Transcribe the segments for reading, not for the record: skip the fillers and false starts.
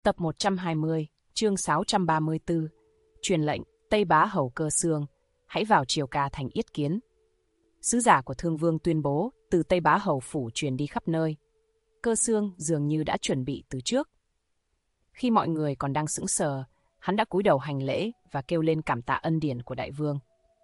Tập 120, chương 634, truyền lệnh, Tây Bá Hầu Cơ Xương, hãy vào Triều Ca thành yết kiến. Sứ giả của Thương Vương tuyên bố từ Tây Bá Hầu phủ truyền đi khắp nơi. Cơ Xương dường như đã chuẩn bị từ trước. Khi mọi người còn đang sững sờ, hắn đã cúi đầu hành lễ và kêu lên cảm tạ ân điển của đại vương.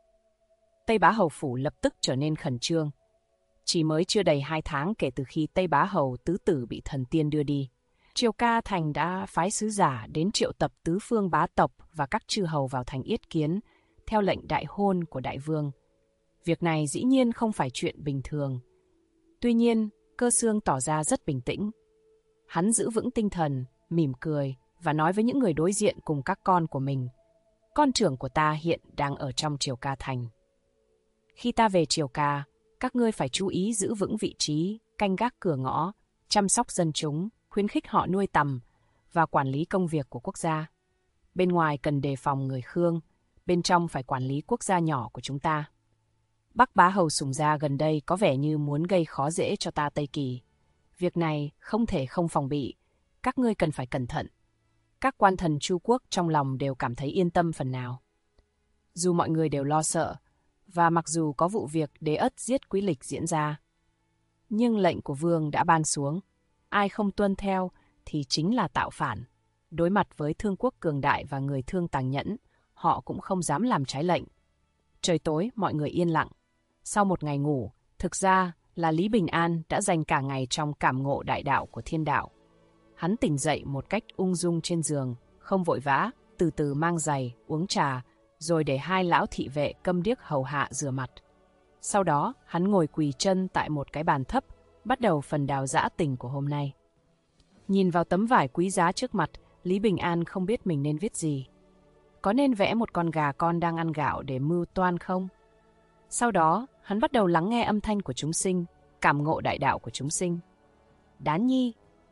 Tây Bá Hầu phủ lập tức trở nên khẩn trương. Chỉ mới chưa đầy 2 tháng kể từ khi Tây Bá Hầu tứ tử bị thần tiên đưa đi, Triều Ca thành đã phái sứ giả đến triệu tập tứ phương bá tộc và các chư hầu vào thành yết kiến, theo lệnh đại hôn của đại vương. Việc này dĩ nhiên không phải chuyện bình thường. Tuy nhiên, Cơ Xương tỏ ra rất bình tĩnh. Hắn giữ vững tinh thần, mỉm cười và nói với những người đối diện cùng các con của mình: con trưởng của ta hiện đang ở trong Triều Ca thành. Khi ta về Triều Ca, các ngươi phải chú ý giữ vững vị trí, canh gác cửa ngõ, chăm sóc dân chúng, khuyến khích họ nuôi tầm và quản lý công việc của quốc gia. Bên ngoài cần đề phòng người Khương, bên trong phải quản lý quốc gia nhỏ của chúng ta. Bắc Bá Hầu Sùng Gia gần đây có vẻ như muốn gây khó dễ cho ta Tây Kỳ. Việc này không thể không phòng bị, các ngươi cần phải cẩn thận. Các quan thần Chu quốc trong lòng đều cảm thấy yên tâm phần nào. Dù mọi người đều lo sợ, và mặc dù có vụ việc Đế Ất giết Quý Lịch diễn ra, nhưng lệnh của vương đã ban xuống. Ai không tuân theo thì chính là tạo phản. Đối mặt với Thương quốc cường đại và người Thương tàn nhẫn, họ cũng không dám làm trái lệnh. Trời tối, mọi người yên lặng. Sau một ngày ngủ, thực ra là Lý Bình An đã dành cả ngày trong cảm ngộ đại đạo của thiên đạo. Hắn tỉnh dậy một cách ung dung trên giường, không vội vã, từ từ mang giày, uống trà, rồi để 2 lão thị vệ câm điếc hầu hạ rửa mặt. Sau đó, hắn ngồi quỳ chân tại một cái bàn thấp, bắt đầu phần đào dã tình của hôm nay. Nhìn vào tấm vải quý giá trước mặt, Lý Bình An không biết mình nên viết gì. Có nên vẽ một con gà con đang ăn gạo để mưu toan không? Sau đó, hắn bắt đầu lắng nghe âm thanh của chúng sinh, cảm ngộ đại đạo của chúng sinh. Đán Nhi!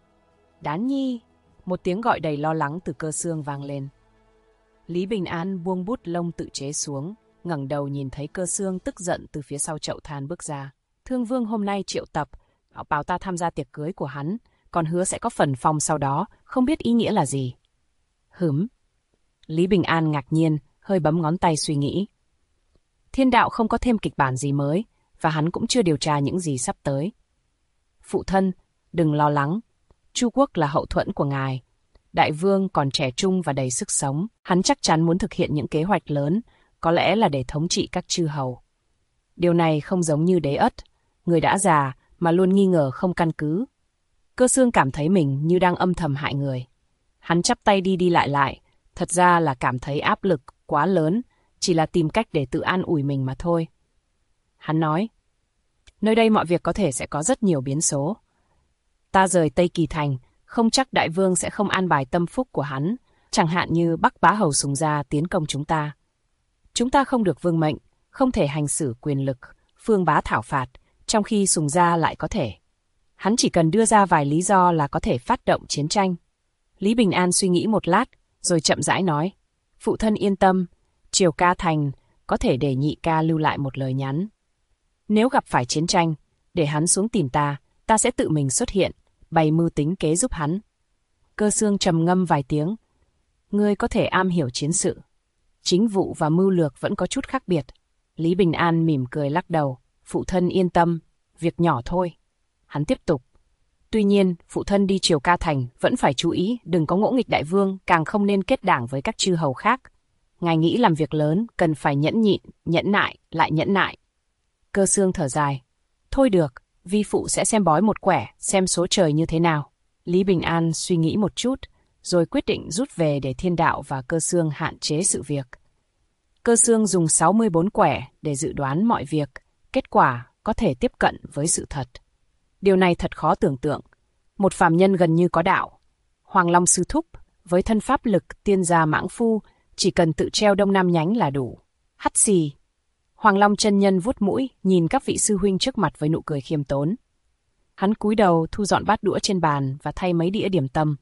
Đán Nhi! Một tiếng gọi đầy lo lắng từ Cơ Xương vang lên. Lý Bình An buông bút lông tự chế xuống, ngẩng đầu nhìn thấy Cơ Xương tức giận từ phía sau chậu than bước ra. Thương Vương hôm nay triệu tập, bảo ta tham gia tiệc cưới của hắn, còn hứa sẽ có phần phong sau đó, không biết ý nghĩa là gì. Lý Bình An ngạc nhiên, hơi bấm ngón tay suy nghĩ. Thiên đạo không có thêm kịch bản gì mới, và hắn cũng chưa điều tra những gì sắp tới. Phụ thân, đừng lo lắng. Chu quốc là hậu thuẫn của ngài. Đại vương còn trẻ trung và đầy sức sống. Hắn chắc chắn muốn thực hiện những kế hoạch lớn, có lẽ là để thống trị các chư hầu. Điều này không giống như Đế Ất, người đã già mà luôn nghi ngờ không căn cứ. Cơ Xương cảm thấy mình như đang âm thầm hại người. Hắn chắp tay đi đi lại, thật ra là cảm thấy áp lực quá lớn, chỉ là tìm cách để tự an ủi mình mà thôi. Hắn nói, nơi đây mọi việc có thể sẽ có rất nhiều biến số. Ta rời Tây Kỳ Thành, không chắc đại vương sẽ không an bài tâm phúc của hắn, chẳng hạn như Bắc Bá Hầu Sùng Gia tiến công chúng ta. Chúng ta không được vương mệnh, không thể hành xử quyền lực, phương bá thảo phạt, trong khi Sùng Gia lại có thể. Hắn chỉ cần đưa ra vài lý do là có thể phát động chiến tranh. Lý Bình An suy nghĩ một lát, rồi chậm rãi nói, phụ thân yên tâm, Triều Ca thành có thể để nhị ca lưu lại một lời nhắn. Nếu gặp phải chiến tranh, để hắn xuống tìm ta, ta sẽ tự mình xuất hiện, bày mưu tính kế giúp hắn. Cơ Xương trầm ngâm vài tiếng. Ngươi có thể am hiểu chiến sự. Chính vụ và mưu lược vẫn có chút khác biệt. Lý Bình An mỉm cười lắc đầu. Phụ thân yên tâm, việc nhỏ thôi. Hắn tiếp tục. Tuy nhiên, phụ thân đi Triều Ca thành vẫn phải chú ý, đừng có ngỗ nghịch đại vương, càng không nên kết đảng với các chư hầu khác. Ngài nghĩ làm việc lớn, cần phải nhẫn nhịn, nhẫn nại, lại nhẫn nại. Cơ Xương thở dài. Thôi được, vi phụ sẽ xem bói một quẻ, xem số trời như thế nào. Lý Bình An suy nghĩ một chút, rồi quyết định rút về để thiên đạo và Cơ Xương hạn chế sự việc. Cơ Xương dùng 64 quẻ để dự đoán mọi việc, kết quả có thể tiếp cận với sự thật. Điều này thật khó tưởng tượng. Một phàm nhân gần như có đạo. Hoàng Long sư thúc, với thân pháp lực tiên gia mãng phu, chỉ cần tự treo đông nam nhánh là đủ. Hắt xì. Hoàng Long chân nhân vuốt mũi, nhìn các vị sư huynh trước mặt với nụ cười khiêm tốn. Hắn cúi đầu thu dọn bát đũa trên bàn và thay mấy đĩa điểm tâm.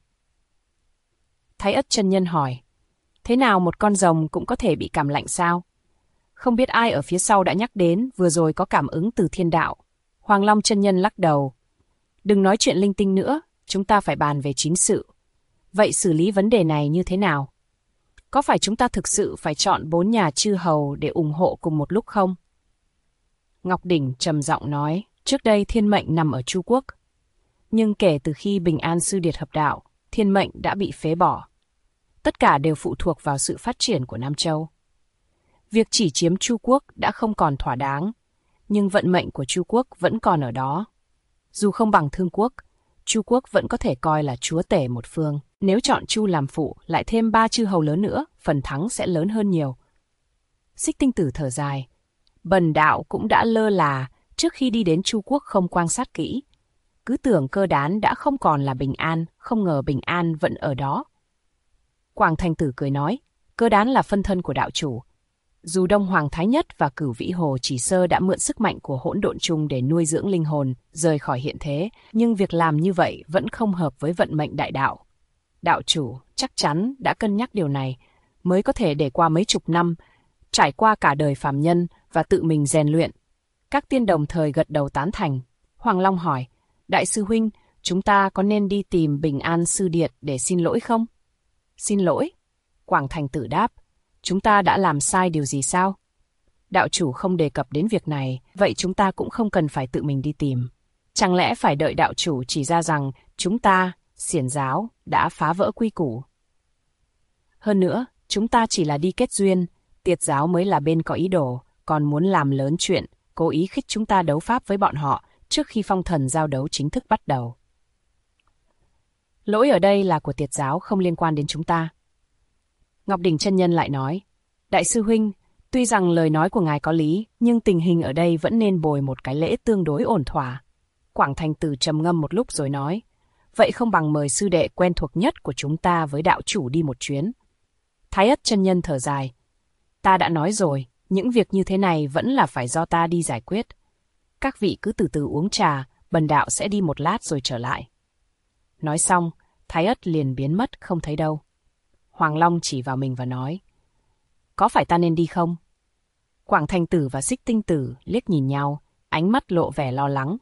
Thái Ất chân nhân hỏi, thế nào một con rồng cũng có thể bị cảm lạnh sao? Không biết ai ở phía sau đã nhắc đến, vừa rồi có cảm ứng từ thiên đạo. Hoàng Long chân nhân lắc đầu. Đừng nói chuyện linh tinh nữa, chúng ta phải bàn về chính sự. Vậy xử lý vấn đề này như thế nào? Có phải chúng ta thực sự phải chọn 4 nhà chư hầu để ủng hộ cùng một lúc không? Ngọc Đỉnh trầm giọng nói, trước đây thiên mệnh nằm ở Chu Quốc. Nhưng kể từ khi Bình An Sư Điệt hợp đạo, thiên mệnh đã bị phế bỏ. Tất cả đều phụ thuộc vào sự phát triển của Nam Châu. Việc chỉ chiếm Chu Quốc đã không còn thỏa đáng, nhưng vận mệnh của Chu Quốc vẫn còn ở đó. Dù không bằng Thương Quốc, Chu Quốc vẫn có thể coi là chúa tể một phương. Nếu chọn Chu làm phụ, lại thêm 3 chư hầu lớn nữa, phần thắng sẽ lớn hơn nhiều. Xích Tinh Tử thở dài. Bần đạo cũng đã lơ là, trước khi đi đến Chu Quốc không quan sát kỹ. Cứ tưởng Cơ Đán đã không còn là Bình An, không ngờ Bình An vẫn ở đó. Quảng Thành Tử cười nói, Cơ Đán là phân thân của đạo chủ. Dù Đông Hoàng Thái Nhất và Cửu Vĩ Hồ Chỉ Sơ đã mượn sức mạnh của hỗn độn chung để nuôi dưỡng linh hồn, rời khỏi hiện thế, nhưng việc làm như vậy vẫn không hợp với vận mệnh đại đạo. Đạo chủ chắc chắn đã cân nhắc điều này, mới có thể để qua mấy chục năm, trải qua cả đời phàm nhân và tự mình rèn luyện. Các tiên đồng thời gật đầu tán thành. Hoàng Long hỏi, Đại sư huynh, chúng ta có nên đi tìm Bình An Sư Điệt để xin lỗi không? Xin lỗi? Quảng Thành Tử đáp, chúng ta đã làm sai điều gì sao? Đạo chủ không đề cập đến việc này, vậy chúng ta cũng không cần phải tự mình đi tìm. Chẳng lẽ phải đợi đạo chủ chỉ ra rằng chúng ta, xiển giáo, đã phá vỡ quy củ? Hơn nữa, chúng ta chỉ là đi kết duyên, Tiệt giáo mới là bên có ý đồ, còn muốn làm lớn chuyện, cố ý khích chúng ta đấu pháp với bọn họ trước khi phong thần giao đấu chính thức bắt đầu. Lỗi ở đây là của Tiệt giáo, không liên quan đến chúng ta. Ngọc Đỉnh chân nhân lại nói, Đại sư huynh, tuy rằng lời nói của ngài có lý, nhưng tình hình ở đây vẫn nên bồi một cái lễ tương đối ổn thỏa. Quảng Thành Tử trầm ngâm một lúc rồi nói, vậy không bằng mời sư đệ quen thuộc nhất của chúng ta với đạo chủ đi một chuyến. Thái Ất chân nhân thở dài, ta đã nói rồi, những việc như thế này vẫn là phải do ta đi giải quyết. Các vị cứ từ từ uống trà, bần đạo sẽ đi một lát rồi trở lại. Nói xong, Thái Ất liền biến mất không thấy đâu. Hoàng Long chỉ vào mình và nói, có phải ta nên đi không? Quảng Thành Tử và Xích Tinh Tử liếc nhìn nhau, ánh mắt lộ vẻ lo lắng.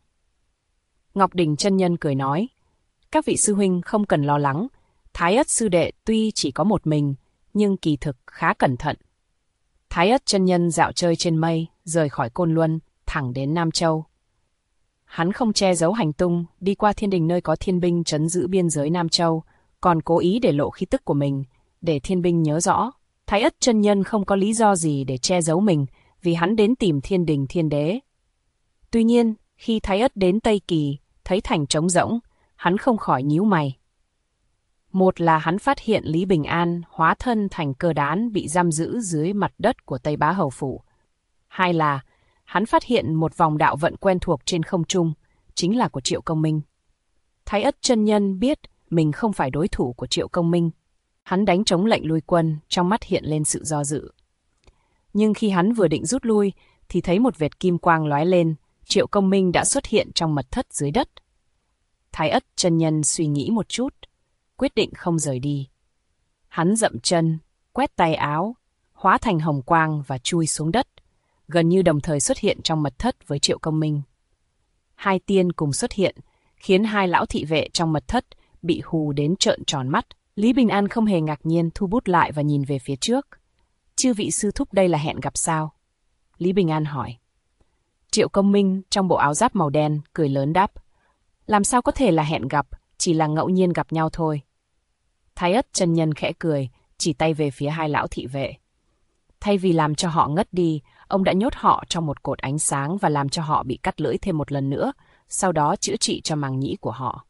Ngọc Đỉnh chân nhân cười nói, các vị sư huynh không cần lo lắng, Thái Ất sư đệ tuy chỉ có một mình, nhưng kỳ thực khá cẩn thận. Thái Ất chân nhân dạo chơi trên mây, rời khỏi Côn Luân, thẳng đến Nam Châu. Hắn không che giấu hành tung, đi qua thiên đình nơi có thiên binh trấn giữ biên giới Nam Châu, còn cố ý để lộ khí tức của mình, để thiên binh nhớ rõ. Thái Ất chân nhân không có lý do gì để che giấu mình, vì hắn đến tìm thiên đình thiên đế. Tuy nhiên, khi Thái Ất đến Tây Kỳ, thấy thành trống rỗng, hắn không khỏi nhíu mày. Một là hắn phát hiện Lý Bình An hóa thân thành Cơ Đán bị giam giữ dưới mặt đất của Tây Bá Hầu Phủ. Hai là hắn phát hiện một vòng đạo vận quen thuộc trên không trung, chính là của Triệu Công Minh. Thái Ất chân nhân biết mình không phải đối thủ của Triệu Công Minh. Hắn đánh trống lệnh lui quân, trong mắt hiện lên sự do dự. Nhưng khi hắn vừa định rút lui, thì thấy một vệt kim quang lóe lên, Triệu Công Minh đã xuất hiện trong mật thất dưới đất. Thái Ất chân nhân suy nghĩ một chút, quyết định không rời đi. Hắn dậm chân, quét tay áo, hóa thành hồng quang và chui xuống đất, gần như đồng thời xuất hiện trong mật thất với Triệu Công Minh. Hai tiên cùng xuất hiện, khiến hai lão thị vệ trong mật thất bị hù đến trợn tròn mắt. Lý Bình An không hề ngạc nhiên, thu bút lại và nhìn về phía trước. Chư vị sư thúc đây là hẹn gặp sao? Lý Bình An hỏi. Triệu Công Minh trong bộ áo giáp màu đen, cười lớn đáp. Làm sao có thể là hẹn gặp, chỉ là ngẫu nhiên gặp nhau thôi. Thái Ất chân nhân khẽ cười, chỉ tay về phía hai lão thị vệ. Thay vì làm cho họ ngất đi, ông đã nhốt họ trong một cột ánh sáng và làm cho họ bị cắt lưỡi thêm một lần nữa, sau đó chữa trị cho màng nhĩ của họ.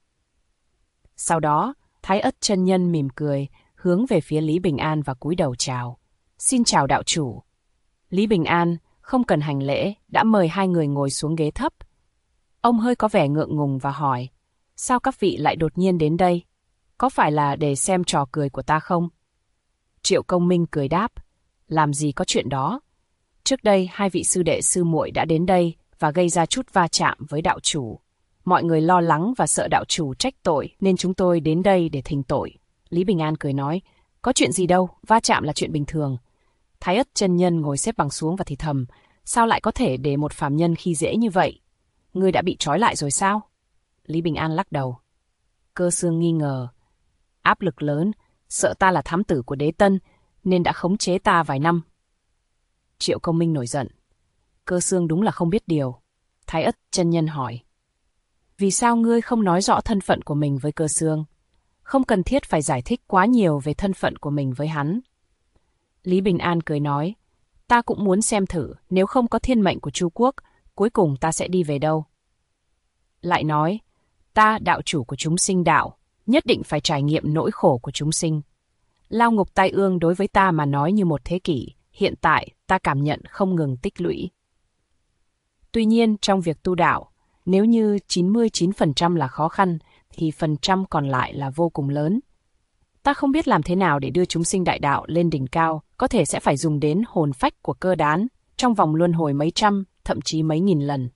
Sau đó, Thái Ất chân nhân mỉm cười, hướng về phía Lý Bình An và cúi đầu chào. Xin chào đạo chủ. Lý Bình An, không cần hành lễ, đã mời hai người ngồi xuống ghế thấp. Ông hơi có vẻ ngượng ngùng và hỏi, sao các vị lại đột nhiên đến đây? Có phải là để xem trò cười của ta không? Triệu Công Minh cười đáp, làm gì có chuyện đó. Trước đây hai vị sư đệ sư muội đã đến đây và gây ra chút va chạm với đạo chủ. Mọi người lo lắng và sợ đạo chủ trách tội nên chúng tôi đến đây để thỉnh tội. Lý Bình An cười nói, có chuyện gì đâu, va chạm là chuyện bình thường. Thái Ất chân nhân ngồi xếp bằng xuống và thì thầm, sao lại có thể để một phàm nhân khi dễ như vậy? Ngươi đã bị trói lại rồi sao? Lý Bình An lắc đầu. Cơ Xương nghi ngờ, áp lực lớn, sợ ta là thám tử của đế tân, nên đã khống chế ta vài năm. Triệu Công Minh nổi giận. Cơ Xương đúng là không biết điều. Thái Ất chân nhân hỏi. Vì sao ngươi không nói rõ thân phận của mình với Cơ Xương? Không cần thiết phải giải thích quá nhiều về thân phận của mình với hắn. Lý Bình An cười nói, ta cũng muốn xem thử, nếu không có thiên mệnh của Chu Quốc, cuối cùng ta sẽ đi về đâu. Lại nói, ta đạo chủ của chúng sinh đạo, nhất định phải trải nghiệm nỗi khổ của chúng sinh. Lao ngục tai ương đối với ta mà nói như một thế kỷ, hiện tại ta cảm nhận không ngừng tích lũy. Tuy nhiên trong việc tu đạo, nếu như 99% là khó khăn, thì phần trăm còn lại là vô cùng lớn. Ta không biết làm thế nào để đưa chúng sinh đại đạo lên đỉnh cao, có thể sẽ phải dùng đến hồn phách của cơ đán, trong vòng luân hồi mấy trăm, thậm chí mấy nghìn lần.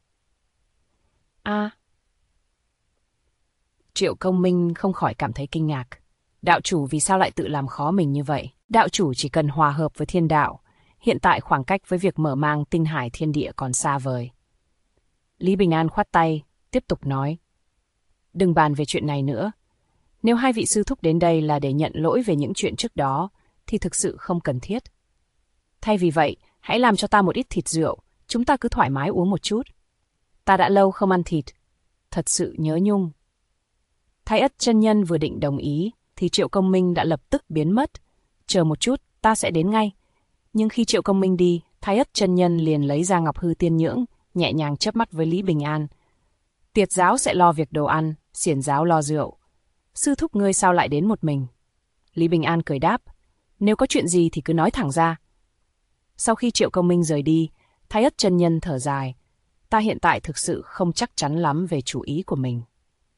Triệu Công Minh không khỏi cảm thấy kinh ngạc. Đạo chủ vì sao lại tự làm khó mình như vậy? Đạo chủ chỉ cần hòa hợp với thiên đạo. Hiện tại khoảng cách với việc mở mang tinh hải thiên địa còn xa vời. Lý Bình An khoát tay, tiếp tục nói. Đừng bàn về chuyện này nữa. Nếu hai vị sư thúc đến đây là để nhận lỗi về những chuyện trước đó, thì thực sự không cần thiết. Thay vì vậy, hãy làm cho ta một ít thịt rượu, chúng ta cứ thoải mái uống một chút. Ta đã lâu không ăn thịt, thật sự nhớ nhung. Thái Ất chân nhân vừa định đồng ý, thì Triệu Công Minh đã lập tức biến mất. Chờ một chút, ta sẽ đến ngay. Nhưng khi Triệu Công Minh đi, Thái Ất chân nhân liền lấy ra Ngọc Hư Tiên Nhưỡng, nhẹ nhàng chớp mắt với Lý Bình An. Tiệt giáo sẽ lo việc đồ ăn, xiển giáo lo rượu. Sư thúc ngươi sao lại đến một mình? Lý Bình An cười đáp, nếu có chuyện gì thì cứ nói thẳng ra. Sau khi Triệu Công Minh rời đi, Thái Ất chân nhân thở dài. Ta hiện tại thực sự không chắc chắn lắm về chủ ý của mình.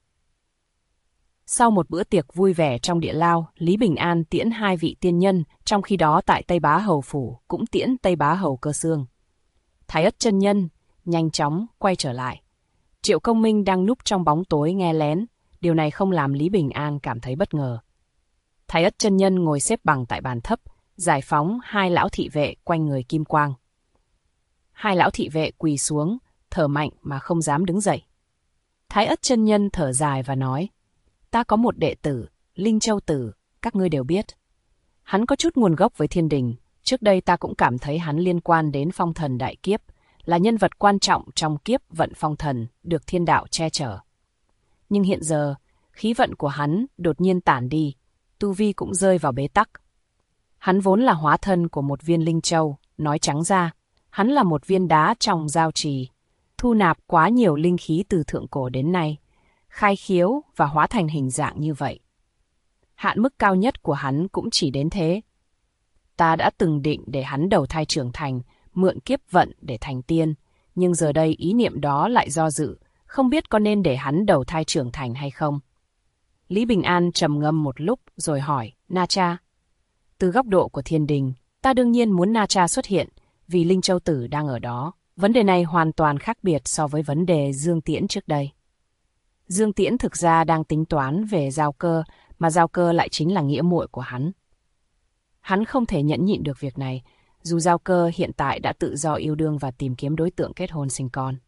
Sau một bữa tiệc vui vẻ trong địa lao, Lý Bình An tiễn hai vị tiên nhân, trong khi đó tại Tây Bá Hầu Phủ cũng tiễn Tây Bá Hầu Cơ Xương. Thái Ất chân nhân nhanh chóng quay trở lại. Triệu Công Minh đang núp trong bóng tối nghe lén, điều này không làm Lý Bình An cảm thấy bất ngờ. Thái Ất chân nhân ngồi xếp bằng tại bàn thấp, giải phóng hai lão thị vệ quanh người kim quang. Hai lão thị vệ quỳ xuống, thở mạnh mà không dám đứng dậy. Thái Ất chân nhân thở dài và nói, ta có một đệ tử, Linh Châu Tử, các ngươi đều biết. Hắn có chút nguồn gốc với thiên đình, trước đây ta cũng cảm thấy hắn liên quan đến phong thần đại kiếp, là nhân vật quan trọng trong kiếp vận phong thần, được thiên đạo che chở. Nhưng hiện giờ, khí vận của hắn đột nhiên tản đi, tu vi cũng rơi vào bế tắc. Hắn vốn là hóa thân của một viên linh châu, nói trắng ra, hắn là một viên đá trong giao trì, thu nạp quá nhiều linh khí từ thượng cổ đến nay, khai khiếu và hóa thành hình dạng như vậy. Hạn mức cao nhất của hắn cũng chỉ đến thế. Ta đã từng định để hắn đầu thai trưởng thành, mượn kiếp vận để thành tiên, nhưng giờ đây ý niệm đó lại do dự, không biết có nên để hắn đầu thai trưởng thành hay không. Lý Bình An trầm ngâm một lúc rồi hỏi, Na Cha. Từ góc độ của thiên đình, ta đương nhiên muốn Na Cha xuất hiện, vì Linh Châu Tử đang ở đó. Vấn đề này hoàn toàn khác biệt so với vấn đề Dương Tiễn trước đây. Dương Tiễn thực ra đang tính toán về Giao Cơ, mà Giao Cơ lại chính là nghĩa muội của hắn. Hắn không thể nhẫn nhịn được việc này, dù Giao Cơ hiện tại đã tự do yêu đương và tìm kiếm đối tượng kết hôn sinh con.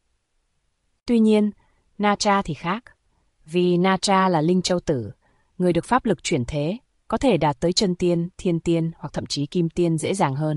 Tuy nhiên, Na Cha thì khác. Vì Na Cha là Linh Châu Tử, người được pháp lực chuyển thế, có thể đạt tới chân tiên, thiên tiên hoặc thậm chí kim tiên dễ dàng hơn.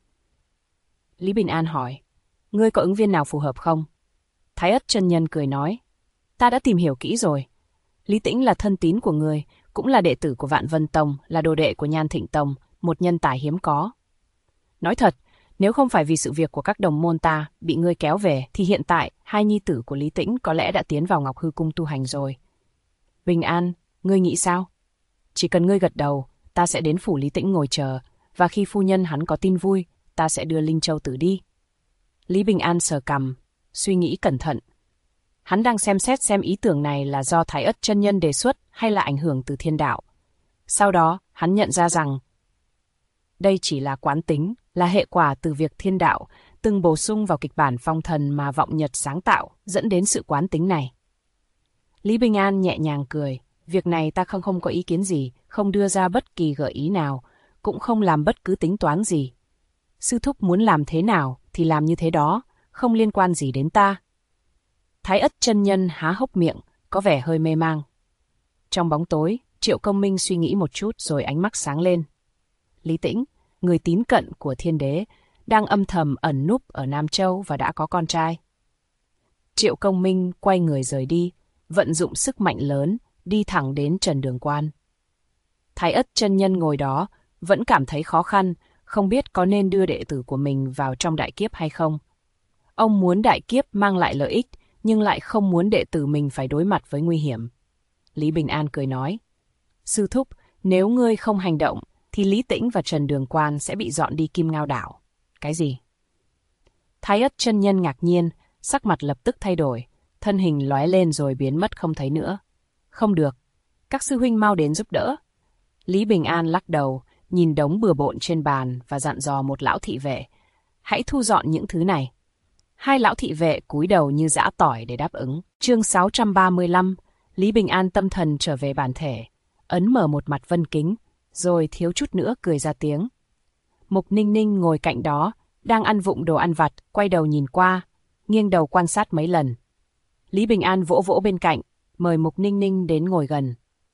Lý Bình An hỏi, ngươi có ứng viên nào phù hợp không? Thái Ất chân nhân cười nói, ta đã tìm hiểu kỹ rồi. Lý Tĩnh là thân tín của ngươi, cũng là đệ tử của Vạn Vân Tông, là đồ đệ của Nhan Thịnh Tông, một nhân tài hiếm có. Nói thật, nếu không phải vì sự việc của các đồng môn ta bị ngươi kéo về, thì hiện tại hai nhi tử của Lý Tĩnh có lẽ đã tiến vào Ngọc Hư Cung tu hành rồi. Bình An, ngươi nghĩ sao? Chỉ cần ngươi gật đầu, ta sẽ đến phủ Lý Tĩnh ngồi chờ, và khi phu nhân hắn có tin vui, ta sẽ đưa Linh Châu Tử đi. Lý Bình An sờ cằm, suy nghĩ cẩn thận. Hắn đang xem xét xem ý tưởng này là do Thái Ất chân nhân đề xuất hay là ảnh hưởng từ thiên đạo. Sau đó, hắn nhận ra rằng đây chỉ là quán tính, là hệ quả từ việc thiên đạo từng bổ sung vào kịch bản phong thần mà vọng nhật sáng tạo, dẫn đến sự quán tính này. Lý Bình An nhẹ nhàng cười, việc này ta không có ý kiến gì, không đưa ra bất kỳ gợi ý nào, cũng không làm bất cứ tính toán gì. Sư thúc muốn làm thế nào thì làm như thế đó, không liên quan gì đến ta. Thái Ất chân nhân há hốc miệng, có vẻ hơi mê mang. Trong bóng tối, Triệu Công Minh suy nghĩ một chút rồi ánh mắt sáng lên. Lý Tĩnh, người tín cận của Thiên Đế, đang âm thầm ẩn núp ở Nam Châu và đã có con trai. Triệu Công Minh quay người rời đi, vận dụng sức mạnh lớn, đi thẳng đến Trần Đường Quan. Thái Ất chân nhân ngồi đó, vẫn cảm thấy khó khăn, không biết có nên đưa đệ tử của mình vào trong đại kiếp hay không. Ông muốn đại kiếp mang lại lợi ích, nhưng lại không muốn đệ tử mình phải đối mặt với nguy hiểm. Lý Bình An cười nói, sư thúc, nếu ngươi không hành động, thì Lý Tĩnh và Trần Đường Quan sẽ bị dọn đi Kim Ngao Đảo. Cái gì? Thái Ất chân nhân ngạc nhiên, sắc mặt lập tức thay đổi, thân hình lóe lên rồi biến mất không thấy nữa. Không được, các sư huynh mau đến giúp đỡ. Lý Bình An lắc đầu, nhìn đống bừa bộn trên bàn và dặn dò một lão thị vệ, hãy thu dọn những thứ này. Hai lão thị vệ cúi đầu như giã tỏi để đáp ứng. Chương 635, Lý Bình An tâm thần trở về bản thể, ấn mở một mặt vân kính, rồi thiếu chút nữa cười ra tiếng. Mục Ninh Ninh ngồi cạnh đó, đang ăn vụng đồ ăn vặt, quay đầu nhìn qua, nghiêng đầu quan sát mấy lần. Lý Bình An vỗ vỗ bên cạnh, mời Mục Ninh Ninh đến ngồi gần.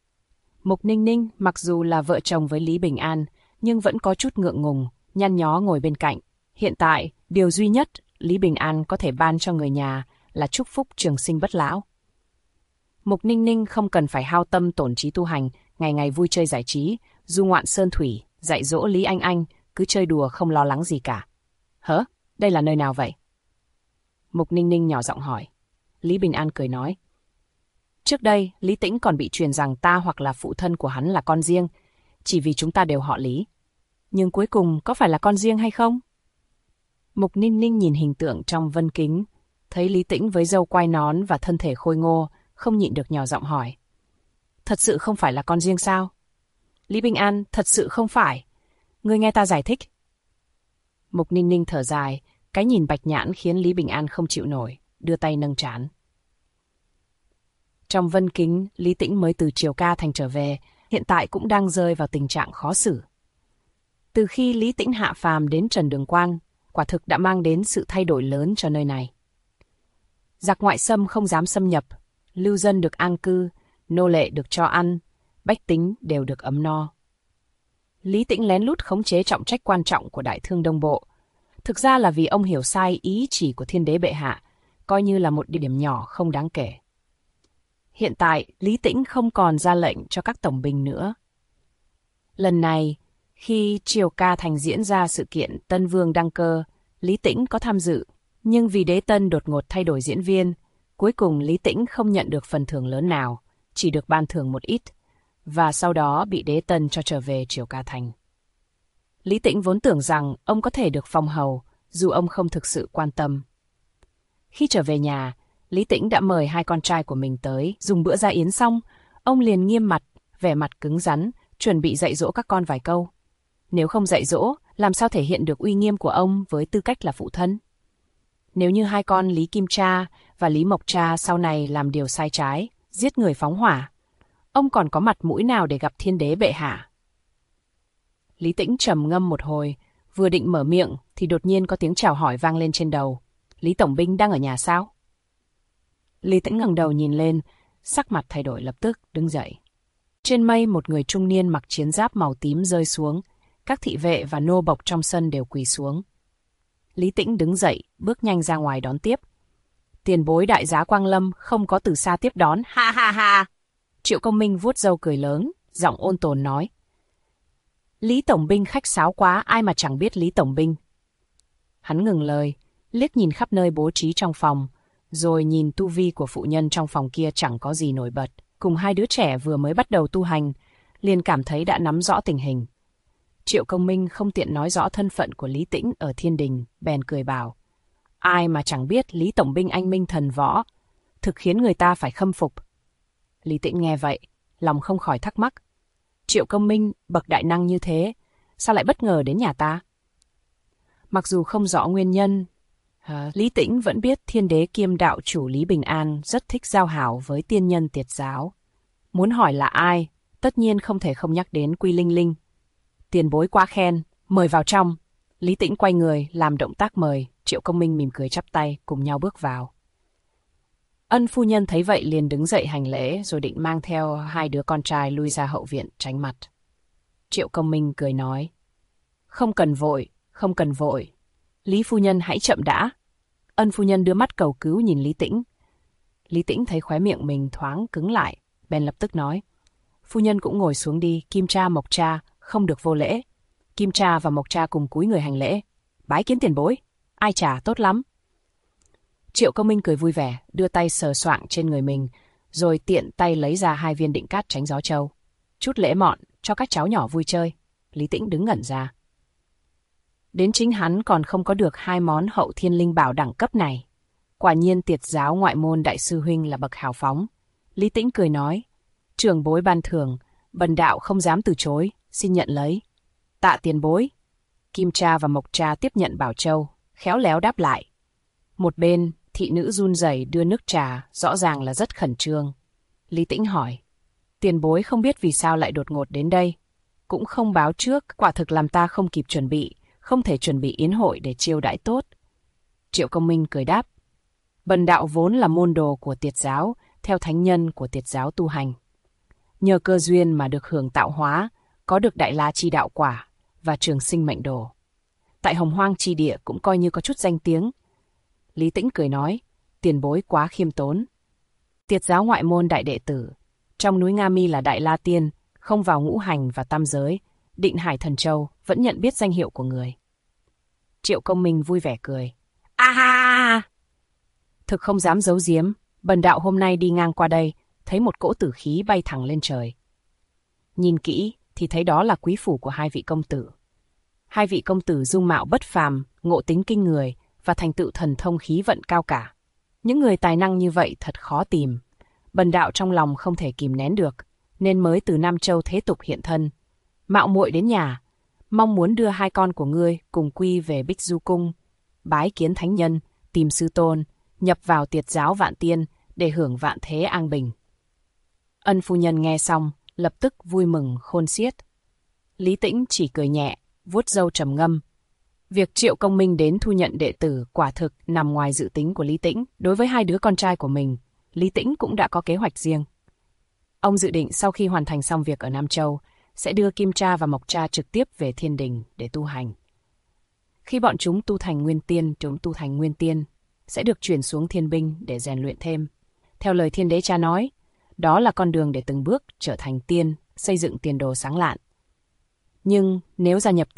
Mục Ninh Ninh mặc dù là vợ chồng với Lý Bình An, nhưng vẫn có chút ngượng ngùng, nhăn nhó ngồi bên cạnh. Hiện tại, điều duy nhất Lý Bình An có thể ban cho người nhà là chúc phúc trường sinh bất lão. Mục Ninh Ninh không cần phải hao tâm tổn trí tu hành, ngày ngày vui chơi giải trí, du ngoạn sơn thủy, dạy dỗ Lý Anh, cứ chơi đùa không lo lắng gì cả. Hả? Đây là nơi nào vậy? Mục Ninh Ninh nhỏ giọng hỏi. Lý Bình An cười nói. Trước đây, Lý Tĩnh còn bị truyền rằng ta hoặc là phụ thân của hắn là con riêng, chỉ vì chúng ta đều họ Lý. Nhưng cuối cùng có phải là con riêng hay không? Mục Ninh Ninh nhìn hình tượng trong vân kính, thấy Lý Tĩnh với râu quai nón và thân thể khôi ngô, không nhịn được nhỏ giọng hỏi. Thật sự không phải là con riêng sao? Lý Bình An, thật sự không phải. Ngươi nghe ta giải thích. Mục Ninh Ninh thở dài, cái nhìn bạch nhãn khiến Lý Bình An không chịu nổi, đưa tay nâng trán. Trong vân kính, Lý Tĩnh mới từ Triều Ca Thành trở về, hiện tại cũng đang rơi vào tình trạng khó xử. Từ khi Lý Tĩnh hạ phàm đến Trần Đường Quan, quả thực đã mang đến sự thay đổi lớn cho nơi này. Giặc ngoại xâm không dám xâm nhập, lưu dân được an cư, nô lệ được cho ăn, bách tính đều được ấm no. Lý Tĩnh lén lút khống chế trọng trách quan trọng của Đại Thương Đông Bộ. Thực ra là vì ông hiểu sai ý chỉ của Thiên Đế bệ hạ, coi như là một địa điểm nhỏ không đáng kể. Hiện tại, Lý Tĩnh không còn ra lệnh cho các tổng binh nữa. Lần này, khi Triều Ca Thành diễn ra sự kiện Tân Vương đăng cơ, Lý Tĩnh có tham dự, nhưng vì Đế Tân đột ngột thay đổi diễn viên, cuối cùng Lý Tĩnh không nhận được phần thưởng lớn nào, chỉ được ban thưởng một ít, và sau đó bị Đế Tân cho trở về Triều Ca Thành. Lý Tĩnh vốn tưởng rằng ông có thể được phong hầu, dù ông không thực sự quan tâm. Khi trở về nhà, Lý Tĩnh đã mời hai con trai của mình tới, dùng bữa gia yến xong, ông liền nghiêm mặt, vẻ mặt cứng rắn, chuẩn bị dạy dỗ các con vài câu. Nếu không dạy dỗ, làm sao thể hiện được uy nghiêm của ông với tư cách là phụ thân? Nếu như hai con Lý Kim Cha và Lý Mộc Cha sau này làm điều sai trái, giết người phóng hỏa, ông còn có mặt mũi nào để gặp Thiên Đế bệ hạ? Lý Tĩnh trầm ngâm một hồi, vừa định mở miệng thì đột nhiên có tiếng chào hỏi vang lên trên đầu. Lý Tổng binh đang ở nhà sao? Lý Tĩnh ngẩng đầu nhìn lên, sắc mặt thay đổi lập tức, đứng dậy. Trên mây một người trung niên mặc chiến giáp màu tím rơi xuống, các thị vệ và nô bộc trong sân đều quỳ xuống. Lý Tĩnh đứng dậy, bước nhanh ra ngoài đón tiếp. Tiền bối đại giá Quang Lâm không có từ xa tiếp đón, ha ha ha. Triệu Công Minh vuốt râu cười lớn, giọng ôn tồn nói. Lý Tổng binh khách sáo quá, ai mà chẳng biết Lý Tổng binh. Hắn ngừng lời, liếc nhìn khắp nơi bố trí trong phòng, rồi nhìn tu vi của phụ nhân trong phòng kia chẳng có gì nổi bật, cùng hai đứa trẻ vừa mới bắt đầu tu hành, liền cảm thấy đã nắm rõ tình hình. Triệu Công Minh không tiện nói rõ thân phận của Lý Tĩnh ở thiên đình, bèn cười bảo. Ai mà chẳng biết Lý Tổng binh anh minh thần võ, thực khiến người ta phải khâm phục. Lý Tĩnh nghe vậy, lòng không khỏi thắc mắc. Triệu Công Minh, bậc đại năng như thế, sao lại bất ngờ đến nhà ta? Mặc dù không rõ nguyên nhân, Lý Tĩnh vẫn biết Thiên Đế kiêm đạo chủ Lý Bình An rất thích giao hảo với tiên nhân Tiệt giáo. Muốn hỏi là ai, tất nhiên không thể không nhắc đến Quy Linh Linh. Tiền bối quá khen, mời vào trong. Lý Tĩnh quay người, làm động tác mời, Triệu Công Minh mỉm cười chắp tay, cùng nhau bước vào. Ân phu nhân thấy vậy liền đứng dậy hành lễ rồi định mang theo hai đứa con trai lui ra hậu viện tránh mặt. Triệu Công Minh cười nói, không cần vội, không cần vội. Lý phu nhân hãy chậm đã. Ân phu nhân đưa mắt cầu cứu nhìn Lý Tĩnh. Lý Tĩnh thấy khóe miệng mình thoáng cứng lại, bèn lập tức nói, phu nhân cũng ngồi xuống đi, Kim Cha Mộc Cha không được vô lễ. Kim Cha và Mộc Cha cùng cúi người hành lễ, bái kiến tiền bối. Ai chả tốt lắm. Triệu Công Minh cười vui vẻ, đưa tay sờ soạng trên người mình, rồi tiện tay lấy ra 2 viên định cát tránh gió trâu. Chút lễ mọn cho các cháu nhỏ vui chơi. Lý Tĩnh đứng ngẩn ra. Đến chính hắn còn không có được 2 món hậu thiên linh bảo đẳng cấp này. Quả nhiên Tiệt giáo ngoại môn đại sư huynh là bậc hào phóng. Lý Tĩnh cười nói, trưởng bối ban thưởng, bần đạo không dám từ chối, xin nhận lấy. Tạ tiền bối. Kim Cha và Mộc Cha tiếp nhận bảo châu, khéo léo đáp lại. Một bên, thị nữ run rẩy đưa nước trà, rõ ràng là rất khẩn trương. Lý Tĩnh hỏi, tiền bối không biết vì sao lại đột ngột đến đây. Cũng không báo trước, quả thực làm ta không kịp chuẩn bị, không thể chuẩn bị yến hội để chiêu đãi tốt. Triệu Công Minh cười đáp, bần đạo vốn là môn đồ của Tiệt giáo, theo thánh nhân của Tiệt giáo tu hành. Nhờ cơ duyên mà được hưởng tạo hóa, có được đại la chi đạo quả và trường sinh mệnh đồ. Tại Hồng Hoang chi địa cũng coi như có chút danh tiếng. Lý Tĩnh cười nói, tiền bối quá khiêm tốn. Tiệt giáo ngoại môn đại đệ tử, trong núi Nga Mi là Đại La Tiên, không vào ngũ hành và tam giới, Định Hải Thần Châu vẫn nhận biết danh hiệu của người. Triệu Công Minh vui vẻ cười. A ha! Thực không dám giấu giếm, bần đạo hôm nay đi ngang qua đây, thấy một cỗ tử khí bay thẳng lên trời. Nhìn kỹ thì thấy đó là quý phủ của 2 vị công tử. 2 vị công tử dung mạo bất phàm, ngộ tính kinh người và thành tựu thần thông khí vận cao cả. Những người tài năng như vậy thật khó tìm. Bần đạo trong lòng không thể kìm nén được, nên mới từ Nam Châu thế tục hiện thân. Mạo muội đến nhà, mong muốn đưa 2 con của ngươi cùng quy về Bích Du Cung, bái kiến thánh nhân, tìm sư tôn, nhập vào Tiệt giáo Vạn Tiên để hưởng vạn thế an bình. Ân phu nhân nghe xong, lập tức vui mừng khôn xiết. Lý Tĩnh chỉ cười nhẹ, vuốt râu trầm ngâm. Việc Triệu Công Minh đến thu nhận đệ tử quả thực nằm ngoài dự tính của Lý Tĩnh. Đối với 2 đứa con trai của mình, Lý Tĩnh cũng đã có kế hoạch riêng. Ông dự định sau khi hoàn thành xong việc ở Nam Châu, sẽ đưa Kim Cha và Mộc Cha trực tiếp về Thiên Đình để tu hành. Khi bọn chúng tu thành nguyên tiên, sẽ được chuyển xuống thiên binh để rèn luyện thêm. Theo lời Thiên Đế Cha nói, đó là con đường để từng bước trở thành tiên, xây dựng tiền đồ sáng lạn. Nhưng nếu gia nhập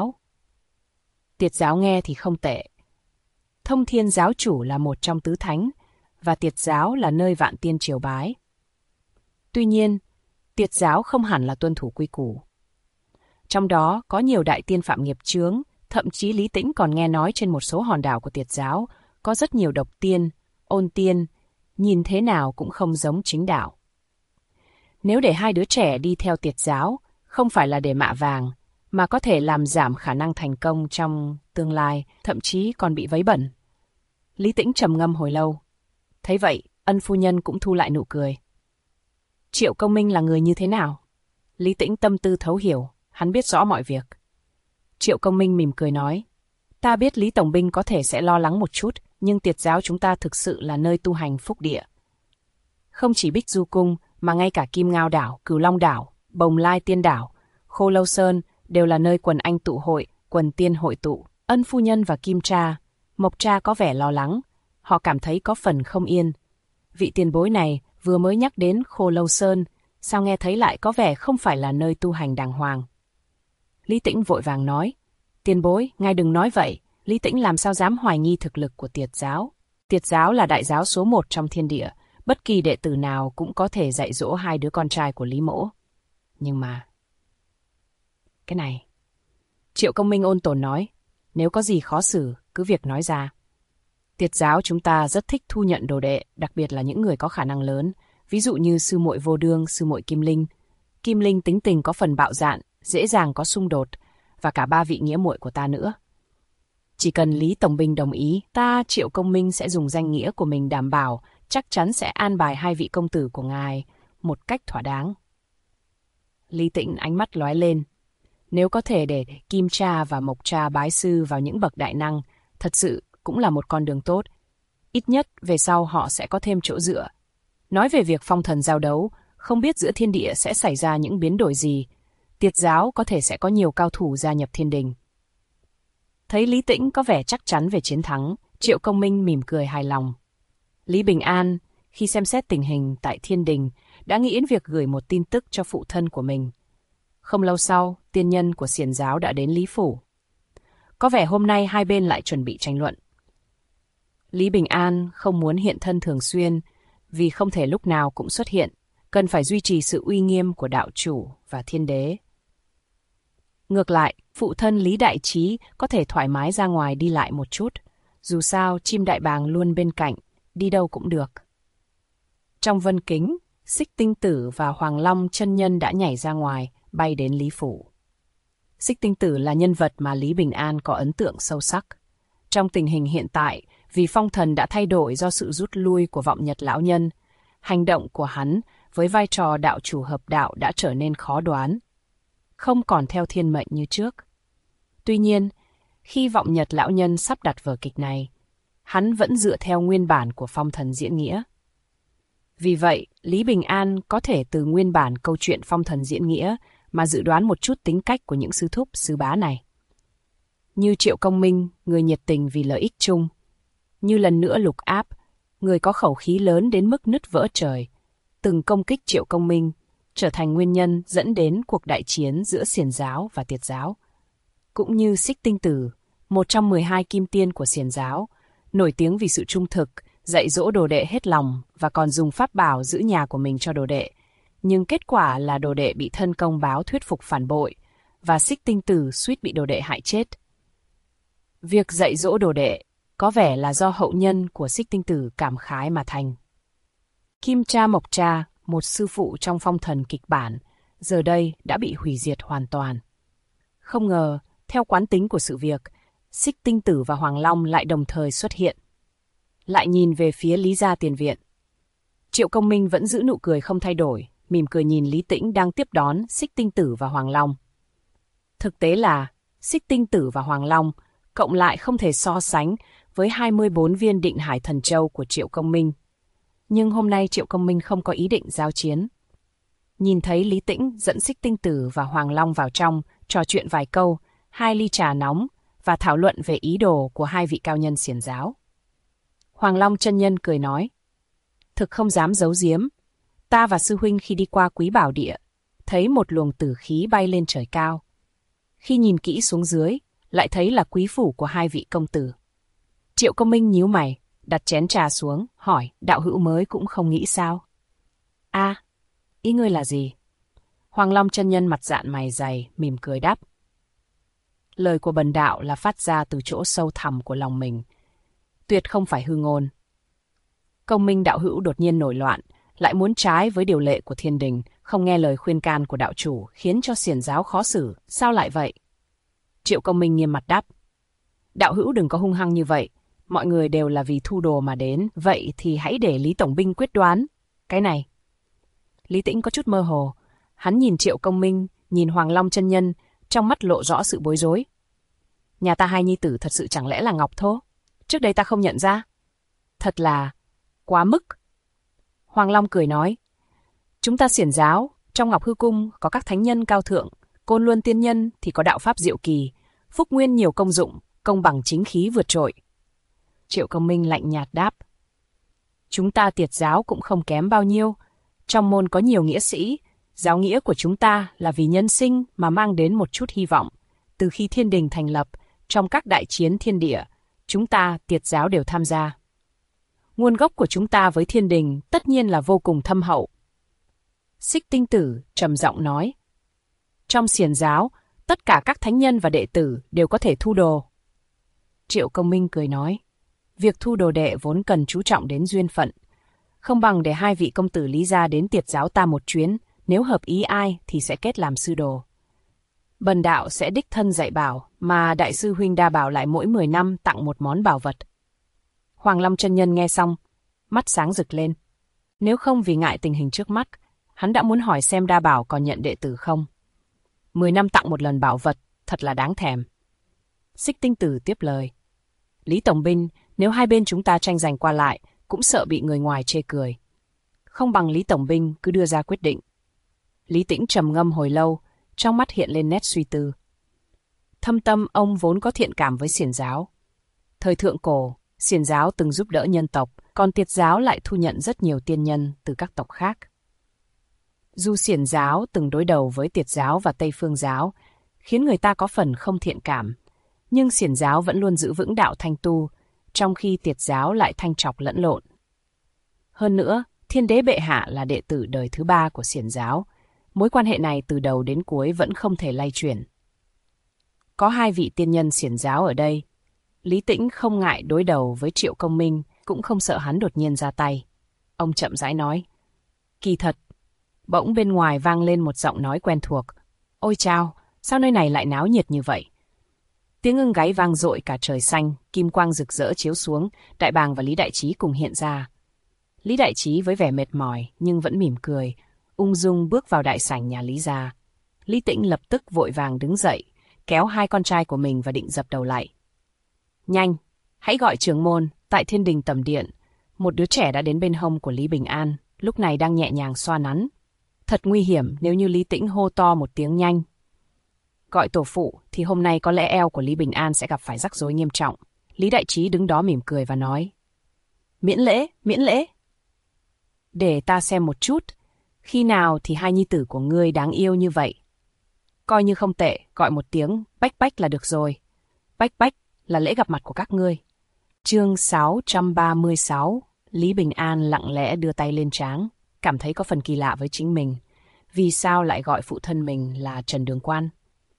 Tiệt giáo nghe thì không tệ. Thông Thiên giáo chủ là một trong tứ thánh, và Tiệt giáo là nơi vạn tiên triều bái. Tuy nhiên, Tiệt giáo không hẳn là tuân thủ quy củ. Trong đó có nhiều đại tiên phạm nghiệp chướng, thậm chí Lý Tĩnh còn nghe nói trên một số hòn đảo của Tiệt giáo có rất nhiều độc tiên, ôn tiên, nhìn thế nào cũng không giống chính đạo. Nếu để 2 đứa trẻ đi theo Tiệt giáo, không phải là để mạ vàng, mà có thể làm giảm khả năng thành công trong tương lai, thậm chí còn bị vấy bẩn. Lý Tĩnh trầm ngâm hồi lâu. Thấy vậy, Ân phu nhân cũng thu lại nụ cười. Triệu Công Minh là người như thế nào? Lý Tĩnh tâm tư thấu hiểu, hắn biết rõ mọi việc. Triệu Công Minh mỉm cười nói, ta biết Lý Tổng Binh có thể sẽ lo lắng một chút, nhưng Tiệt giáo chúng ta thực sự là nơi tu hành phúc địa. Không chỉ Bích Du Cung, mà ngay cả Kim Ngao Đảo, Cửu Long Đảo, Bồng Lai Tiên Đảo, Khô Lâu Sơn đều là nơi quần anh tụ hội, quần tiên hội tụ. Ân phu nhân và Kim Cha, Mộc Cha có vẻ lo lắng, họ cảm thấy có phần không yên. Vị tiền bối này vừa mới nhắc đến Khô Lâu Sơn, sao nghe thấy lại có vẻ không phải là nơi tu hành đàng hoàng. Lý Tĩnh vội vàng nói, tiền bối, ngài đừng nói vậy, Lý Tĩnh làm sao dám hoài nghi thực lực của Tiệt giáo. Tiệt giáo là đại giáo số 1 trong thiên địa, bất kỳ đệ tử nào cũng có thể dạy dỗ 2 đứa con trai của Lý Mỗ. Nhưng mà... cái này... Triệu Công Minh ôn tồn nói, nếu có gì khó xử, cứ việc nói ra. Tiệt giáo chúng ta rất thích thu nhận đồ đệ, đặc biệt là những người có khả năng lớn, ví dụ như sư muội Vô Đương, sư muội Kim Linh. Kim Linh tính tình có phần bạo dạn, dễ dàng có xung đột, và cả 3 vị nghĩa muội của ta nữa. Chỉ cần Lý Tổng Binh đồng ý, ta Triệu Công Minh sẽ dùng danh nghĩa của mình đảm bảo chắc chắn sẽ an bài 2 vị công tử của ngài một cách thỏa đáng. Lý Tĩnh ánh mắt lóe lên. Nếu có thể để Kim Cha và Mộc Cha bái sư vào những bậc đại năng, thật sự cũng là một con đường tốt. Ít nhất về sau họ sẽ có thêm chỗ dựa. Nói về việc phong thần giao đấu, không biết giữa thiên địa sẽ xảy ra những biến đổi gì. Tiệt giáo có thể sẽ có nhiều cao thủ gia nhập thiên đình. Thấy Lý Tĩnh có vẻ chắc chắn về chiến thắng, Triệu Công Minh mỉm cười hài lòng. Lý Bình An, khi xem xét tình hình tại thiên đình, đã nghĩ đến việc gửi một tin tức cho phụ thân của mình. Không lâu sau, tiên nhân của xiển giáo đã đến Lý Phủ. Có vẻ hôm nay hai bên lại chuẩn bị tranh luận. Lý Bình An không muốn hiện thân thường xuyên vì không thể lúc nào cũng xuất hiện, cần phải duy trì sự uy nghiêm của đạo chủ và thiên đế. Ngược lại, phụ thân Lý Đại Trí có thể thoải mái ra ngoài đi lại một chút, dù sao chim đại bàng luôn bên cạnh, đi đâu cũng được. Trong vân kính, Xích Tinh Tử và Hoàng Long chân nhân đã nhảy ra ngoài, bay đến Lý Phủ. Xích Tinh Tử là nhân vật mà Lý Bình An có ấn tượng sâu sắc. Trong tình hình hiện tại, vì phong thần đã thay đổi do sự rút lui của vọng nhật lão nhân, hành động của hắn với vai trò đạo chủ hợp đạo đã trở nên khó đoán, không còn theo thiên mệnh như trước. Tuy nhiên, khi vọng nhật lão nhân sắp đặt vở kịch này, hắn vẫn dựa theo nguyên bản của phong thần diễn nghĩa. Vì vậy, Lý Bình An có thể từ nguyên bản câu chuyện phong thần diễn nghĩa mà dự đoán một chút tính cách của những sư thúc sư bá này. Như Triệu Công Minh, người nhiệt tình vì lợi ích chung. Như lần nữa Lục Áp, người có khẩu khí lớn đến mức nứt vỡ trời, từng công kích Triệu Công Minh, trở thành nguyên nhân dẫn đến cuộc đại chiến giữa xiển giáo và tiệt giáo. Cũng như Xích Tinh Tử, một trong 12 kim tiên của xiển giáo, nổi tiếng vì sự trung thực, dạy dỗ đồ đệ hết lòng và còn dùng pháp bảo giữ nhà của mình cho đồ đệ. Nhưng kết quả là đồ đệ bị thân công báo thuyết phục phản bội, và Xích Tinh Tử suýt bị đồ đệ hại chết. Việc dạy dỗ đồ đệ có vẻ là do hậu nhân của Xích Tinh Tử cảm khái mà thành. Kim Cha Mộc Cha, một sư phụ trong phong thần kịch bản, giờ đây đã bị hủy diệt hoàn toàn. Không ngờ, theo quán tính của sự việc, Xích Tinh Tử và Hoàng Long lại đồng thời xuất hiện. Lại nhìn về phía Lý gia tiền viện. Triệu Công Minh vẫn giữ nụ cười không thay đổi, mỉm cười nhìn Lý Tĩnh đang tiếp đón Xích Tinh Tử và Hoàng Long. Thực tế là, Xích Tinh Tử và Hoàng Long cộng lại không thể so sánh với 24 viên Định Hải Thần Châu của Triệu Công Minh. Nhưng hôm nay Triệu Công Minh không có ý định giao chiến. Nhìn thấy Lý Tĩnh dẫn Xích Tinh Tử và Hoàng Long vào trong, trò chuyện vài câu, 2 ly trà nóng và thảo luận về ý đồ của hai vị cao nhân xiển giáo. Hoàng Long chân nhân cười nói, thực không dám giấu giếm, ta và sư huynh khi đi qua Quý Bảo Địa, thấy một luồng tử khí bay lên trời cao. Khi nhìn kỹ xuống dưới, lại thấy là quý phủ của hai vị công tử. Triệu Công Minh nhíu mày, đặt chén trà xuống, hỏi, đạo hữu mới cũng không nghĩ sao? Ý ngươi là gì? Hoàng Long chân nhân mặt dạn mày dày, mỉm cười đáp. Lời của bần đạo là phát ra từ chỗ sâu thẳm của lòng mình, tuyệt không phải hư ngôn. Công Minh đạo hữu đột nhiên nổi loạn, lại muốn trái với điều lệ của thiên đình, không nghe lời khuyên can của đạo chủ, khiến cho xiển giáo khó xử, sao lại vậy? Triệu Công Minh nghiêm mặt đáp. Đạo hữu đừng có hung hăng như vậy, mọi người đều là vì thu đồ mà đến, vậy thì hãy để Lý Tổng Binh quyết đoán. Cái này. Lý Tĩnh có chút mơ hồ, hắn nhìn Triệu Công Minh, nhìn Hoàng Long chân nhân, trong mắt lộ rõ sự bối rối. Nhà ta hai nhi tử thật sự chẳng lẽ là Ngọc Thô? Trước đây ta không nhận ra. Thật là quá mức. Hoàng Long cười nói, chúng ta xiển giáo, trong Ngọc Hư Cung có các thánh nhân cao thượng, Côn Luân tiên nhân thì có đạo pháp diệu kỳ, phúc nguyên nhiều công dụng, công bằng chính khí vượt trội. Triệu Công Minh lạnh nhạt đáp, chúng ta tiệt giáo cũng không kém bao nhiêu, trong môn có nhiều nghĩa sĩ, giáo nghĩa của chúng ta là vì nhân sinh mà mang đến một chút hy vọng. Từ khi thiên đình thành lập, trong các đại chiến thiên địa, chúng ta tiệt giáo đều tham gia. Nguồn gốc của chúng ta với thiên đình tất nhiên là vô cùng thâm hậu. Xích Tinh Tử trầm giọng nói, trong xiển giáo, tất cả các thánh nhân và đệ tử đều có thể thu đồ. Triệu Công Minh cười nói, việc thu đồ đệ vốn cần chú trọng đến duyên phận, không bằng để hai vị công tử Lý gia đến tiệt giáo ta một chuyến, nếu hợp ý ai thì sẽ kết làm sư đồ. Bần đạo sẽ đích thân dạy bảo, mà đại sư huynh đa bảo lại mỗi 10 năm tặng một món bảo vật. Hoàng Long chân nhân nghe xong, mắt sáng rực lên. Nếu không vì ngại tình hình trước mắt, hắn đã muốn hỏi xem đa bảo còn nhận đệ tử không. 10 năm tặng một lần bảo vật, thật là đáng thèm. Xích Tinh Tử tiếp lời. Lý Tổng Binh, Nếu hai bên chúng ta tranh giành qua lại, cũng sợ bị người ngoài chê cười. Không bằng Lý Tổng binh cứ đưa ra quyết định. Lý Tĩnh trầm ngâm hồi lâu, trong mắt hiện lên nét suy tư. Thâm tâm ông vốn có thiện cảm với Xiển giáo. Thời thượng cổ, Xiển giáo từng giúp đỡ nhân tộc, còn Tiệt giáo lại thu nhận rất nhiều tiên nhân từ các tộc khác. Dù Xiển giáo từng đối đầu với Tiệt giáo và Tây Phương giáo, khiến người ta có phần không thiện cảm, nhưng Xiển giáo vẫn luôn giữ vững đạo thanh tu, trong khi Tiệt giáo lại thanh trọc lẫn lộn. Hơn nữa, Thiên đế bệ hạ là đệ tử đời thứ 3 của Xiển giáo, mối quan hệ này từ đầu đến cuối vẫn không thể lay chuyển. Có 2 vị tiên nhân Xiển giáo ở đây, Lý Tĩnh không ngại đối đầu với Triệu Công Minh, cũng không sợ hắn đột nhiên ra tay. Ông chậm rãi nói, kỳ thật. Bỗng bên ngoài vang lên một giọng nói quen thuộc. Ôi chao, sao nơi này lại náo nhiệt như vậy? Tiếng ưng gáy vang dội cả trời xanh, kim quang rực rỡ chiếu xuống, Đại Bàng và Lý Đại Trí cùng hiện ra. Lý Đại Trí với vẻ mệt mỏi nhưng vẫn mỉm cười, ung dung bước vào đại sảnh nhà Lý gia. Lý Tĩnh lập tức vội vàng đứng dậy, kéo 2 con trai của mình và định dập đầu lại. Nhanh, hãy gọi trưởng môn. Tại thiên đình tầm điện, một đứa trẻ đã đến bên hông của Lý Bình An, lúc này đang nhẹ nhàng xoa nắn. Thật nguy hiểm nếu như Lý Tĩnh hô to một tiếng nhanh. Gọi tổ phụ thì hôm nay có lẽ eo của Lý Bình An sẽ gặp phải rắc rối nghiêm trọng. Lý Đại Trí đứng đó mỉm cười và nói, miễn lễ, miễn lễ. Để ta xem một chút, khi nào thì 2 nhi tử của ngươi đáng yêu như vậy. Coi như không tệ, gọi một tiếng bách bách là được rồi. Bách bách là lễ gặp mặt của các ngươi. Chương 636, Lý Bình An lặng lẽ đưa tay lên trán, cảm thấy có phần kỳ lạ với chính mình. Vì sao lại gọi phụ thân mình là Trần Đường Quan?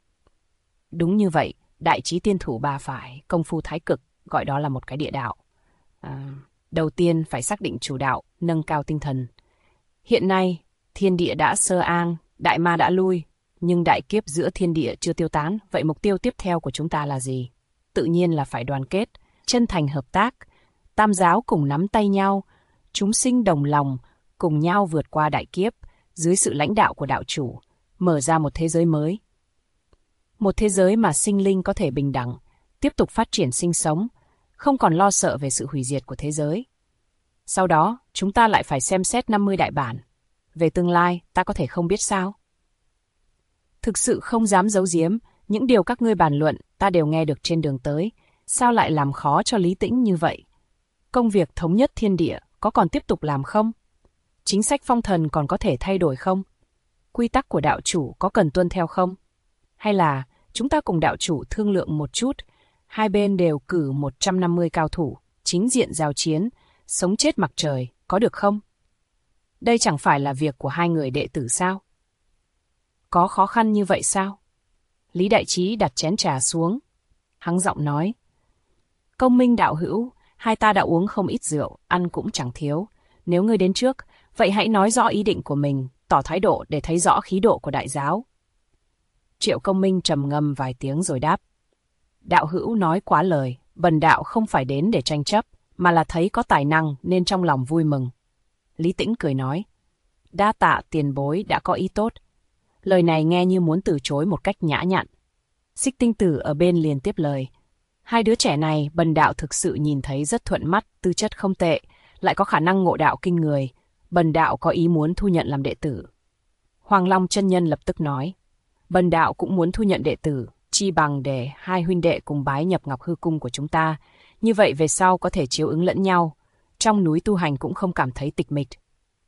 Đúng như vậy, đại trí tiên thủ 3 phải, công phu thái cực, gọi đó là một cái địa đạo. Đầu tiên phải xác định chủ đạo, nâng cao tinh thần. Hiện nay, thiên địa đã sơ an, đại ma đã lui, nhưng đại kiếp giữa thiên địa chưa tiêu tán. Vậy mục tiêu tiếp theo của chúng ta là gì? Tự nhiên là phải đoàn kết, chân thành hợp tác, tam giáo cùng nắm tay nhau, chúng sinh đồng lòng, cùng nhau vượt qua đại kiếp, dưới sự lãnh đạo của đạo chủ, mở ra một thế giới mới. Một thế giới mà sinh linh có thể bình đẳng, tiếp tục phát triển sinh sống, không còn lo sợ về sự hủy diệt của thế giới. Sau đó, chúng ta lại phải xem xét 50 đại bản. Về tương lai, ta có thể không biết sao? Thực sự không dám giấu giếm, những điều các ngươi bàn luận, ta đều nghe được trên đường tới. Sao lại làm khó cho Lý Tĩnh như vậy? Công việc thống nhất thiên địa có còn tiếp tục làm không? Chính sách phong thần còn có thể thay đổi không? Quy tắc của đạo chủ có cần tuân theo không? Hay là chúng ta cùng đạo chủ thương lượng một chút, hai bên đều cử 150 cao thủ, chính diện giao chiến, sống chết mặc trời, có được không? Đây chẳng phải là việc của 2 người đệ tử sao? Có khó khăn như vậy sao? Lý Đại Trí đặt chén trà xuống, hắng giọng nói. Công Minh đạo hữu, hai ta đã uống không ít rượu, ăn cũng chẳng thiếu. Nếu ngươi đến trước, vậy hãy nói rõ ý định của mình, tỏ thái độ để thấy rõ khí độ của đại giáo. Triệu Công Minh trầm ngâm vài tiếng rồi đáp. Đạo hữu nói quá lời, bần đạo không phải đến để tranh chấp, mà là thấy có tài năng nên trong lòng vui mừng. Lý Tĩnh cười nói. Đa tạ tiền bối đã có ý tốt. Lời này nghe như muốn từ chối một cách nhã nhặn. Xích Tinh Tử ở bên liền tiếp lời. 2 đứa trẻ này bần đạo thực sự nhìn thấy rất thuận mắt, tư chất không tệ, lại có khả năng ngộ đạo kinh người. Bần đạo có ý muốn thu nhận làm đệ tử. Hoàng Long chân nhân lập tức nói. Bần đạo cũng muốn thu nhận đệ tử, chi bằng để 2 huynh đệ cùng bái nhập Ngọc Hư Cung của chúng ta. Như vậy về sau có thể chiếu ứng lẫn nhau. Trong núi tu hành cũng không cảm thấy tịch mịch.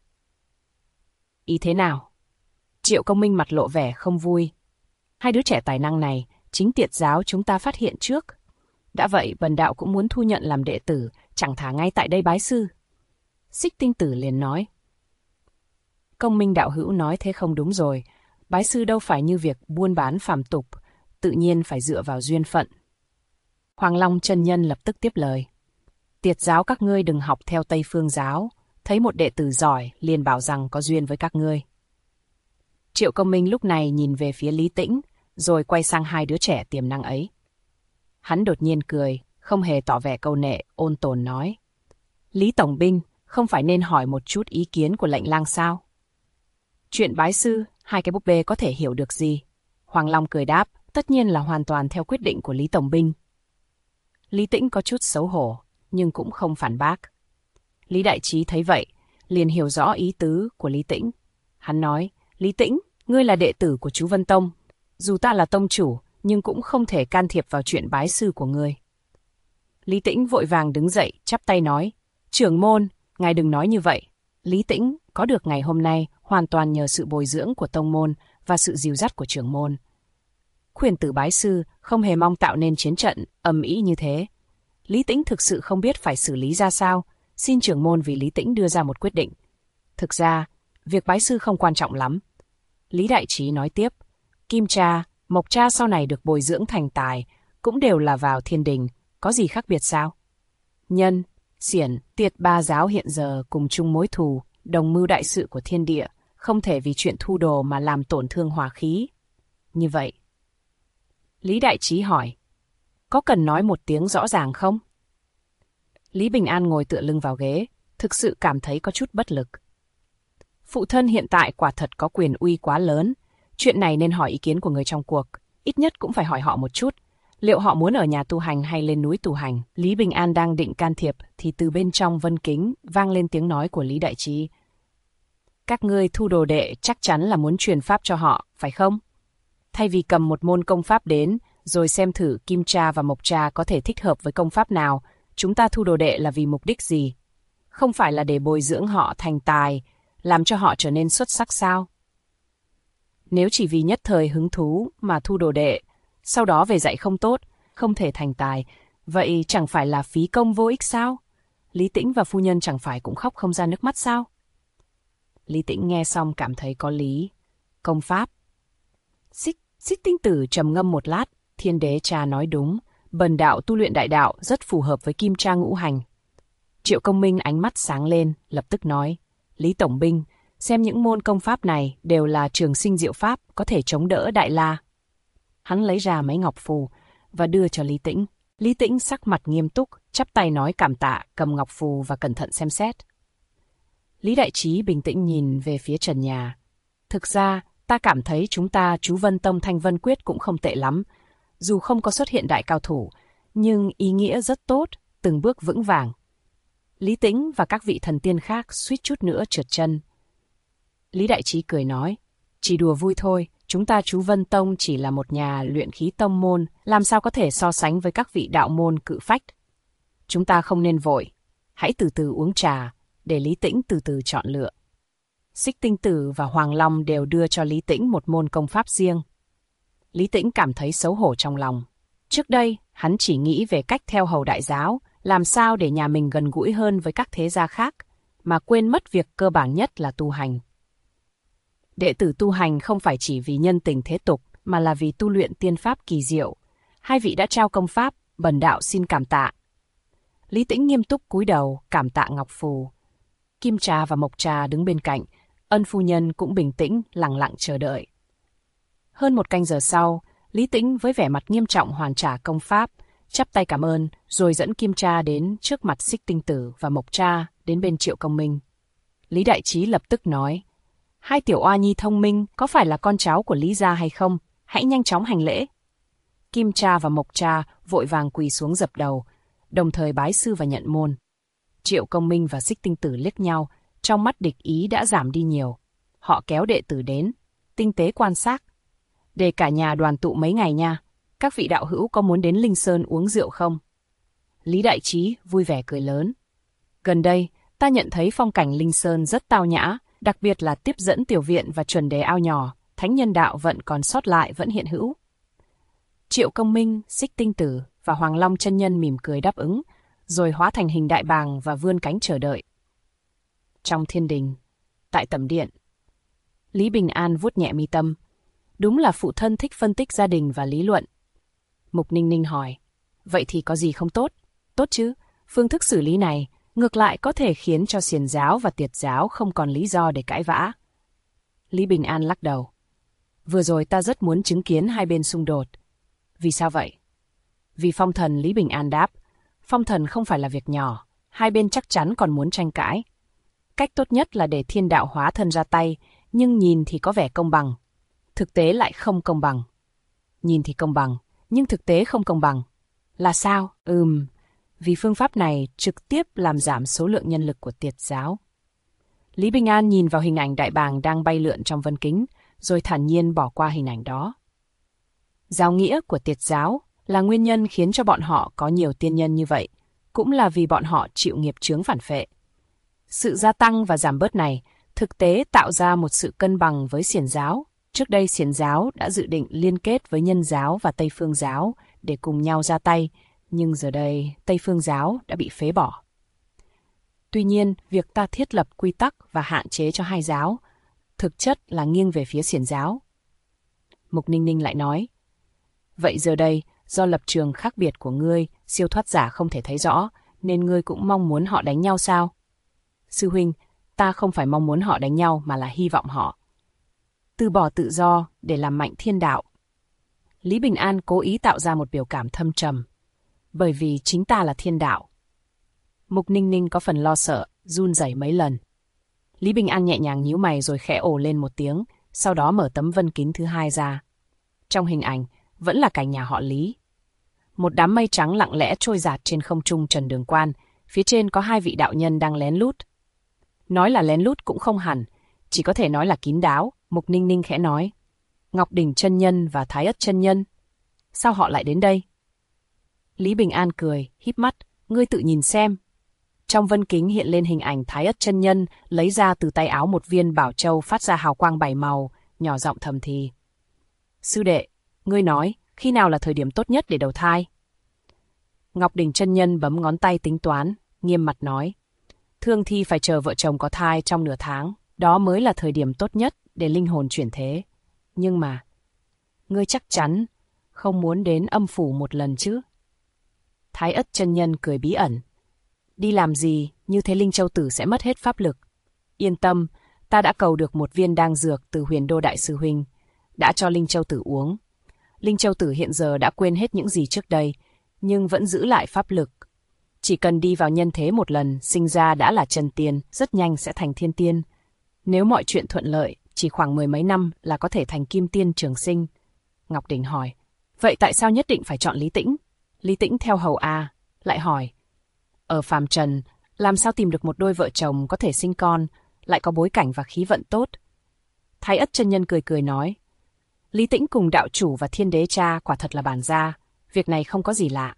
Ý thế nào? Triệu Công Minh mặt lộ vẻ không vui. 2 đứa trẻ tài năng này, chính Tiệt giáo chúng ta phát hiện trước. Đã vậy, bần đạo cũng muốn thu nhận làm đệ tử, chẳng thà ngay tại đây bái sư. Xích Tinh Tử liền nói. Công Minh đạo hữu nói thế không đúng rồi. Bái sư đâu phải như việc buôn bán phàm tục, tự nhiên phải dựa vào duyên phận. Hoàng Long chân nhân lập tức tiếp lời. Tiệt giáo các ngươi đừng học theo Tây Phương giáo, thấy một đệ tử giỏi liền bảo rằng có duyên với các ngươi. Triệu Công Minh lúc này nhìn về phía Lý Tĩnh, rồi quay sang 2 đứa trẻ tiềm năng ấy. Hắn đột nhiên cười, không hề tỏ vẻ câu nệ, ôn tồn nói. Lý Tổng binh, không phải nên hỏi một chút ý kiến của lệnh lang sao? Chuyện bái sư, 2 cái búp bê có thể hiểu được gì? Hoàng Long cười đáp, tất nhiên là hoàn toàn theo quyết định của Lý Tổng binh. Lý Tĩnh có chút xấu hổ, nhưng cũng không phản bác. Lý Đại Trí thấy vậy, liền hiểu rõ ý tứ của Lý Tĩnh. Hắn nói, Lý Tĩnh, ngươi là đệ tử của chú Vân Tông. Dù ta là tông chủ, nhưng cũng không thể can thiệp vào chuyện bái sư của ngươi. Lý Tĩnh vội vàng đứng dậy, chắp tay nói, trưởng môn, ngài đừng nói như vậy. Lý Tĩnh có được ngày hôm nay hoàn toàn nhờ sự bồi dưỡng của tông môn và sự dìu dắt của trưởng môn. Khuyển tử bái sư không hề mong tạo nên chiến trận ầm ĩ như thế. Lý Tĩnh thực sự không biết phải xử lý ra sao, xin trưởng môn vì Lý Tĩnh đưa ra một quyết định. Thực ra, việc bái sư không quan trọng lắm. Lý Đại Trí nói tiếp, Kim Cha, Mộc Cha sau này được bồi dưỡng thành tài, cũng đều là vào thiên đình, có gì khác biệt sao? Nhân, Xiển, Tiệt ba giáo hiện giờ cùng chung mối thù, đồng mưu đại sự của thiên địa, không thể vì chuyện thu đồ mà làm tổn thương hòa khí. Như vậy. Lý Đại Trí hỏi, có cần nói một tiếng rõ ràng không? Lý Bình An ngồi tựa lưng vào ghế, thực sự cảm thấy có chút bất lực. Phụ thân hiện tại quả thật có quyền uy quá lớn, chuyện này nên hỏi ý kiến của người trong cuộc, ít nhất cũng phải hỏi họ một chút. Liệu họ muốn ở nhà tu hành hay lên núi tu hành? Lý Bình An đang định can thiệp thì từ bên trong vân kính vang lên tiếng nói của Lý Đại Trí. Các ngươi thu đồ đệ chắc chắn là muốn truyền pháp cho họ, phải không? Thay vì cầm một môn công pháp đến, rồi xem thử Kim Cha và Mộc Cha có thể thích hợp với công pháp nào, chúng ta thu đồ đệ là vì mục đích gì? Không phải là để bồi dưỡng họ thành tài, làm cho họ trở nên xuất sắc sao? Nếu chỉ vì nhất thời hứng thú mà thu đồ đệ, sau đó về dạy không tốt, không thể thành tài, vậy chẳng phải là phí công vô ích sao? Lý Tĩnh và phu nhân chẳng phải cũng khóc không ra nước mắt sao? Lý Tĩnh nghe xong cảm thấy có lý. Công pháp. Xích Tinh Tử trầm ngâm một lát, Thiên Đế Cha nói đúng, bần đạo tu luyện đại đạo rất phù hợp với Kim Cha ngũ hành. Triệu Công Minh ánh mắt sáng lên, lập tức nói, Lý Tổng Binh, xem những môn công pháp này đều là trường sinh diệu pháp, có thể chống đỡ Đại La. Hắn lấy ra mấy ngọc phù và đưa cho Lý Tĩnh. Lý Tĩnh sắc mặt nghiêm túc, chắp tay nói cảm tạ, cầm ngọc phù và cẩn thận xem xét. Lý Đại Trí bình tĩnh nhìn về phía trần nhà. Thực ra, ta cảm thấy chúng ta chú Vân Tông Thanh Vân Quyết cũng không tệ lắm. Dù không có xuất hiện đại cao thủ, nhưng ý nghĩa rất tốt, từng bước vững vàng. Lý Tĩnh và các vị thần tiên khác suýt chút nữa trượt chân. Lý Đại Trí cười nói, chỉ đùa vui thôi, chúng ta chú Vân Tông chỉ là một nhà luyện khí tông môn, làm sao có thể so sánh với các vị đạo môn cự phách. Chúng ta không nên vội, hãy từ từ uống trà, để Lý Tĩnh từ từ chọn lựa. Xích Tinh Tử và Hoàng Long đều đưa cho Lý Tĩnh một môn công pháp riêng. Lý Tĩnh cảm thấy xấu hổ trong lòng. Trước đây, hắn chỉ nghĩ về cách theo hầu đại giáo, làm sao để nhà mình gần gũi hơn với các thế gia khác, mà quên mất việc cơ bản nhất là tu hành. Đệ tử tu hành không phải chỉ vì nhân tình thế tục, mà là vì tu luyện tiên pháp kỳ diệu. Hai vị đã trao công pháp, bần đạo xin cảm tạ. Lý Tĩnh nghiêm túc cúi đầu, cảm tạ ngọc phù. Kim Cha và Mộc Cha đứng bên cạnh, Ân phu nhân cũng bình tĩnh, lặng lặng chờ đợi. Hơn một canh giờ sau, Lý Tĩnh với vẻ mặt nghiêm trọng hoàn trả công pháp, chắp tay cảm ơn, rồi dẫn Kim Cha đến trước mặt Xích Tinh Tử và Mộc Cha đến bên Triệu Công Minh. Lý Đại Trí lập tức nói, hai tiểu oa nhi thông minh có phải là con cháu của Lý gia hay không? Hãy nhanh chóng hành lễ. Kim Cha và Mộc Cha vội vàng quỳ xuống dập đầu, đồng thời bái sư và nhận môn. Triệu Công Minh và Xích Tinh Tử liếc nhau, trong mắt địch ý đã giảm đi nhiều. Họ kéo đệ tử đến, tinh tế quan sát. Để cả nhà đoàn tụ mấy ngày nha, các vị đạo hữu có muốn đến Linh Sơn uống rượu không? Lý Đại Trí vui vẻ cười lớn. Gần đây, ta nhận thấy phong cảnh Linh Sơn rất tao nhã, đặc biệt là tiếp dẫn tiểu viện và chuẩn đề ao nhỏ, thánh nhân đạo vẫn còn sót lại vẫn hiện hữu. Triệu Công Minh, Xích Tinh Tử và Hoàng Long chân nhân mỉm cười đáp ứng, rồi hóa thành hình đại bàng và vươn cánh chờ đợi. Trong thiên đình, tại tẩm điện, Lý Bình An vuốt nhẹ mi tâm. Đúng là phụ thân thích phân tích gia đình và lý luận. Mục Ninh Ninh hỏi, vậy thì có gì không tốt? Tốt chứ, phương thức xử lý này ngược lại có thể khiến cho xiển giáo và tiệt giáo không còn lý do để cãi vã. Lý Bình An lắc đầu. Vừa rồi ta rất muốn chứng kiến hai bên xung đột. Vì sao vậy? Vì phong thần. Lý Bình An đáp, phong thần không phải là việc nhỏ, hai bên chắc chắn còn muốn tranh cãi. Cách tốt nhất là để thiên đạo hóa thân ra tay, nhưng nhìn thì có vẻ công bằng. Thực tế lại không công bằng. Nhìn thì công bằng, nhưng thực tế không công bằng. Là sao? vì phương pháp này trực tiếp làm giảm số lượng nhân lực của Tiệt giáo. Lý Bình An nhìn vào hình ảnh đại bàng đang bay lượn trong vân kính, rồi thản nhiên bỏ qua hình ảnh đó. Giáo nghĩa của Tiệt giáo là nguyên nhân khiến cho bọn họ có nhiều tiên nhân như vậy, cũng là vì bọn họ chịu nghiệp chướng phản phệ. Sự gia tăng và giảm bớt này thực tế tạo ra một sự cân bằng với Xiển giáo. Trước đây Xiển giáo đã dự định liên kết với Nhân giáo và Tây Phương giáo để cùng nhau ra tay, nhưng giờ đây Tây Phương giáo đã bị phế bỏ. Tuy nhiên, việc ta thiết lập quy tắc và hạn chế cho hai giáo thực chất là nghiêng về phía Xiển giáo. Mục Ninh Ninh lại nói, vậy giờ đây, do lập trường khác biệt của ngươi, siêu thoát giả không thể thấy rõ, nên ngươi cũng mong muốn họ đánh nhau sao? Sư huynh, ta không phải mong muốn họ đánh nhau mà là hy vọng họ từ bỏ tự do để làm mạnh thiên đạo. Lý Bình An cố ý tạo ra một biểu cảm thâm trầm. Bởi vì chính ta là thiên đạo. Mục Ninh Ninh có phần lo sợ, run rẩy mấy lần. Lý Bình An nhẹ nhàng nhíu mày rồi khẽ ồ lên một tiếng, sau đó mở tấm vân kính thứ hai ra. Trong hình ảnh, vẫn là cảnh nhà họ Lý. Một đám mây trắng lặng lẽ trôi dạt trên không trung Trần Đường Quan, phía trên có hai vị đạo nhân đang lén lút. Nói là lén lút cũng không hẳn, chỉ có thể nói là kín đáo. Mục Ninh Ninh khẽ nói, Ngọc Đỉnh chân nhân và Thái Ất chân nhân, sao họ lại đến đây? Lý Bình An cười, híp mắt, ngươi tự nhìn xem. Trong vân kính hiện lên hình ảnh Thái Ất chân nhân lấy ra từ tay áo một viên bảo châu phát ra hào quang 7 màu, nhỏ giọng thầm thì. Sư đệ, ngươi nói, khi nào là thời điểm tốt nhất để đầu thai? Ngọc Đỉnh chân nhân bấm ngón tay tính toán, nghiêm mặt nói. Thương thi phải chờ vợ chồng có thai trong nửa tháng, đó mới là thời điểm tốt nhất để linh hồn chuyển thế. Nhưng mà, ngươi chắc chắn không muốn đến âm phủ một lần chứ? Thái Ất chân nhân cười bí ẩn. Đi làm gì, như thế Linh Châu Tử sẽ mất hết pháp lực. Yên tâm, ta đã cầu được một viên đan dược từ Huyền Đô Đại Sư Huynh, đã cho Linh Châu Tử uống. Linh Châu Tử hiện giờ đã quên hết những gì trước đây, nhưng vẫn giữ lại pháp lực. Chỉ cần đi vào nhân thế một lần, sinh ra đã là chân tiên, rất nhanh sẽ thành thiên tiên. Nếu mọi chuyện thuận lợi, chỉ khoảng 10 mấy năm là có thể thành kim tiên trường sinh. Ngọc Đỉnh hỏi, vậy tại sao nhất định phải chọn Lý Tĩnh? Lý Tĩnh theo hầu A, lại hỏi, ở phàm trần, làm sao tìm được một đôi vợ chồng có thể sinh con, lại có bối cảnh và khí vận tốt? Thái Ất chân nhân cười cười nói, Lý Tĩnh cùng đạo chủ và thiên đế cha quả thật là bản gia, việc này không có gì lạ.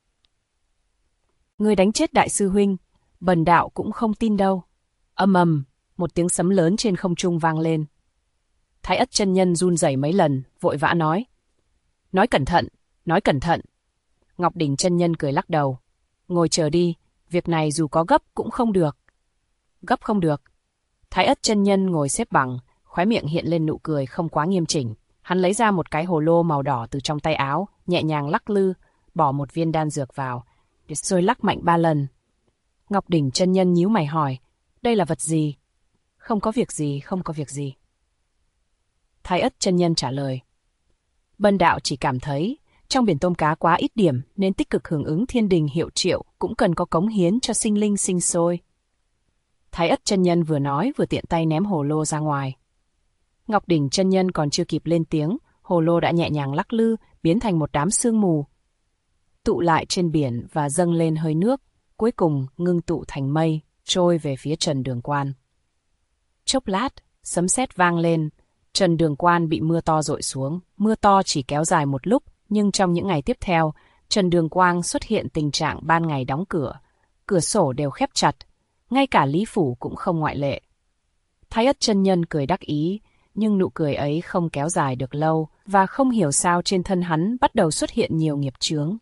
Người đánh chết đại sư huynh, bần đạo cũng không tin đâu. Ầm ầm, một tiếng sấm lớn trên không trung vang lên. Thái Ất chân nhân run rẩy mấy lần, vội vã nói. Nói cẩn thận, nói cẩn thận. Ngọc Đỉnh chân nhân cười lắc đầu. Ngồi chờ đi, việc này dù có gấp cũng không được. Gấp không được. Thái Ất chân nhân ngồi xếp bằng, khóe miệng hiện lên nụ cười không quá nghiêm chỉnh. Hắn lấy ra một cái hồ lô màu đỏ từ trong tay áo, nhẹ nhàng lắc lư, bỏ một viên đan dược vào, rồi lắc mạnh 3 lần. Ngọc Đỉnh chân nhân nhíu mày hỏi, đây là vật gì? Không có việc gì, không có việc gì. Thái Ất chân nhân trả lời, bần đạo chỉ cảm thấy trong biển tôm cá quá ít điểm nên tích cực hưởng ứng thiên đình hiệu triệu cũng cần có cống hiến cho sinh linh sinh sôi. Thái Ất chân nhân vừa nói vừa tiện tay ném hồ lô ra ngoài. Ngọc Đỉnh chân nhân còn chưa kịp lên tiếng, hồ lô đã nhẹ nhàng lắc lư, biến thành một đám sương mù. Tụ lại trên biển và dâng lên hơi nước, cuối cùng ngưng tụ thành mây, trôi về phía Trần Đường Quan. Chốc lát, sấm sét vang lên, Trần Đường Quan bị mưa to dội xuống. Mưa to chỉ kéo dài một lúc, nhưng trong những ngày tiếp theo, Trần Đường Quang xuất hiện tình trạng ban ngày đóng cửa, cửa sổ đều khép chặt, ngay cả Lý Phủ cũng không ngoại lệ. Thái Ất chân nhân cười đắc ý, nhưng nụ cười ấy không kéo dài được lâu, và không hiểu sao trên thân hắn bắt đầu xuất hiện nhiều nghiệp chướng.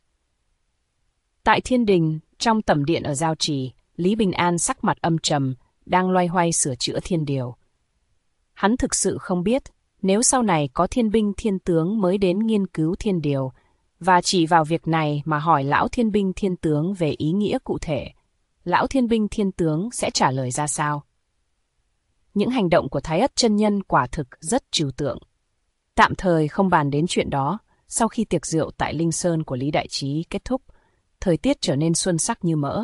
Tại thiên đình, trong tẩm điện ở Giao Trì, Lý Bình An sắc mặt âm trầm, đang loay hoay sửa chữa thiên điều. Hắn thực sự không biết, nếu sau này có thiên binh thiên tướng mới đến nghiên cứu thiên điều, và chỉ vào việc này mà hỏi lão thiên binh thiên tướng về ý nghĩa cụ thể, lão thiên binh thiên tướng sẽ trả lời ra sao? Những hành động của Thái Ất chân nhân quả thực rất trừu tượng. Tạm thời không bàn đến chuyện đó, sau khi tiệc rượu tại Linh Sơn của Lý Đại Trí kết thúc, thời tiết trở nên xuân sắc như mỡ.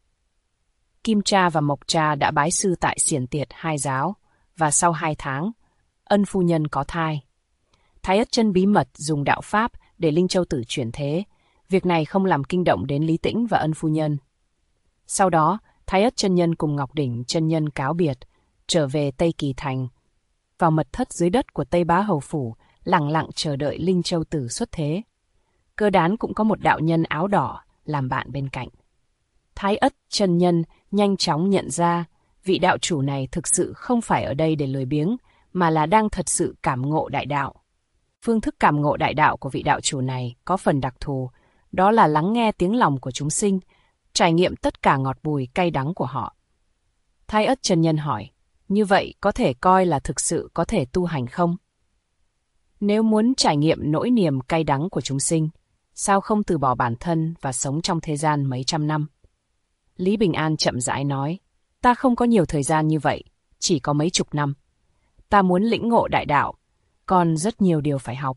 Kim Cha và Mộc Cha đã bái sư tại Xiển Tiệt hai giáo, và sau 2 tháng, Ân phu nhân có thai. Thái Ất chân bí mật dùng đạo pháp để Linh Châu Tử chuyển thế, Việc này không làm kinh động đến Lý Tĩnh và Ân phu nhân. Sau đó, Thái Ất chân nhân cùng Ngọc Đỉnh chân nhân cáo biệt, trở về Tây Kỳ Thành. Vào mật thất dưới đất của Tây Bá Hầu Phủ, lặng lặng chờ đợi Linh Châu Tử xuất thế. Cơ đán cũng có một đạo nhân áo đỏ làm bạn bên cạnh. Thái Ất chân nhân nhanh chóng nhận ra vị đạo chủ này thực sự không phải ở đây để lười biếng, mà là đang thật sự cảm ngộ đại đạo. Phương thức cảm ngộ đại đạo của vị đạo chủ này có phần đặc thù, đó là lắng nghe tiếng lòng của chúng sinh, trải nghiệm tất cả ngọt bùi cay đắng của họ. Thái Ất chân nhân hỏi, như vậy có thể coi là thực sự có thể tu hành không? Nếu muốn trải nghiệm nỗi niềm cay đắng của chúng sinh, sao không từ bỏ bản thân và sống trong thế gian mấy trăm năm? Lý Bình An chậm rãi nói, ta không có nhiều thời gian như vậy, chỉ có mấy chục năm. Ta muốn lĩnh ngộ đại đạo, còn rất nhiều điều phải học.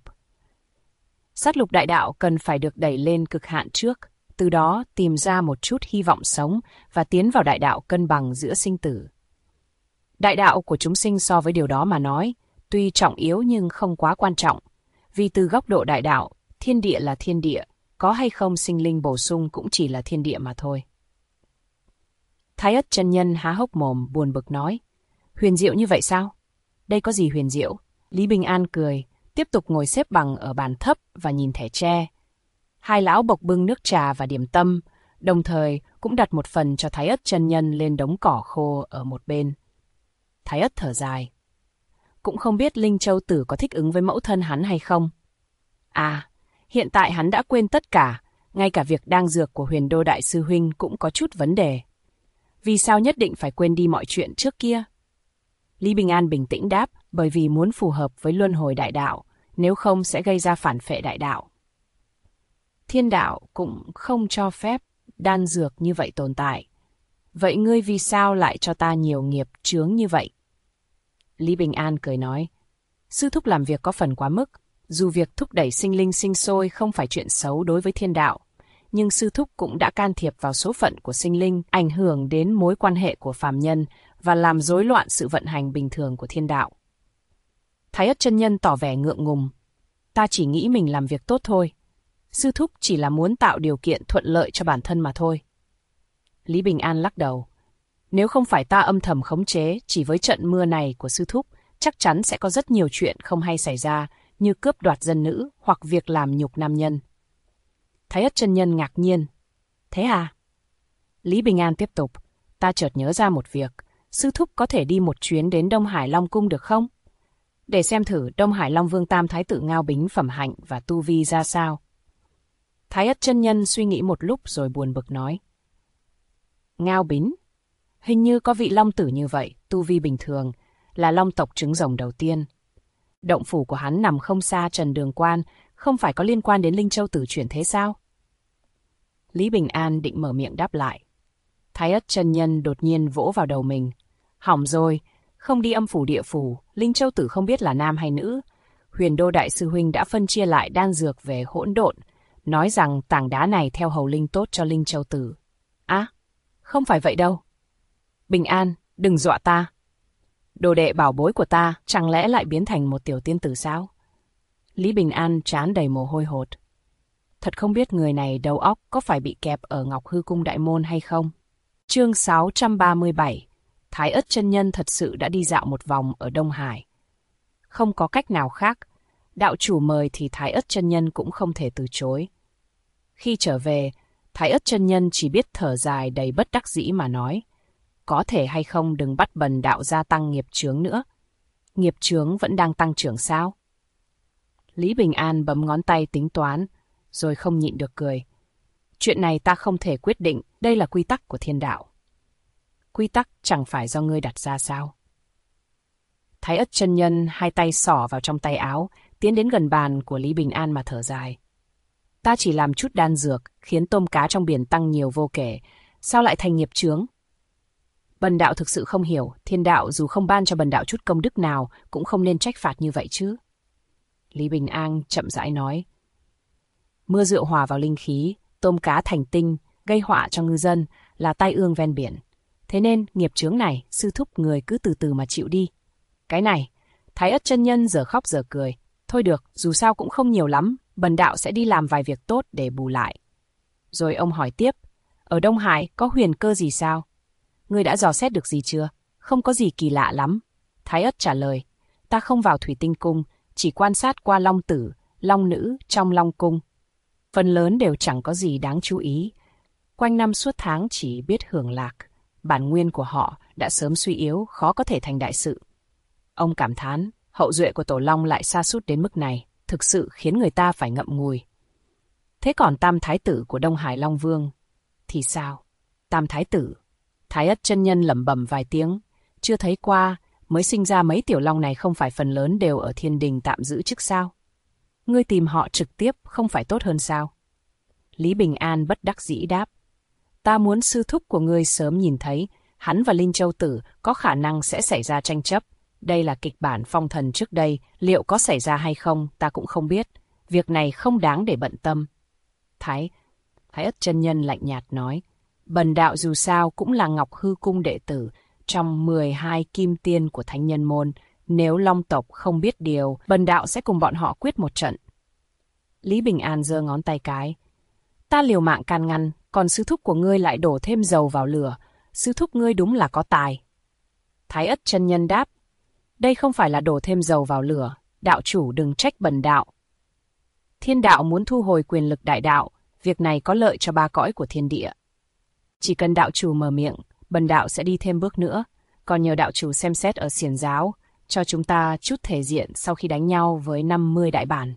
Sát lục đại đạo cần phải được đẩy lên cực hạn trước, từ đó tìm ra một chút hy vọng sống và tiến vào đại đạo cân bằng giữa sinh tử. Đại đạo của chúng sinh so với điều đó mà nói, tuy trọng yếu nhưng không quá quan trọng, vì từ góc độ đại đạo, thiên địa là thiên địa, có hay không sinh linh bổ sung cũng chỉ là thiên địa mà thôi. Thái Ất chân nhân há hốc mồm buồn bực nói, huyền diệu như vậy sao? Đây có gì huyền diệu? Lý Bình An cười, tiếp tục ngồi xếp bằng ở bàn thấp và nhìn thẻ tre. Hai lão bộc bưng nước trà và điểm tâm, đồng thời cũng đặt một phần cho Thái Ất chân nhân lên đống cỏ khô ở một bên. Thái Ất thở dài. Cũng không biết Linh Châu Tử có thích ứng với mẫu thân hắn hay không. À, hiện tại hắn đã quên tất cả, ngay cả việc đang dược của Huyền Đô Đại Sư Huynh cũng có chút vấn đề. Vì sao nhất định phải quên đi mọi chuyện trước kia? Lý Bình An bình tĩnh đáp, bởi vì muốn phù hợp với luân hồi đại đạo, nếu không sẽ gây ra phản phệ đại đạo. Thiên đạo cũng không cho phép đan dược như vậy tồn tại. Vậy ngươi vì sao lại cho ta nhiều nghiệp chướng như vậy? Lý Bình An cười nói, sư thúc làm việc có phần quá mức, dù việc thúc đẩy sinh linh sinh sôi không phải chuyện xấu đối với thiên đạo, nhưng sư thúc cũng đã can thiệp vào số phận của sinh linh, ảnh hưởng đến mối quan hệ của phàm nhân và làm rối loạn sự vận hành bình thường của thiên đạo. Thái Ất chân nhân tỏ vẻ ngượng ngùng, ta chỉ nghĩ mình làm việc tốt thôi. Sư thúc chỉ là muốn tạo điều kiện thuận lợi cho bản thân mà thôi. Lý Bình An lắc đầu. Nếu không phải ta âm thầm khống chế chỉ với trận mưa này của sư thúc, chắc chắn sẽ có rất nhiều chuyện không hay xảy ra, như cướp đoạt dân nữ hoặc việc làm nhục nam nhân. Thái Ất chân nhân ngạc nhiên. Thế à? Lý Bình An tiếp tục. Ta chợt nhớ ra một việc. Sư thúc có thể đi một chuyến đến Đông Hải Long Cung được không? Để xem thử Đông Hải Long Vương Tam Thái tử Ngao Bính phẩm hạnh và tu vi ra sao. Thái Ất chân nhân suy nghĩ một lúc rồi buồn bực nói. Ngao Bính? Hình như có vị long tử như vậy, tu vi bình thường, là long tộc trứng rồng đầu tiên. Động phủ của hắn nằm không xa Trần Đường Quan, không phải có liên quan đến Linh Châu Tử chuyển thế sao? Lý Bình An định mở miệng đáp lại. Thái Ất chân nhân đột nhiên vỗ vào đầu mình. Hỏng rồi, không đi âm phủ địa phủ, Linh Châu Tử không biết là nam hay nữ. Huyền Đô Đại Sư Huynh đã phân chia lại đan dược về hỗn độn, nói rằng tảng đá này theo hầu linh tốt cho Linh Châu Tử. À, không phải vậy đâu. Bình An, đừng dọa ta. Đồ đệ bảo bối của ta chẳng lẽ lại biến thành một tiểu tiên tử sao? Lý Bình An trán đầy mồ hôi hột. Thật không biết người này đầu óc có phải bị kẹp ở Ngọc Hư Cung Đại Môn hay không? Chương 637. Thái Ất chân nhân thật sự đã đi dạo một vòng ở Đông Hải. Không có cách nào khác, đạo chủ mời thì Thái Ất chân nhân cũng không thể từ chối. Khi trở về, Thái Ất chân nhân chỉ biết thở dài đầy bất đắc dĩ mà nói. Có thể hay không đừng bắt bần đạo gia tăng nghiệp chướng nữa. Nghiệp chướng vẫn đang tăng trưởng sao? Lý Bình An bấm ngón tay tính toán, rồi không nhịn được cười. Chuyện này ta không thể quyết định, đây là quy tắc của thiên đạo. Quy tắc chẳng phải do ngươi đặt ra sao? Thái Ất chân nhân hai tay xỏ vào trong tay áo, tiến đến gần bàn của Lý Bình An mà thở dài. Ta chỉ làm chút đan dược, khiến tôm cá trong biển tăng nhiều vô kể, sao lại thành nghiệp chướng? Bần đạo thực sự không hiểu, thiên đạo dù không ban cho bần đạo chút công đức nào, cũng không nên trách phạt như vậy chứ. Lý Bình An chậm rãi nói. Mưa rượu hòa vào linh khí, tôm cá thành tinh, gây họa cho ngư dân, là tai ương ven biển. Thế nên, nghiệp chướng này, sư thúc người cứ từ từ mà chịu đi. Cái này, Thái Ất chân nhân giờ khóc giờ cười. Thôi được, dù sao cũng không nhiều lắm, bần đạo sẽ đi làm vài việc tốt để bù lại. Rồi ông hỏi tiếp, ở Đông Hải có huyền cơ gì sao? Ngươi đã dò xét được gì chưa? Không có gì kỳ lạ lắm. Thái Ất trả lời, ta không vào Thủy Tinh Cung, chỉ quan sát qua Long Tử, Long Nữ trong Long Cung. Phần lớn đều chẳng có gì đáng chú ý. Quanh năm suốt tháng chỉ biết hưởng lạc. Bản nguyên của họ đã sớm suy yếu, khó có thể thành đại sự. Ông cảm thán, hậu duệ của Tổ Long lại sa sút đến mức này, thực sự khiến người ta phải ngậm ngùi. Thế còn Tam Thái Tử của Đông Hải Long Vương thì sao? Tam Thái Tử? Thái Ất chân nhân lẩm bẩm vài tiếng, chưa thấy qua, mới sinh ra mấy tiểu long này không phải phần lớn đều ở thiên đình tạm giữ chức sao? Ngươi tìm họ trực tiếp không phải tốt hơn sao? Lý Bình An bất đắc dĩ đáp, ta muốn sư thúc của ngươi sớm nhìn thấy, hắn và Linh Châu Tử có khả năng sẽ xảy ra tranh chấp. Đây là kịch bản phong thần trước đây, liệu có xảy ra hay không ta cũng không biết. Việc này không đáng để bận tâm. Thái Ất chân nhân lạnh nhạt nói, bần đạo dù sao cũng là Ngọc Hư Cung đệ tử trong 12 kim tiên của Thánh Nhân Môn. Nếu Long tộc không biết điều, bần đạo sẽ cùng bọn họ quyết một trận. Lý Bình An giơ ngón tay cái. Ta liều mạng can ngăn, còn sư thúc của ngươi lại đổ thêm dầu vào lửa. Sư thúc ngươi đúng là có tài. Thái Ất chân nhân đáp, đây không phải là đổ thêm dầu vào lửa, đạo chủ đừng trách bần đạo. Thiên đạo muốn thu hồi quyền lực đại đạo, việc này có lợi cho ba cõi của thiên địa. Chỉ cần đạo chủ mở miệng, bần đạo sẽ đi thêm bước nữa, còn nhờ đạo chủ xem xét ở xiển giáo, cho chúng ta chút thể diện sau khi đánh nhau với 50 đại bản.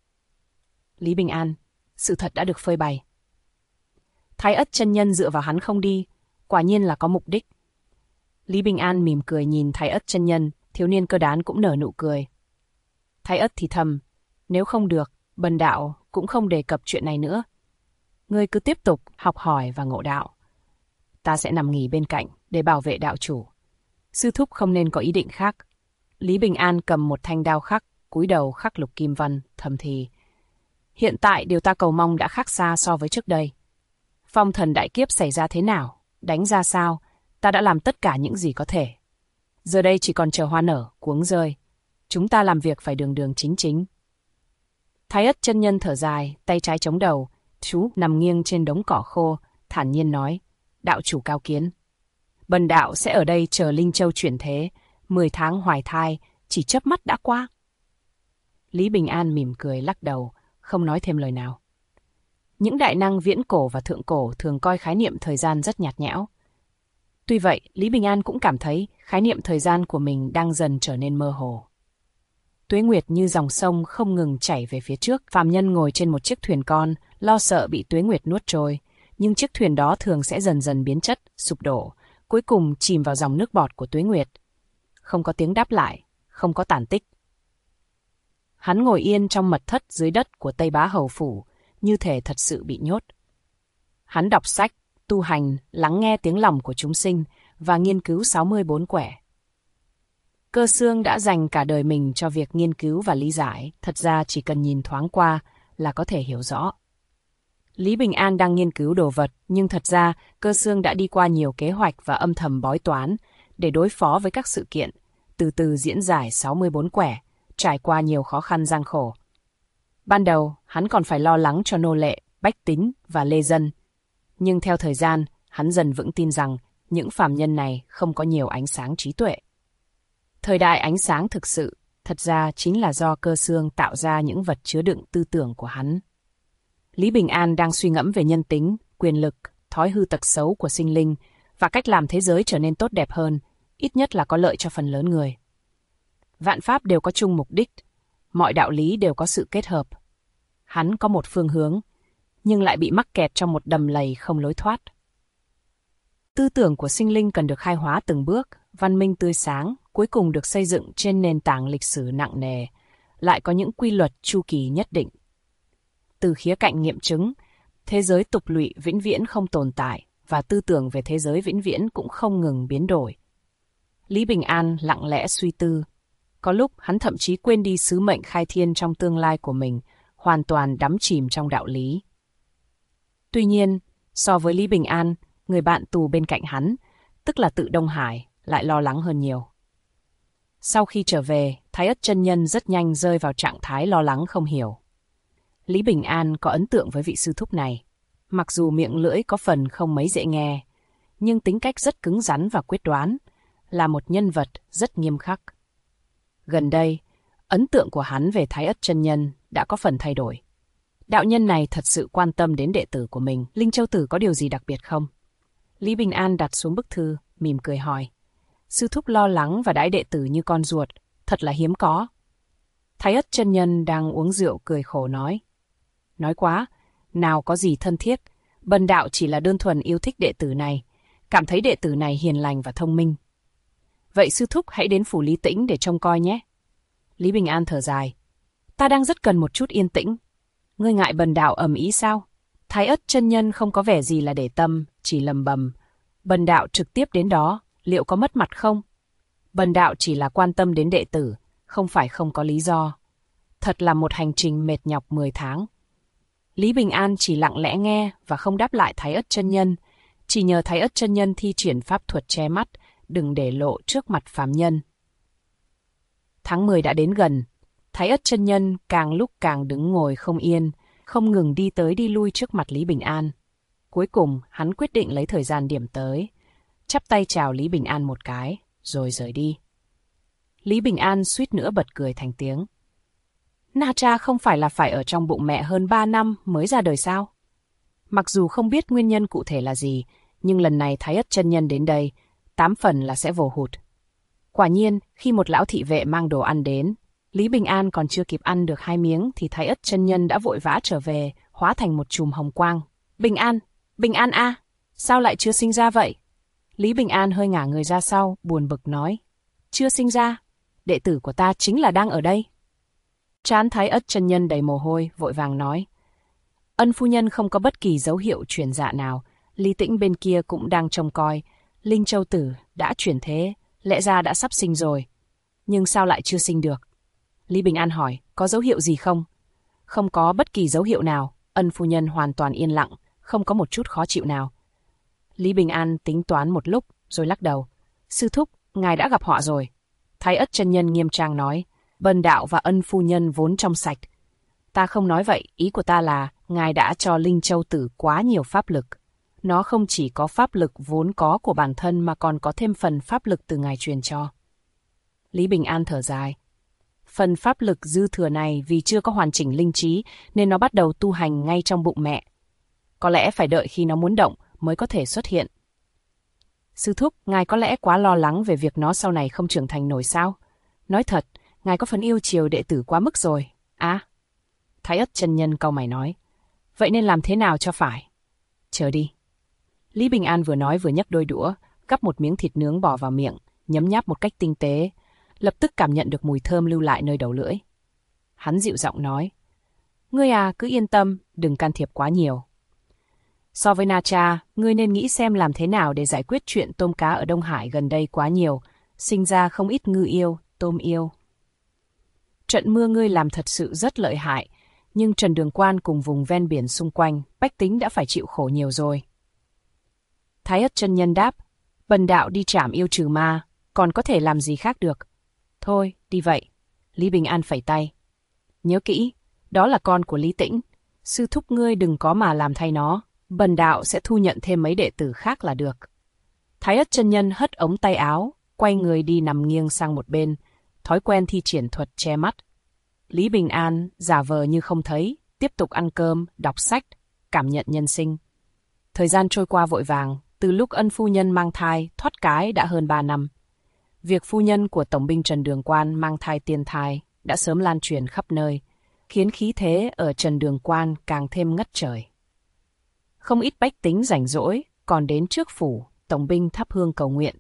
Lý Bình An, sự thật đã được phơi bày. Thái Ất chân nhân dựa vào hắn không đi, quả nhiên là có mục đích. Lý Bình An mỉm cười nhìn Thái Ất chân nhân, thiếu niên cơ đán cũng nở nụ cười. Thái Ất thì thầm, nếu không được, bần đạo cũng không đề cập chuyện này nữa. Ngươi cứ tiếp tục học hỏi và ngộ đạo. Ta sẽ nằm nghỉ bên cạnh để bảo vệ đạo chủ. Sư thúc không nên có ý định khác. Lý Bình An cầm một thanh đao khắc, cúi đầu khắc lục kim văn, thầm thì. Hiện tại điều ta cầu mong đã khác xa so với trước đây. Phong thần đại kiếp xảy ra thế nào, đánh ra sao, ta đã làm tất cả những gì có thể. Giờ đây chỉ còn chờ hoa nở, cuống rơi. Chúng ta làm việc phải đường đường chính chính. Thái Ất chân nhân thở dài, tay trái chống đầu, chú nằm nghiêng trên đống cỏ khô, thản nhiên nói, đạo chủ cao kiến. Bần đạo sẽ ở đây chờ Linh Châu chuyển thế, 10 tháng hoài thai, chỉ chớp mắt đã qua. Lý Bình An mỉm cười lắc đầu, không nói thêm lời nào. Những đại năng viễn cổ và thượng cổ thường coi khái niệm thời gian rất nhạt nhẽo. Tuy vậy, Lý Bình An cũng cảm thấy khái niệm thời gian của mình đang dần trở nên mơ hồ. Tuế nguyệt như dòng sông không ngừng chảy về phía trước, phàm nhân ngồi trên một chiếc thuyền con, lo sợ bị tuế nguyệt nuốt trôi, nhưng chiếc thuyền đó thường sẽ dần dần biến chất, sụp đổ, cuối cùng chìm vào dòng nước bọt của tuế nguyệt. Không có tiếng đáp lại, không có tàn tích. Hắn ngồi yên trong mật thất dưới đất của Tây Bá Hầu Phủ, như thể thật sự bị nhốt. Hắn đọc sách, tu hành, lắng nghe tiếng lòng của chúng sinh và nghiên cứu 64 quẻ. Cơ Xương đã dành cả đời mình cho việc nghiên cứu và lý giải, thật ra chỉ cần nhìn thoáng qua là có thể hiểu rõ. Lý Bình An đang nghiên cứu đồ vật, nhưng thật ra Cơ Xương đã đi qua nhiều kế hoạch và âm thầm bói toán để đối phó với các sự kiện, từ từ diễn giải 64 quẻ, trải qua nhiều khó khăn gian khổ. Ban đầu, hắn còn phải lo lắng cho nô lệ, bách tính và lê dân. Nhưng theo thời gian, hắn dần vững tin rằng những phàm nhân này không có nhiều ánh sáng trí tuệ. Thời đại ánh sáng thực sự, thật ra chính là do Cơ Xương tạo ra những vật chứa đựng tư tưởng của hắn. Lý Bình An đang suy ngẫm về nhân tính, quyền lực, thói hư tật xấu của sinh linh và cách làm thế giới trở nên tốt đẹp hơn, ít nhất là có lợi cho phần lớn người. Vạn pháp đều có chung mục đích, mọi đạo lý đều có sự kết hợp. Hắn có một phương hướng, nhưng lại bị mắc kẹt trong một đầm lầy không lối thoát. Tư tưởng của sinh linh cần được khai hóa từng bước, văn minh tươi sáng, cuối cùng được xây dựng trên nền tảng lịch sử nặng nề, lại có những quy luật chu kỳ nhất định. Từ khía cạnh nghiệm chứng, thế giới tục lụy vĩnh viễn không tồn tại và tư tưởng về thế giới vĩnh viễn cũng không ngừng biến đổi. Lý Bình An lặng lẽ suy tư. Có lúc hắn thậm chí quên đi sứ mệnh khai thiên trong tương lai của mình, hoàn toàn đắm chìm trong đạo lý. Tuy nhiên, so với Lý Bình An, người bạn tù bên cạnh hắn, tức là tự Đông Hải, lại lo lắng hơn nhiều. Sau khi trở về, Thái Ất chân nhân rất nhanh rơi vào trạng thái lo lắng không hiểu. Lý Bình An có ấn tượng với vị sư thúc này. Mặc dù miệng lưỡi có phần không mấy dễ nghe, nhưng tính cách rất cứng rắn và quyết đoán, là một nhân vật rất nghiêm khắc. Gần đây, ấn tượng của hắn về Thái Ất chân nhân đã có phần thay đổi. Đạo nhân này thật sự quan tâm đến đệ tử của mình. Linh Châu Tử có điều gì đặc biệt không? Lý Bình An đặt xuống bức thư, mỉm cười hỏi. Sư thúc lo lắng và đãi đệ tử như con ruột, thật là hiếm có. Thái Ất chân nhân đang uống rượu cười khổ nói. Nói quá, nào có gì thân thiết, bần đạo chỉ là đơn thuần yêu thích đệ tử này, cảm thấy đệ tử này hiền lành và thông minh. Vậy sư thúc hãy đến phủ Lý Tĩnh để trông coi nhé. Lý Bình An thở dài. Ta đang rất cần một chút yên tĩnh. Ngươi ngại bần đạo ầm ĩ sao? Thái Ất chân nhân không có vẻ gì là để tâm, chỉ lầm bầm. Bần đạo trực tiếp đến đó, liệu có mất mặt không? Bần đạo chỉ là quan tâm đến đệ tử, không phải không có lý do. Thật là một hành trình mệt nhọc 10 tháng. Lý Bình An chỉ lặng lẽ nghe và không đáp lại Thái Ất chân nhân, chỉ nhờ Thái Ất chân nhân thi triển pháp thuật che mắt, đừng để lộ trước mặt phàm nhân. Tháng 10 đã đến gần, Thái Ất chân nhân càng lúc càng đứng ngồi không yên, không ngừng đi tới đi lui trước mặt Lý Bình An. Cuối cùng, hắn quyết định lấy thời gian điểm tới, chắp tay chào Lý Bình An một cái, rồi rời đi. Lý Bình An suýt nữa bật cười thành tiếng. Na Cha không phải là phải ở trong bụng mẹ hơn 3 năm mới ra đời sao? Mặc dù không biết nguyên nhân cụ thể là gì, nhưng lần này Thái Ất chân nhân đến đây, 8 phần là sẽ vồ hụt. Quả nhiên, khi một lão thị vệ mang đồ ăn đến, Lý Bình An còn chưa kịp ăn được 2 miếng thì Thái Ất chân nhân đã vội vã trở về, hóa thành một chùm hồng quang. Bình An a, sao lại chưa sinh ra vậy? Lý Bình An hơi ngả người ra sau, buồn bực nói. Chưa sinh ra, đệ tử của ta chính là đang ở đây. Trán Thái Ất chân nhân đầy mồ hôi, vội vàng nói. Ân phu nhân không có bất kỳ dấu hiệu chuyển dạ nào, Lý Tĩnh bên kia cũng đang trông coi. Linh Châu Tử đã chuyển thế, lẽ ra đã sắp sinh rồi. Nhưng sao lại chưa sinh được? Lý Bình An hỏi, có dấu hiệu gì không? Không có bất kỳ dấu hiệu nào, ân phu nhân hoàn toàn yên lặng, không có một chút khó chịu nào. Lý Bình An tính toán một lúc, rồi lắc đầu. Sư thúc, ngài đã gặp họa rồi. Thái Ất chân nhân nghiêm trang nói, bần đạo và ân phu nhân vốn trong sạch. Ta không nói vậy, ý của ta là ngài đã cho Linh Châu Tử quá nhiều pháp lực. Nó không chỉ có pháp lực vốn có của bản thân mà còn có thêm phần pháp lực từ ngài truyền cho. Lý Bình An thở dài. Phần pháp lực dư thừa này vì chưa có hoàn chỉnh linh trí nên nó bắt đầu tu hành ngay trong bụng mẹ. Có lẽ phải đợi khi nó muốn động mới có thể xuất hiện. Sư thúc, ngài có lẽ quá lo lắng về việc nó sau này không trưởng thành nổi sao? Nói thật, ngài có phần yêu chiều đệ tử quá mức rồi. À, Thái Ất chân nhân cau mày nói. Vậy nên làm thế nào cho phải? Chờ đi. Lý Bình An vừa nói vừa nhấc đôi đũa, gắp một miếng thịt nướng bỏ vào miệng, nhấm nháp một cách tinh tế, lập tức cảm nhận được mùi thơm lưu lại nơi đầu lưỡi. Hắn dịu giọng nói. Ngươi à, cứ yên tâm, đừng can thiệp quá nhiều. So với Na Cha, ngươi nên nghĩ xem làm thế nào để giải quyết chuyện tôm cá ở Đông Hải gần đây quá nhiều, sinh ra không ít ngư yêu, tôm yêu. Trận mưa ngươi làm thật sự rất lợi hại, nhưng Trần Đường Quan cùng vùng ven biển xung quanh, bách tính đã phải chịu khổ nhiều rồi. Thái Ất chân nhân đáp, bần đạo đi trảm yêu trừ ma, còn có thể làm gì khác được. Thôi, đi vậy. Lý Bình An phẩy tay. Nhớ kỹ, đó là con của Lý Tĩnh. Sư thúc ngươi đừng có mà làm thay nó. Bần đạo sẽ thu nhận thêm mấy đệ tử khác là được. Thái Ất chân nhân hất ống tay áo, quay người đi nằm nghiêng sang một bên, thói quen thi triển thuật che mắt. Lý Bình An giả vờ như không thấy, tiếp tục ăn cơm, đọc sách, cảm nhận nhân sinh. Thời gian trôi qua vội vàng, từ lúc ân phu nhân mang thai, thoát cái đã hơn 3 năm. Việc phu nhân của Tổng binh Trần Đường Quan mang thai tiên thai đã sớm lan truyền khắp nơi, khiến khí thế ở Trần Đường Quan càng thêm ngất trời. Không ít bách tính rảnh rỗi, còn đến trước phủ, Tổng binh thắp hương cầu nguyện.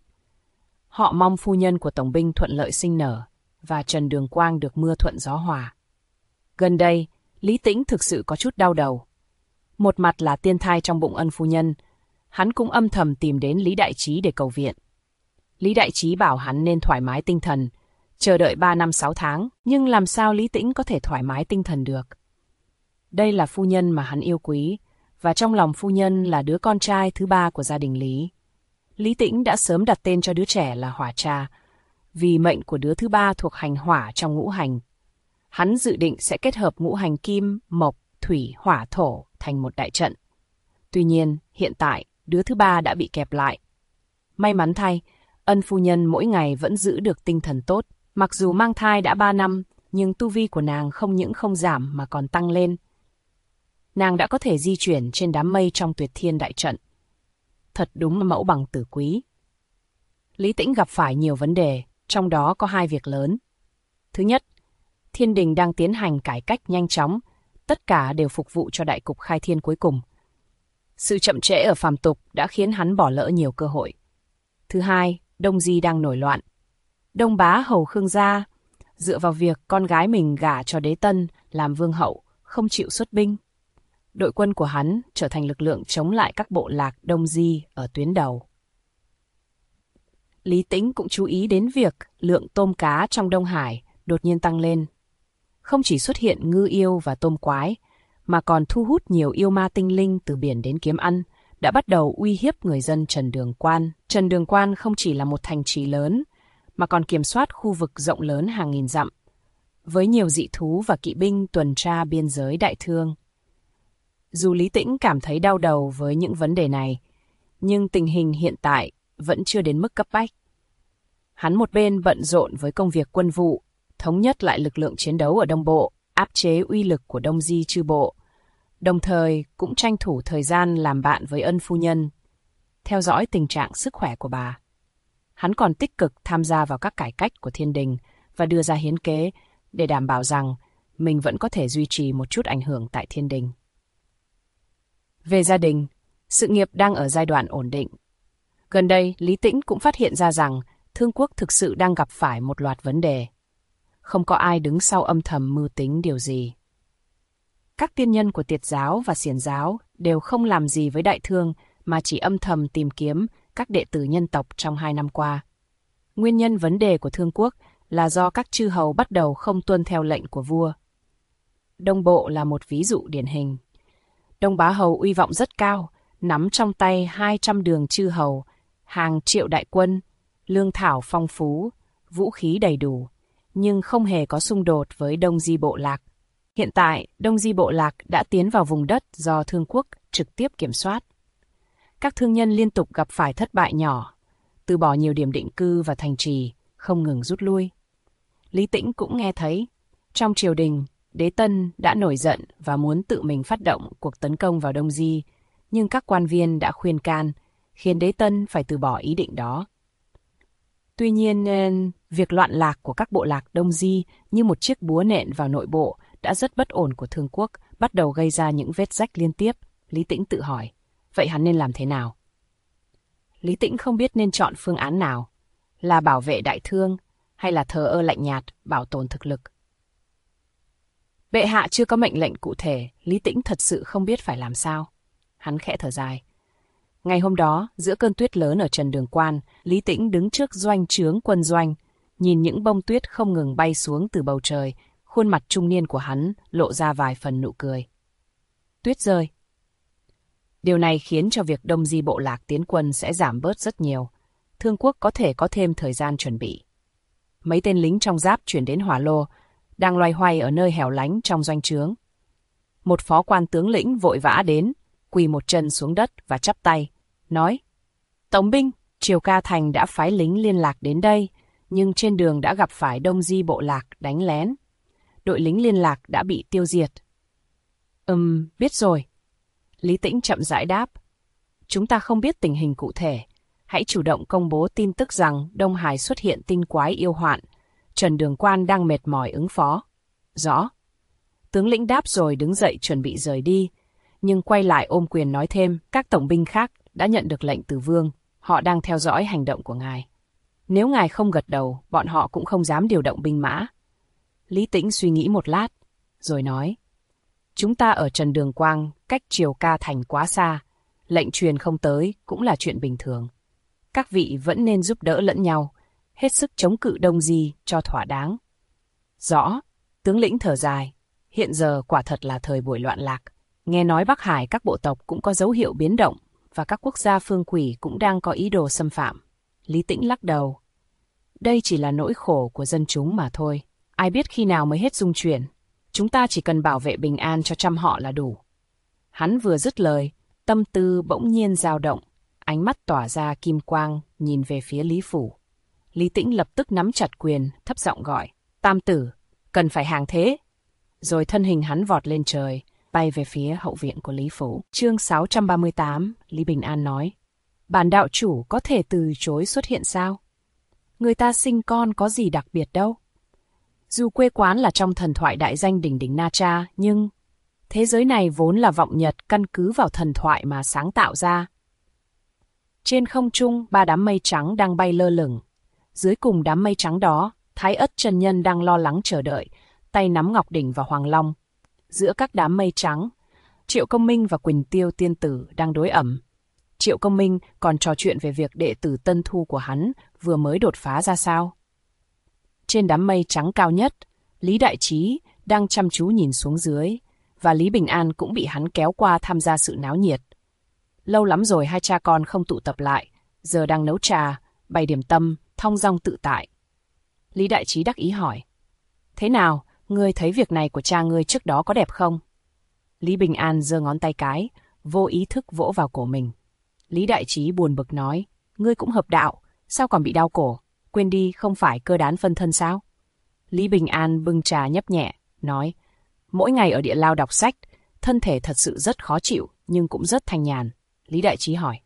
Họ mong phu nhân của Tổng binh thuận lợi sinh nở, và Trần Đường Quang được mưa thuận gió hòa. Gần đây, Lý Tĩnh thực sự có chút đau đầu. Một mặt là tiên thai trong bụng ân phu nhân, hắn cũng âm thầm tìm đến Lý Đại Trí để cầu viện. Lý Đại Trí bảo hắn nên thoải mái tinh thần, chờ đợi 3 năm 6 tháng, nhưng làm sao Lý Tĩnh có thể thoải mái tinh thần được? Đây là phu nhân mà hắn yêu quý, và trong lòng phu nhân là đứa con trai thứ 3 của gia đình Lý. Lý Tĩnh đã sớm đặt tên cho đứa trẻ là Hỏa Trà, vì mệnh của đứa thứ ba thuộc hành hỏa trong ngũ hành. Hắn dự định sẽ kết hợp ngũ hành kim, mộc, thủy, hỏa, thổ thành một đại trận. Tuy nhiên, hiện tại, đứa thứ ba đã bị kẹp lại. May mắn thay, Ân phu nhân mỗi ngày vẫn giữ được tinh thần tốt. Mặc dù mang thai đã 3 năm, nhưng tu vi của nàng không những không giảm mà còn tăng lên. Nàng đã có thể di chuyển trên đám mây trong Tuyệt Thiên đại trận. Thật đúng là mẫu bằng tử quý. Lý Tĩnh gặp phải nhiều vấn đề, trong đó có 2 việc lớn. Thứ nhất, thiên đình đang tiến hành cải cách nhanh chóng, tất cả đều phục vụ cho đại cục khai thiên cuối cùng. Sự chậm trễ ở phàm tục đã khiến hắn bỏ lỡ nhiều cơ hội. Thứ hai, Đông Di đang nổi loạn. Đông bá hầu Khương gia, dựa vào việc con gái mình gả cho đế tân làm vương hậu, không chịu xuất binh. Đội quân của hắn trở thành lực lượng chống lại các bộ lạc Đông Di ở tuyến đầu. Lý Tĩnh cũng chú ý đến việc lượng tôm cá trong Đông Hải đột nhiên tăng lên. Không chỉ xuất hiện ngư yêu và tôm quái, mà còn thu hút nhiều yêu ma tinh linh từ biển đến kiếm ăn, đã bắt đầu uy hiếp người dân Trần Đường Quan. Trần Đường Quan không chỉ là một thành trì lớn, mà còn kiểm soát khu vực rộng lớn hàng nghìn dặm, với nhiều dị thú và kỵ binh tuần tra biên giới đại thương. Dù Lý Tĩnh cảm thấy đau đầu với những vấn đề này, nhưng tình hình hiện tại vẫn chưa đến mức cấp bách. Hắn một bên bận rộn với công việc quân vụ, thống nhất lại lực lượng chiến đấu ở Đông Bộ, áp chế uy lực của Đông Di chư bộ, đồng thời cũng tranh thủ thời gian làm bạn với Ân phu nhân, theo dõi tình trạng sức khỏe của bà. Hắn còn tích cực tham gia vào các cải cách của thiên đình và đưa ra hiến kế để đảm bảo rằng mình vẫn có thể duy trì một chút ảnh hưởng tại thiên đình. Về gia đình, sự nghiệp đang ở giai đoạn ổn định. Gần đây, Lý Tĩnh cũng phát hiện ra rằng Thương Quốc thực sự đang gặp phải một loạt vấn đề. Không có ai đứng sau âm thầm mưu tính điều gì. Các tiên nhân của Tiệt giáo và Xiển giáo đều không làm gì với Đại Thương mà chỉ âm thầm tìm kiếm các đệ tử nhân tộc trong 2 năm qua. Nguyên nhân vấn đề của Thương Quốc là do các chư hầu bắt đầu không tuân theo lệnh của vua. Đông Bộ là một ví dụ điển hình. Đông bá hầu uy vọng rất cao, nắm trong tay 200 đường chư hầu, hàng triệu đại quân, lương thảo phong phú, vũ khí đầy đủ, nhưng không hề có xung đột với Đông Di bộ lạc. Hiện tại, Đông Di bộ lạc đã tiến vào vùng đất do Thương Quốc trực tiếp kiểm soát. Các thương nhân liên tục gặp phải thất bại nhỏ, từ bỏ nhiều điểm định cư và thành trì, không ngừng rút lui. Lý Tĩnh cũng nghe thấy, trong triều đình, Đế Tân đã nổi giận và muốn tự mình phát động cuộc tấn công vào Đông Di, nhưng các quan viên đã khuyên can, khiến Đế Tân phải từ bỏ ý định đó. Tuy nhiên, việc loạn lạc của các bộ lạc Đông Di như một chiếc búa nện vào nội bộ đã rất bất ổn của Thương Quốc, bắt đầu gây ra những vết rách liên tiếp. Lý Tĩnh tự hỏi, vậy hắn nên làm thế nào? Lý Tĩnh không biết nên chọn phương án nào, là bảo vệ Đại Thương hay là thờ ơ lạnh nhạt, bảo tồn thực lực. Bệ hạ chưa có mệnh lệnh cụ thể, Lý Tĩnh thật sự không biết phải làm sao. Hắn khẽ thở dài. Ngày hôm đó, giữa cơn tuyết lớn ở Trần Đường Quan, Lý Tĩnh đứng trước doanh trướng quân doanh, nhìn những bông tuyết không ngừng bay xuống từ bầu trời, khuôn mặt trung niên của hắn lộ ra vài phần nụ cười. Tuyết rơi. Điều này khiến cho việc Đông Di bộ lạc tiến quân sẽ giảm bớt rất nhiều. Thương Quốc có thể có thêm thời gian chuẩn bị. Mấy tên lính trong giáp chuyển đến hỏa lô, đang loay hoay ở nơi hẻo lánh trong doanh trướng. Một phó quan tướng lĩnh vội vã đến, quỳ một chân xuống đất và chắp tay, nói: Tổng binh, Triều Ca Thành đã phái lính liên lạc đến đây, nhưng trên đường đã gặp phải Đông Di bộ lạc đánh lén. Đội lính liên lạc đã bị tiêu diệt. Biết rồi. Lý Tĩnh chậm rãi đáp. Chúng ta không biết tình hình cụ thể. Hãy chủ động công bố tin tức rằng Đông Hải xuất hiện tinh quái yêu hoạn. Trần Đường Quan đang mệt mỏi ứng phó. Rõ. Tướng lĩnh đáp rồi đứng dậy chuẩn bị rời đi, nhưng quay lại ôm quyền nói thêm, các tổng binh khác đã nhận được lệnh từ vương, họ đang theo dõi hành động của ngài. Nếu ngài không gật đầu, bọn họ cũng không dám điều động binh mã. Lý Tĩnh suy nghĩ một lát, rồi nói, chúng ta ở Trần Đường Quang, cách Triều Ca Thành quá xa, lệnh truyền không tới cũng là chuyện bình thường. Các vị vẫn nên giúp đỡ lẫn nhau, hết sức chống cự Đông Di cho thỏa đáng. Rõ, tướng lĩnh thở dài, hiện giờ quả thật là thời buổi loạn lạc. Nghe nói Bắc Hải các bộ tộc cũng có dấu hiệu biến động, và các quốc gia phương quỷ cũng đang có ý đồ xâm phạm. Lý Tĩnh lắc đầu. Đây chỉ là nỗi khổ của dân chúng mà thôi. Ai biết khi nào mới hết dung chuyển. Chúng ta chỉ cần bảo vệ bình an cho trăm họ là đủ. Hắn vừa dứt lời, tâm tư bỗng nhiên dao động, ánh mắt tỏa ra kim quang, nhìn về phía Lý Phủ. Lý Tĩnh lập tức nắm chặt quyền, thấp giọng gọi, Tam tử, cần phải hàng thế. Rồi thân hình hắn vọt lên trời, bay về phía hậu viện của Lý Phủ. Chương 638, Lý Bình An nói, bản đạo chủ có thể từ chối xuất hiện sao? Người ta sinh con có gì đặc biệt đâu. Dù quê quán là trong thần thoại đại danh đỉnh đỉnh Na Tra, nhưng thế giới này vốn là vọng nhật căn cứ vào thần thoại mà sáng tạo ra. Trên không trung, 3 đám mây trắng đang bay lơ lửng. Dưới cùng đám mây trắng đó, Thái Ất chân nhân đang lo lắng chờ đợi, tay nắm Ngọc Đỉnh và Hoàng Long. Giữa các đám mây trắng, Triệu Công Minh và Quỳnh Tiêu tiên tử đang đối ẩm. Triệu Công Minh còn trò chuyện về việc đệ tử tân thu của hắn vừa mới đột phá ra sao. Trên đám mây trắng cao nhất, Lý Đại Trí đang chăm chú nhìn xuống dưới, và Lý Bình An cũng bị hắn kéo qua tham gia sự náo nhiệt. Lâu lắm rồi hai cha con không tụ tập lại, giờ đang nấu trà, bày điểm tâm, thong dong tự tại. Lý Đại Trí đắc ý hỏi, thế nào, ngươi thấy việc này của cha ngươi trước đó có đẹp không? Lý Bình An giơ ngón tay cái, vô ý thức vỗ vào cổ mình. Lý Đại Trí buồn bực nói, ngươi cũng hợp đạo, sao còn bị đau cổ? Quên đi, không phải cơ đán phân thân sao? Lý Bình An bưng trà nhấp nhẹ, nói, mỗi ngày ở địa lao đọc sách, thân thể thật sự rất khó chịu, nhưng cũng rất thanh nhàn. Lý Đại Trí hỏi,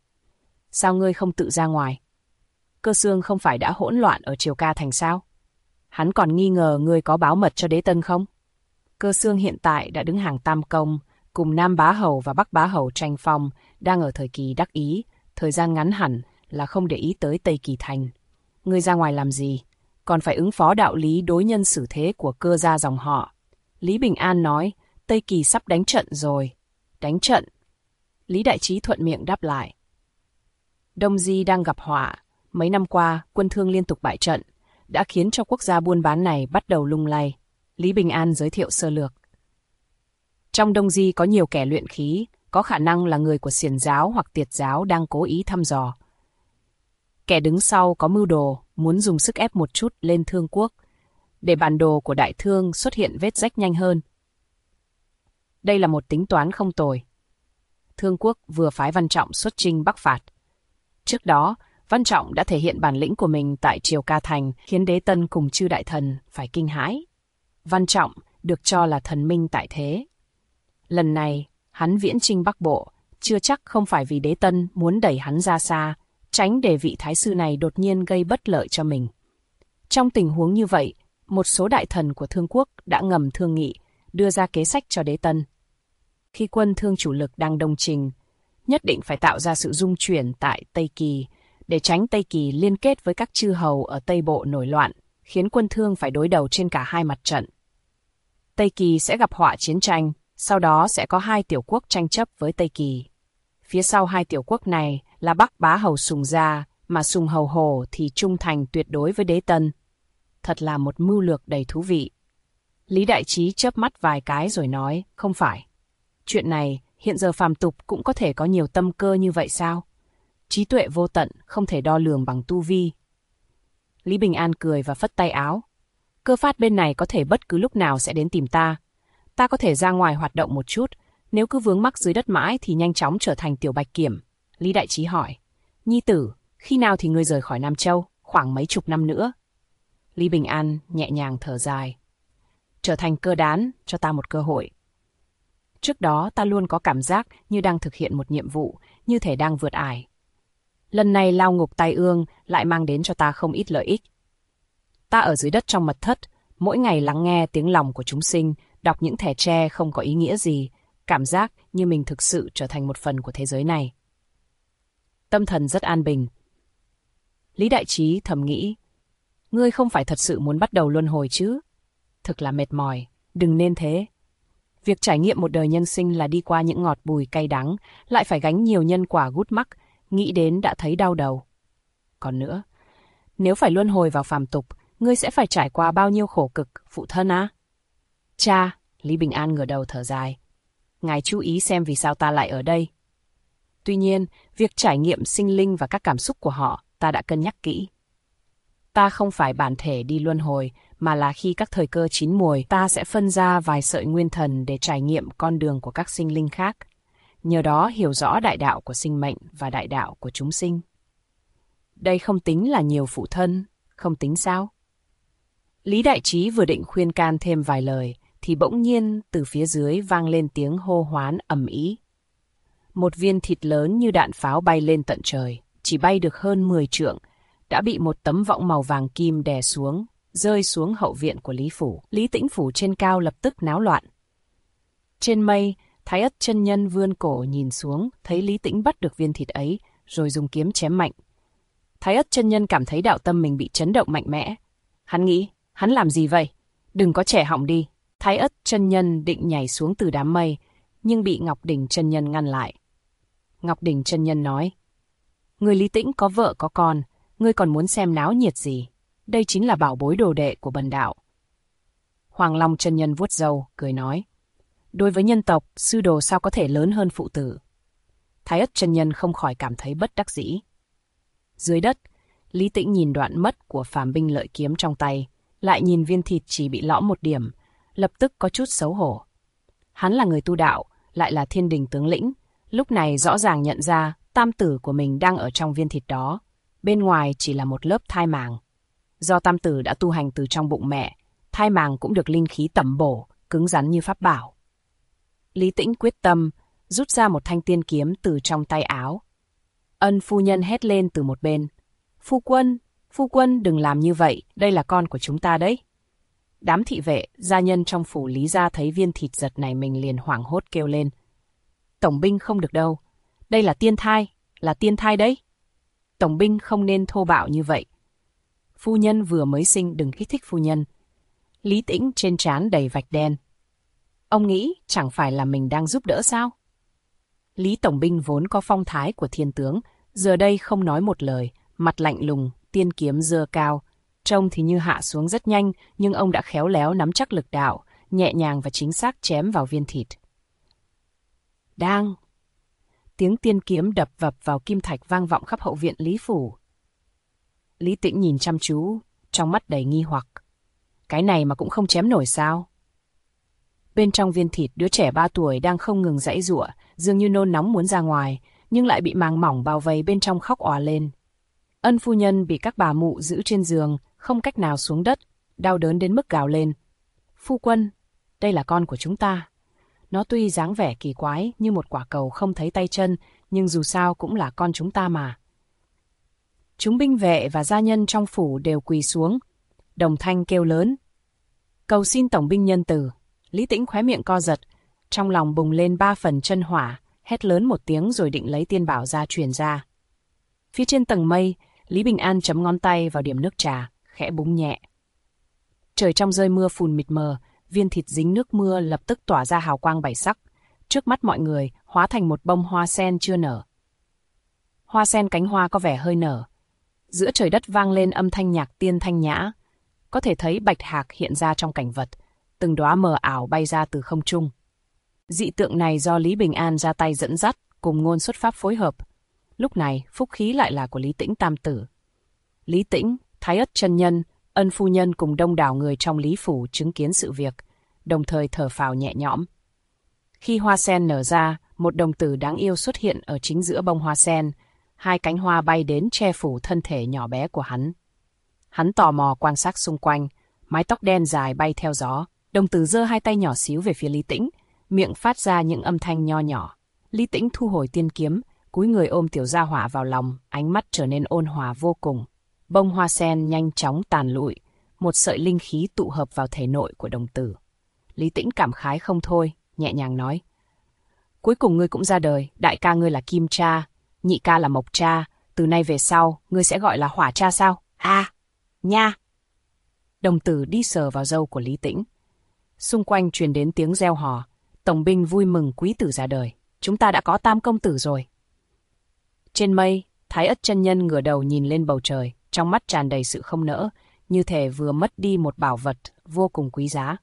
sao ngươi không tự ra ngoài? Cơ xương không phải đã hỗn loạn ở Triều Ca Thành sao? Hắn còn nghi ngờ ngươi có báo mật cho đế tân không? Cơ xương hiện tại đã đứng hàng tam công, cùng Nam Bá Hầu và Bắc Bá Hầu tranh phong, đang ở thời kỳ đắc ý, thời gian ngắn hẳn là không để ý tới Tây Kỳ Thành. Ngươi ra ngoài làm gì? Còn phải ứng phó đạo lý đối nhân xử thế của cơ gia dòng họ. Lý Bình An nói, Tây Kỳ sắp đánh trận rồi. Đánh trận? Lý Đại Trí thuận miệng đáp lại. Đông Di đang gặp họa. Mấy năm qua, quân Thương liên tục bại trận, đã khiến cho quốc gia buôn bán này bắt đầu lung lay. Lý Bình An giới thiệu sơ lược. Trong Đông Di có nhiều kẻ luyện khí, có khả năng là người của Xiển giáo hoặc Tiệt giáo đang cố ý thăm dò. Kẻ đứng sau có mưu đồ, muốn dùng sức ép một chút lên Thương quốc, để bản đồ của Đại Thương xuất hiện vết rách nhanh hơn. Đây là một tính toán không tồi. Thương quốc vừa phái Văn Trọng xuất chinh bắc phạt. Trước đó, Văn Trọng đã thể hiện bản lĩnh của mình tại Triều Ca Thành, khiến đế tân cùng chư đại thần phải kinh hãi. Văn Trọng được cho là thần minh tại thế. Lần này, hắn viễn chinh Bắc Bộ, chưa chắc không phải vì đế tân muốn đẩy hắn ra xa, tránh để vị thái sư này đột nhiên gây bất lợi cho mình. Trong tình huống như vậy, một số đại thần của Thương quốc đã ngầm thương nghị, đưa ra kế sách cho đế tân. Khi quân Thương chủ lực đang đông trình, nhất định phải tạo ra sự dung chuyển tại Tây Kỳ, để tránh Tây Kỳ liên kết với các chư hầu ở Tây Bộ nổi loạn, khiến quân Thương phải đối đầu trên cả hai mặt trận. Tây Kỳ sẽ gặp họa chiến tranh, sau đó sẽ có hai tiểu quốc tranh chấp với Tây Kỳ. Phía sau hai tiểu quốc này là Bắc Bá Hầu Sùng Gia, mà Sùng Hầu Hồ thì trung thành tuyệt đối với đế tân. Thật là một mưu lược đầy thú vị. Lý Đại Trí chớp mắt vài cái rồi nói, không phải. Chuyện này, hiện giờ phàm tục cũng có thể có nhiều tâm cơ như vậy sao? Trí tuệ vô tận, không thể đo lường bằng tu vi. Lý Bình An cười và phất tay áo. Cơ phát bên này có thể bất cứ lúc nào sẽ đến tìm ta. Ta có thể ra ngoài hoạt động một chút, nếu cứ vướng mắc dưới đất mãi thì nhanh chóng trở thành tiểu bạch kiểm. Lý Đại Trí hỏi, nhi tử, khi nào thì ngươi rời khỏi Nam Châu? Khoảng mấy chục năm nữa. Lý Bình An nhẹ nhàng thở dài. Trở thành cơ đán, cho ta một cơ hội. Trước đó ta luôn có cảm giác như đang thực hiện một nhiệm vụ, như thể đang vượt ải. Lần này lao ngục tai ương lại mang đến cho ta không ít lợi ích. Ta ở dưới đất trong mật thất, mỗi ngày lắng nghe tiếng lòng của chúng sinh, đọc những thẻ tre không có ý nghĩa gì, cảm giác như mình thực sự trở thành một phần của thế giới này. Tâm thần rất an bình. Lý Đại Trí thầm nghĩ, ngươi không phải thật sự muốn bắt đầu luân hồi chứ? Thực là mệt mỏi, đừng nên thế. Việc trải nghiệm một đời nhân sinh là đi qua những ngọt bùi cay đắng, lại phải gánh nhiều nhân quả gút mắc, nghĩ đến đã thấy đau đầu. Còn nữa, nếu phải luân hồi vào phàm tục, ngươi sẽ phải trải qua bao nhiêu khổ cực, phụ thân á? Cha, Lý Bình An ngửa đầu thở dài. Ngài chú ý xem vì sao ta lại ở đây. Tuy nhiên, việc trải nghiệm sinh linh và các cảm xúc của họ, ta đã cân nhắc kỹ. Ta không phải bản thể đi luân hồi, mà là khi các thời cơ chín muồi, ta sẽ phân ra vài sợi nguyên thần để trải nghiệm con đường của các sinh linh khác. Nhờ đó hiểu rõ đại đạo của sinh mệnh và đại đạo của chúng sinh. Đây không tính là nhiều phụ thân, không tính sao? Lý Đại Trí vừa định khuyên can thêm vài lời, thì bỗng nhiên từ phía dưới vang lên tiếng hô hoán ầm ĩ. Một viên thịt lớn như đạn pháo bay lên tận trời, chỉ bay được hơn 10 trượng, đã bị một tấm võng màu vàng kim đè xuống, rơi xuống hậu viện của Lý Phủ. Lý Tĩnh Phủ trên cao lập tức náo loạn. Trên mây, Thái Ất chân nhân vươn cổ nhìn xuống, thấy Lý Tĩnh bắt được viên thịt ấy, rồi dùng kiếm chém mạnh. Thái Ất chân nhân cảm thấy đạo tâm mình bị chấn động mạnh mẽ. Hắn nghĩ, hắn làm gì vậy? Đừng có trẻ họng đi. Thái Ất chân nhân định nhảy xuống từ đám mây, nhưng bị Ngọc Đỉnh chân nhân ngăn lại. Ngọc Đỉnh chân nhân nói, người Lý Tĩnh có vợ có con, ngươi còn muốn xem náo nhiệt gì? Đây chính là bảo bối đồ đệ của bần đạo. Hoàng Long chân nhân vuốt râu, cười nói, đối với nhân tộc, sư đồ sao có thể lớn hơn phụ tử? Thái Ất chân nhân không khỏi cảm thấy bất đắc dĩ. Dưới đất, Lý Tĩnh nhìn đoạn mất của phàm binh lợi kiếm trong tay, lại nhìn viên thịt chỉ bị lõm một điểm, lập tức có chút xấu hổ. Hắn là người tu đạo, lại là thiên đình tướng lĩnh, lúc này rõ ràng nhận ra tam tử của mình đang ở trong viên thịt đó, bên ngoài chỉ là một lớp thai màng. Do tam tử đã tu hành từ trong bụng mẹ, thai màng cũng được linh khí tẩm bổ, cứng rắn như pháp bảo. Lý Tĩnh quyết tâm, rút ra một thanh tiên kiếm từ trong tay áo. Ân phu nhân hét lên từ một bên, phu quân đừng làm như vậy, đây là con của chúng ta đấy. Đám thị vệ, gia nhân trong phủ Lý gia thấy viên thịt giật này mình liền hoảng hốt kêu lên. Tổng binh không được đâu, đây là tiên thai đấy. Tổng binh không nên thô bạo như vậy. Phu nhân vừa mới sinh đừng kích thích phu nhân. Lý Tĩnh trên trán đầy vạch đen. Ông nghĩ chẳng phải là mình đang giúp đỡ sao? Lý Tổng binh vốn có phong thái của thiên tướng, giờ đây không nói một lời, mặt lạnh lùng, tiên kiếm giơ cao. Trông thì như hạ xuống rất nhanh, nhưng ông đã khéo léo nắm chắc lực đạo, nhẹ nhàng và chính xác chém vào viên thịt. Đang! Tiếng tiên kiếm đập vập vào kim thạch vang vọng khắp hậu viện Lý Phủ. Lý Tĩnh nhìn chăm chú, trong mắt đầy nghi hoặc. Cái này mà cũng không chém nổi sao? Bên trong viên thịt, đứa trẻ 3 tuổi đang không ngừng giãy giụa, dường như nôn nóng muốn ra ngoài, nhưng lại bị màng mỏng bao vây bên trong khóc òa lên. Ân phu nhân bị các bà mụ giữ trên giường, không cách nào xuống đất, đau đớn đến mức gào lên. Phu quân, đây là con của chúng ta. Nó tuy dáng vẻ kỳ quái như một quả cầu không thấy tay chân, nhưng dù sao cũng là con chúng ta mà. Chúng binh vệ và gia nhân trong phủ đều quỳ xuống, đồng thanh kêu lớn. Cầu xin tổng binh nhân từ. Lý Tĩnh khóe miệng co giật, trong lòng bùng lên 3 phần chân hỏa, hét lớn một tiếng rồi định lấy tiên bảo ra truyền ra. Phía trên tầng mây, Lý Bình An chấm ngón tay vào điểm nước trà, khẽ búng nhẹ. Trời trong rơi mưa phùn mịt mờ, viên thịt dính nước mưa lập tức tỏa ra hào quang 7 sắc, trước mắt mọi người hóa thành một bông hoa sen chưa nở. Hoa sen cánh hoa có vẻ hơi nở. Giữa trời đất vang lên âm thanh nhạc tiên thanh nhã, có thể thấy bạch hạc hiện ra trong cảnh vật, từng đóa mờ ảo bay ra từ không trung. Dị tượng này do Lý Bình An ra tay dẫn dắt, cùng ngôn xuất pháp phối hợp. Lúc này, phúc khí lại là của Lý Tĩnh tam tử. Lý Tĩnh, Thái Ất chân nhân, Ân phu nhân cùng đông đảo người trong Lý Phủ chứng kiến sự việc, đồng thời thở phào nhẹ nhõm. Khi hoa sen nở ra, một đồng tử đáng yêu xuất hiện ở chính giữa bông hoa sen, 2 cánh hoa bay đến che phủ thân thể nhỏ bé của hắn. Hắn tò mò quan sát xung quanh, mái tóc đen dài bay theo gió, đồng tử giơ 2 tay nhỏ xíu về phía Lý Tĩnh, miệng phát ra những âm thanh nho nhỏ. Lý Tĩnh thu hồi tiên kiếm, cúi người ôm tiểu gia hỏa vào lòng, ánh mắt trở nên ôn hòa vô cùng. Bông hoa sen nhanh chóng tàn lụi, một sợi linh khí tụ hợp vào thể nội của đồng tử. Lý Tĩnh cảm khái không thôi, nhẹ nhàng nói. Cuối cùng ngươi cũng ra đời, đại ca ngươi là Kim Cha, nhị ca là Mộc Cha, từ nay về sau, ngươi sẽ gọi là Hỏa Cha sao? Nha! Đồng tử đi sờ vào râu của Lý Tĩnh. Xung quanh truyền đến tiếng reo hò, tổng binh vui mừng quý tử ra đời, chúng ta đã có tam công tử rồi. Trên mây, Thái Ất chân nhân ngửa đầu nhìn lên bầu trời, trong mắt tràn đầy sự không nỡ, như thể vừa mất đi một bảo vật vô cùng quý giá.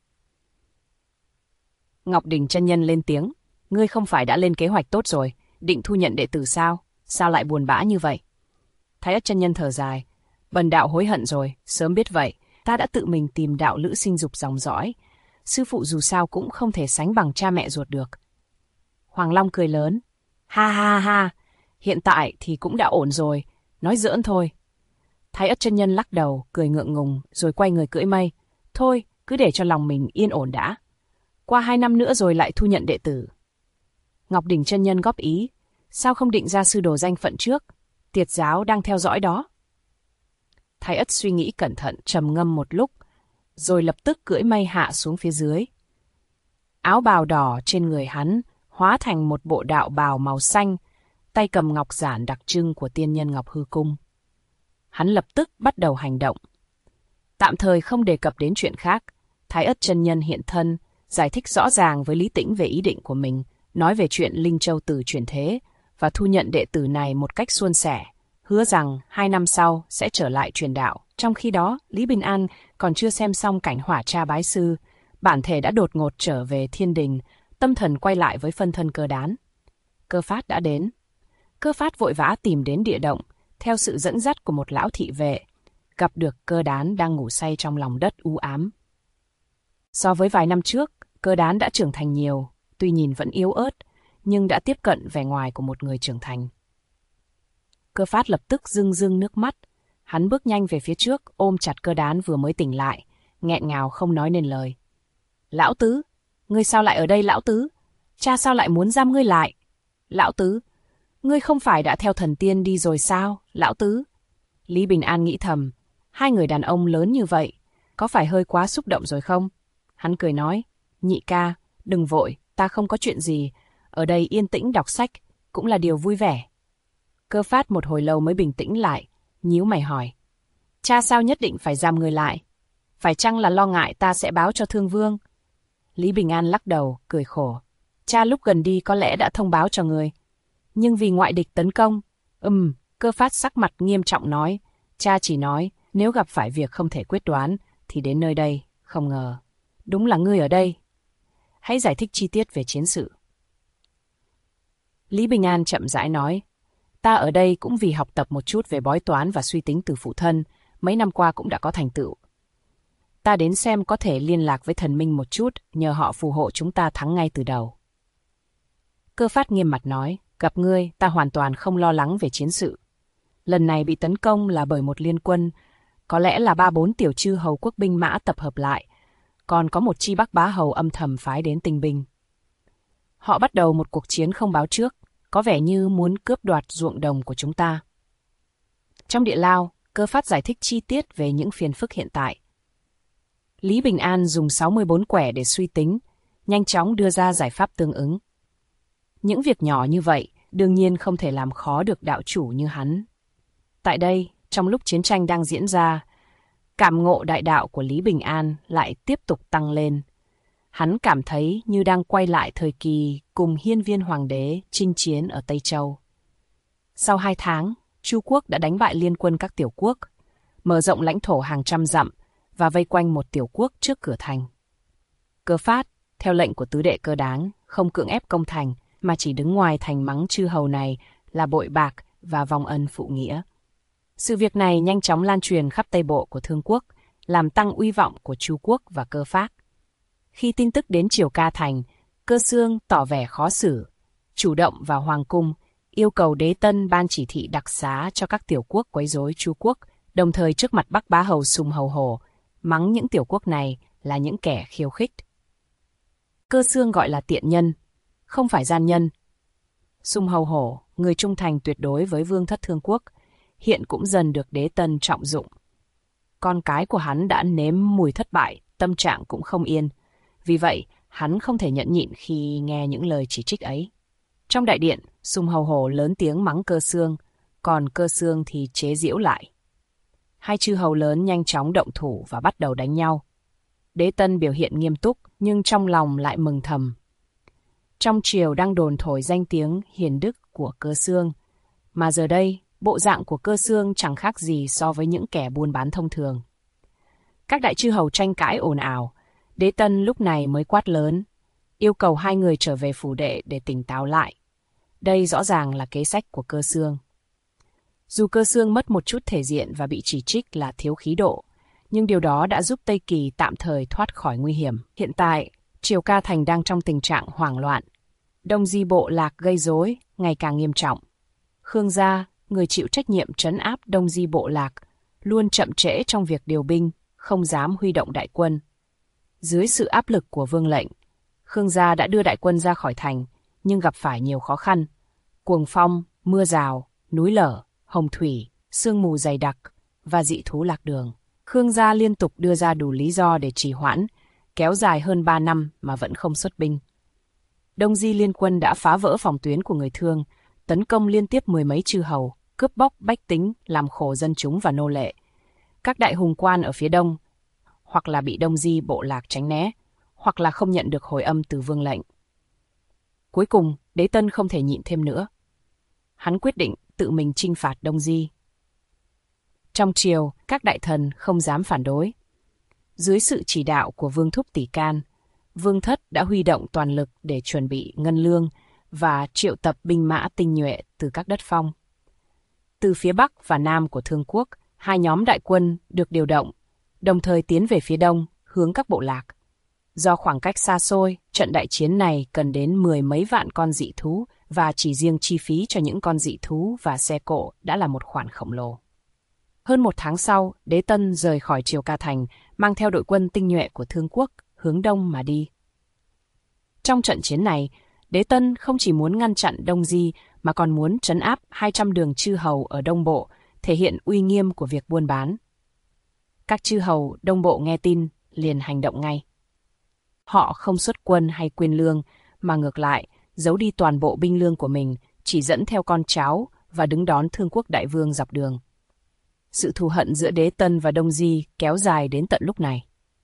Ngọc Đỉnh chân nhân lên tiếng, ngươi không phải đã lên kế hoạch tốt rồi, định thu nhận đệ tử sao? Sao lại buồn bã như vậy? Thái Ất chân nhân thở dài, Bần đạo hối hận rồi, sớm biết vậy, ta đã tự mình tìm đạo lữ sinh dục dòng dõi. Sư phụ dù sao cũng không thể sánh bằng cha mẹ ruột được. Hoàng Long cười lớn. Ha ha ha, hiện tại thì cũng đã ổn rồi, nói giỡn thôi. Thái Ất chân nhân lắc đầu, cười ngượng ngùng, rồi quay người cưỡi mây. Thôi, cứ để cho lòng mình yên ổn đã. Qua 2 năm nữa rồi lại thu nhận đệ tử. Ngọc Đỉnh chân nhân góp ý. Sao không định ra sư đồ danh phận trước? Tiệt giáo đang theo dõi đó. Thái Ất suy nghĩ cẩn thận, trầm ngâm một lúc, rồi lập tức cưỡi mây hạ xuống phía dưới. Áo bào đỏ trên người hắn hóa thành một bộ đạo bào màu xanh, tay cầm ngọc giản đặc trưng của tiên nhân Ngọc Hư Cung. Hắn lập tức bắt đầu hành động. Tạm thời không đề cập đến chuyện khác, Thái Ất chân nhân hiện thân, giải thích rõ ràng với Lý Tĩnh về ý định của mình, nói về chuyện Linh Châu Tử chuyển thế và thu nhận đệ tử này một cách suôn sẻ, hứa rằng 2 năm sau sẽ trở lại truyền đạo. Trong khi đó, Lý Bình An còn chưa xem xong cảnh hỏa cha bái sư, bản thể đã đột ngột trở về thiên đình, tâm thần quay lại với phân thân Cơ Đán. Cơ Phát đã đến. Cơ Phát vội vã tìm đến địa động, theo sự dẫn dắt của một lão thị vệ, gặp được Cơ Đán đang ngủ say trong lòng đất u ám. So với vài năm trước, Cơ Đán đã trưởng thành nhiều, tuy nhìn vẫn yếu ớt, nhưng đã tiếp cận vẻ ngoài của một người trưởng thành. Cơ Phát lập tức rưng rưng nước mắt. Hắn bước nhanh về phía trước, ôm chặt Cơ Đán vừa mới tỉnh lại, nghẹn ngào không nói nên lời. Lão Tứ, ngươi sao lại ở đây lão Tứ? Cha sao lại muốn giam ngươi lại? Lão Tứ, ngươi không phải đã theo thần tiên đi rồi sao, lão Tứ? Lý Bình An nghĩ thầm, hai người đàn ông lớn như vậy, có phải hơi quá xúc động rồi không? Hắn cười nói, nhị ca, đừng vội, ta không có chuyện gì, ở đây yên tĩnh đọc sách, cũng là điều vui vẻ. Cơ Phát một hồi lâu mới bình tĩnh lại, nhíu mày hỏi, cha sao nhất định phải giam người lại? Phải chăng là lo ngại ta sẽ báo cho Thương Vương? Lý Bình An lắc đầu, cười khổ, cha lúc gần đi có lẽ đã thông báo cho người, nhưng vì ngoại địch tấn công. Cơ Phát sắc mặt nghiêm trọng nói, cha chỉ nói, nếu gặp phải việc không thể quyết đoán, thì đến nơi đây, không ngờ. Đúng là ngươi ở đây. Hãy giải thích chi tiết về chiến sự. Lý Bình An chậm rãi nói, ta ở đây cũng vì học tập một chút về bói toán và suy tính từ phụ thân, mấy năm qua cũng đã có thành tựu. Ta đến xem có thể liên lạc với thần minh một chút, nhờ họ phù hộ chúng ta thắng ngay từ đầu. Cơ Phát nghiêm mặt nói, gặp ngươi, ta hoàn toàn không lo lắng về chiến sự. Lần này bị tấn công là bởi một liên quân, có lẽ là 3-4 tiểu chư hầu quốc binh mã tập hợp lại, còn có một chi Bắc Bá hầu âm thầm phái đến tinh binh. Họ bắt đầu một cuộc chiến không báo trước, có vẻ như muốn cướp đoạt ruộng đồng của chúng ta. Trong địa lao, Cơ Phát giải thích chi tiết về những phiền phức hiện tại. Lý Bình An dùng 64 quẻ để suy tính, nhanh chóng đưa ra giải pháp tương ứng. Những việc nhỏ như vậy, đương nhiên không thể làm khó được đạo chủ như hắn. Tại đây, trong lúc chiến tranh đang diễn ra, cảm ngộ đại đạo của Lý Bình An lại tiếp tục tăng lên. Hắn cảm thấy như đang quay lại thời kỳ cùng Hiên Viên Hoàng đế chinh chiến ở Tây Châu. Sau 2 tháng, Chu quốc đã đánh bại liên quân các tiểu quốc, mở rộng lãnh thổ hàng trăm dặm và vây quanh một tiểu quốc trước cửa thành. Cơ Phát, theo lệnh của tứ đệ Cơ Đáng, không cưỡng ép công thành, mà chỉ đứng ngoài thành mắng chư hầu này là bội bạc và vong ân phụ nghĩa. Sự việc này nhanh chóng lan truyền khắp Tây Bộ của Thương quốc, làm tăng uy vọng của Chu quốc và Cơ Phát. Khi tin tức đến Triều Ca Thành, Cơ Xương tỏ vẻ khó xử, chủ động vào Hoàng cung, yêu cầu Đế Tân ban chỉ thị đặc xá cho các tiểu quốc quấy rối Chu quốc, đồng thời trước mặt Bắc Bá hầu Sùng Hầu Hổ, mắng những tiểu quốc này là những kẻ khiêu khích. Cơ Xương gọi là tiện nhân, không phải gian nhân. Sùng Hầu Hổ, người trung thành tuyệt đối với vương thất Thương quốc, hiện cũng dần được Đế Tân trọng dụng. Con cái của hắn đã nếm mùi thất bại, tâm trạng cũng không yên. Vì vậy, hắn không thể nhẫn nhịn khi nghe những lời chỉ trích ấy. Trong đại điện, Sùng Hầu Hổ lớn tiếng mắng Cơ Xương, còn Cơ Xương thì chế giễu lại. Hai chư hầu lớn nhanh chóng động thủ và bắt đầu đánh nhau. Đế Tân biểu hiện nghiêm túc, nhưng trong lòng lại mừng thầm. Trong triều đang đồn thổi danh tiếng hiền đức của Cơ Xương, mà giờ đây, bộ dạng của Cơ Xương chẳng khác gì so với những kẻ buôn bán thông thường. Các đại chư hầu tranh cãi ồn ào, Đế Tân lúc này mới quát lớn, yêu cầu hai người trở về phủ đệ để tỉnh táo lại. Đây rõ ràng là kế sách của Cơ Xương. Dù Cơ Xương mất một chút thể diện và bị chỉ trích là thiếu khí độ, nhưng điều đó đã giúp Tây Kỳ tạm thời thoát khỏi nguy hiểm. Hiện tại, Triều Ca Thành đang trong tình trạng hoảng loạn. Đông Di bộ lạc gây rối ngày càng nghiêm trọng. Khương gia, người chịu trách nhiệm trấn áp Đông Di bộ lạc, luôn chậm trễ trong việc điều binh, không dám huy động đại quân. Dưới sự áp lực của vương lệnh, Khương gia đã đưa đại quân ra khỏi thành, nhưng gặp phải nhiều khó khăn. Cuồng phong, mưa rào, núi lở, hồng thủy, sương mù dày đặc và dị thú lạc đường. Khương gia liên tục đưa ra đủ lý do để trì hoãn, kéo dài hơn 3 năm mà vẫn không xuất binh. Đông Di liên quân đã phá vỡ phòng tuyến của người Thương, tấn công liên tiếp mười mấy chư hầu, cướp bóc bách tính, làm khổ dân chúng và nô lệ. Các đại hùng quan ở phía đông, hoặc là bị Đông Di bộ lạc tránh né, hoặc là không nhận được hồi âm từ vương lệnh. Cuối cùng, Đế Tân không thể nhịn thêm nữa. Hắn quyết định tự mình chinh phạt Đông Di. Trong triều, các đại thần không dám phản đối. Dưới sự chỉ đạo của Vương Thúc Tỷ Can, Vương Thất đã huy động toàn lực để chuẩn bị ngân lương và triệu tập binh mã tinh nhuệ từ các đất phong. Từ phía Bắc và Nam của Thương Quốc, hai nhóm đại quân được điều động, đồng thời tiến về phía Đông, hướng các bộ lạc. Do khoảng cách xa xôi, trận đại chiến này cần đến 10 mấy vạn con dị thú và chỉ riêng chi phí cho những con dị thú và xe cộ đã là một khoản khổng lồ. Hơn 1 tháng sau, Đế Tân rời khỏi Triều Ca Thành, mang theo đội quân tinh nhuệ của Thương Quốc, hướng Đông mà đi. Trong trận chiến này, Đế Tân không chỉ muốn ngăn chặn Đông Di mà còn muốn trấn áp 200 đường chư hầu ở Đông Bộ, thể hiện uy nghiêm của việc buôn bán. Các chư hầu Đông Bộ nghe tin, liền hành động ngay. Họ không xuất quân hay quyên lương, mà ngược lại, giấu đi toàn bộ binh lương của mình, chỉ dẫn theo con cháu và đứng đón Thương Quốc đại vương dọc đường. Sự thù hận giữa Đế Tân và Đông Di kéo dài đến tận lúc này.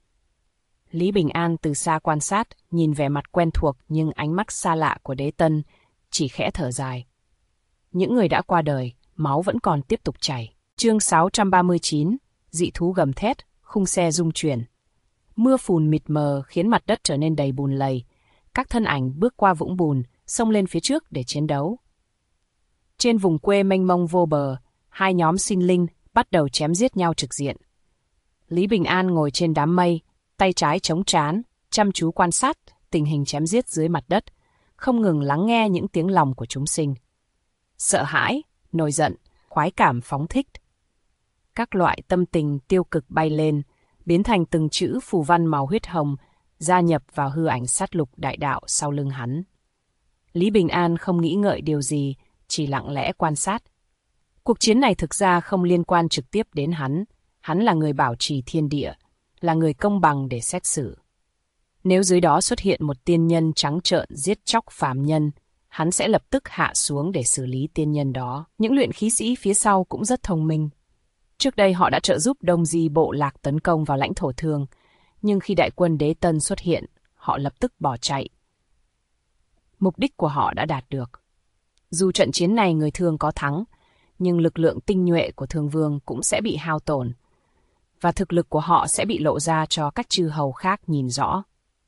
Lý Bình An từ xa quan sát, nhìn vẻ mặt quen thuộc nhưng ánh mắt xa lạ của Đế Tân, chỉ khẽ thở dài. Những người đã qua đời, máu vẫn còn tiếp tục chảy. Chương 639, dị thú gầm thét, khung xe rung chuyển. Mưa phùn mịt mờ khiến mặt đất trở nên đầy bùn lầy. Các thân ảnh bước qua vũng bùn, xông lên phía trước để chiến đấu. Trên vùng quê mênh mông vô bờ, hai nhóm sinh linh bắt đầu chém giết nhau trực diện. Lý Bình An ngồi trên đám mây, tay trái chống trán, chăm chú quan sát tình hình chém giết dưới mặt đất, không ngừng lắng nghe những tiếng lòng của chúng sinh. Sợ hãi, nổi giận, khoái cảm phóng thích. Các loại tâm tình tiêu cực bay lên, biến thành từng chữ phù văn màu huyết hồng, gia nhập vào hư ảnh sát lục đại đạo sau lưng hắn. Lý Bình An không nghĩ ngợi điều gì, chỉ lặng lẽ quan sát. Cuộc chiến này thực ra không liên quan trực tiếp đến hắn là người bảo trì thiên địa, là người công bằng để xét xử. Nếu dưới đó xuất hiện một tiên nhân trắng trợn giết chóc phàm nhân, hắn sẽ lập tức hạ xuống để xử lý tiên nhân đó. Những luyện khí sĩ phía sau cũng rất thông minh. Trước đây họ đã trợ giúp Đông Di bộ lạc tấn công vào lãnh thổ Thương, nhưng khi đại quân Đế Tân xuất hiện, họ lập tức bỏ chạy. Mục đích của họ đã đạt được. Dù trận chiến này người Thương có thắng, nhưng lực lượng tinh nhuệ của Thương Vương cũng sẽ bị hao tổn, và thực lực của họ sẽ bị lộ ra cho các chư hầu khác nhìn rõ.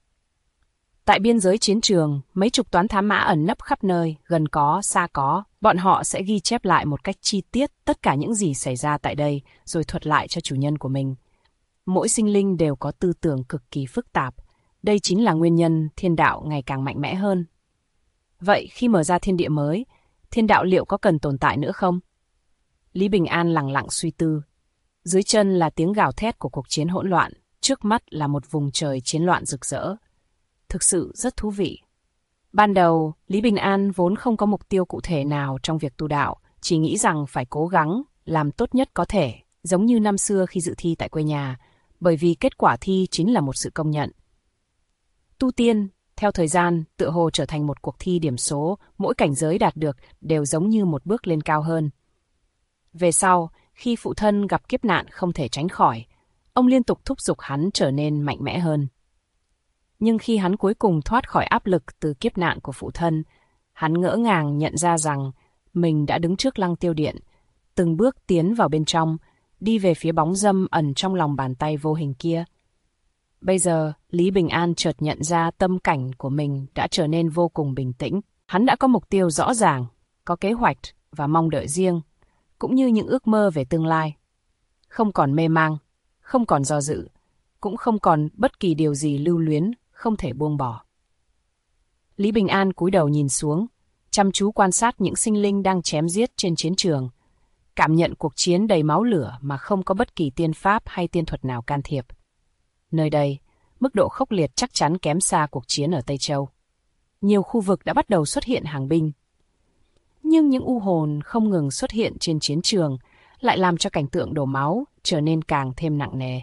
Tại biên giới chiến trường, mấy chục toán thám mã ẩn nấp khắp nơi, gần có, xa có. Bọn họ sẽ ghi chép lại một cách chi tiết tất cả những gì xảy ra tại đây, rồi thuật lại cho chủ nhân của mình. Mỗi sinh linh đều có tư tưởng cực kỳ phức tạp. Đây chính là nguyên nhân thiên đạo ngày càng mạnh mẽ hơn. Vậy khi mở ra thiên địa mới, thiên đạo liệu có cần tồn tại nữa không? Lý Bình An lặng lặng suy tư. Dưới chân là tiếng gào thét của cuộc chiến hỗn loạn, trước mắt là một vùng trời chiến loạn rực rỡ. Thực sự rất thú vị. Ban đầu, Lý Bình An vốn không có mục tiêu cụ thể nào trong việc tu đạo, chỉ nghĩ rằng phải cố gắng, làm tốt nhất có thể, giống như năm xưa khi dự thi tại quê nhà, bởi vì kết quả thi chính là một sự công nhận. Tu tiên, theo thời gian, tựa hồ trở thành một cuộc thi điểm số, mỗi cảnh giới đạt được đều giống như một bước lên cao hơn. Về sau, khi phụ thân gặp kiếp nạn không thể tránh khỏi, ông liên tục thúc giục hắn trở nên mạnh mẽ hơn. Nhưng khi hắn cuối cùng thoát khỏi áp lực từ kiếp nạn của phụ thân, hắn ngỡ ngàng nhận ra rằng mình đã đứng trước lăng tiêu điện, từng bước tiến vào bên trong, đi về phía bóng dâm ẩn trong lòng bàn tay vô hình kia. Bây giờ, Lý Bình An chợt nhận ra tâm cảnh của mình đã trở nên vô cùng bình tĩnh. Hắn đã có mục tiêu rõ ràng, có kế hoạch và mong đợi riêng. cũng như những ước mơ về tương lai. Không còn mê mang, không còn do dự, cũng không còn bất kỳ điều gì lưu luyến, không thể buông bỏ. Lý Bình An cúi đầu nhìn xuống, chăm chú quan sát những sinh linh đang chém giết trên chiến trường, cảm nhận cuộc chiến đầy máu lửa mà không có bất kỳ tiên pháp hay tiên thuật nào can thiệp. Nơi đây, mức độ khốc liệt chắc chắn kém xa cuộc chiến ở Tây Châu. Nhiều khu vực đã bắt đầu xuất hiện hàng binh. Nhưng những u hồn không ngừng xuất hiện trên chiến trường lại làm cho cảnh tượng đổ máu trở nên càng thêm nặng nề.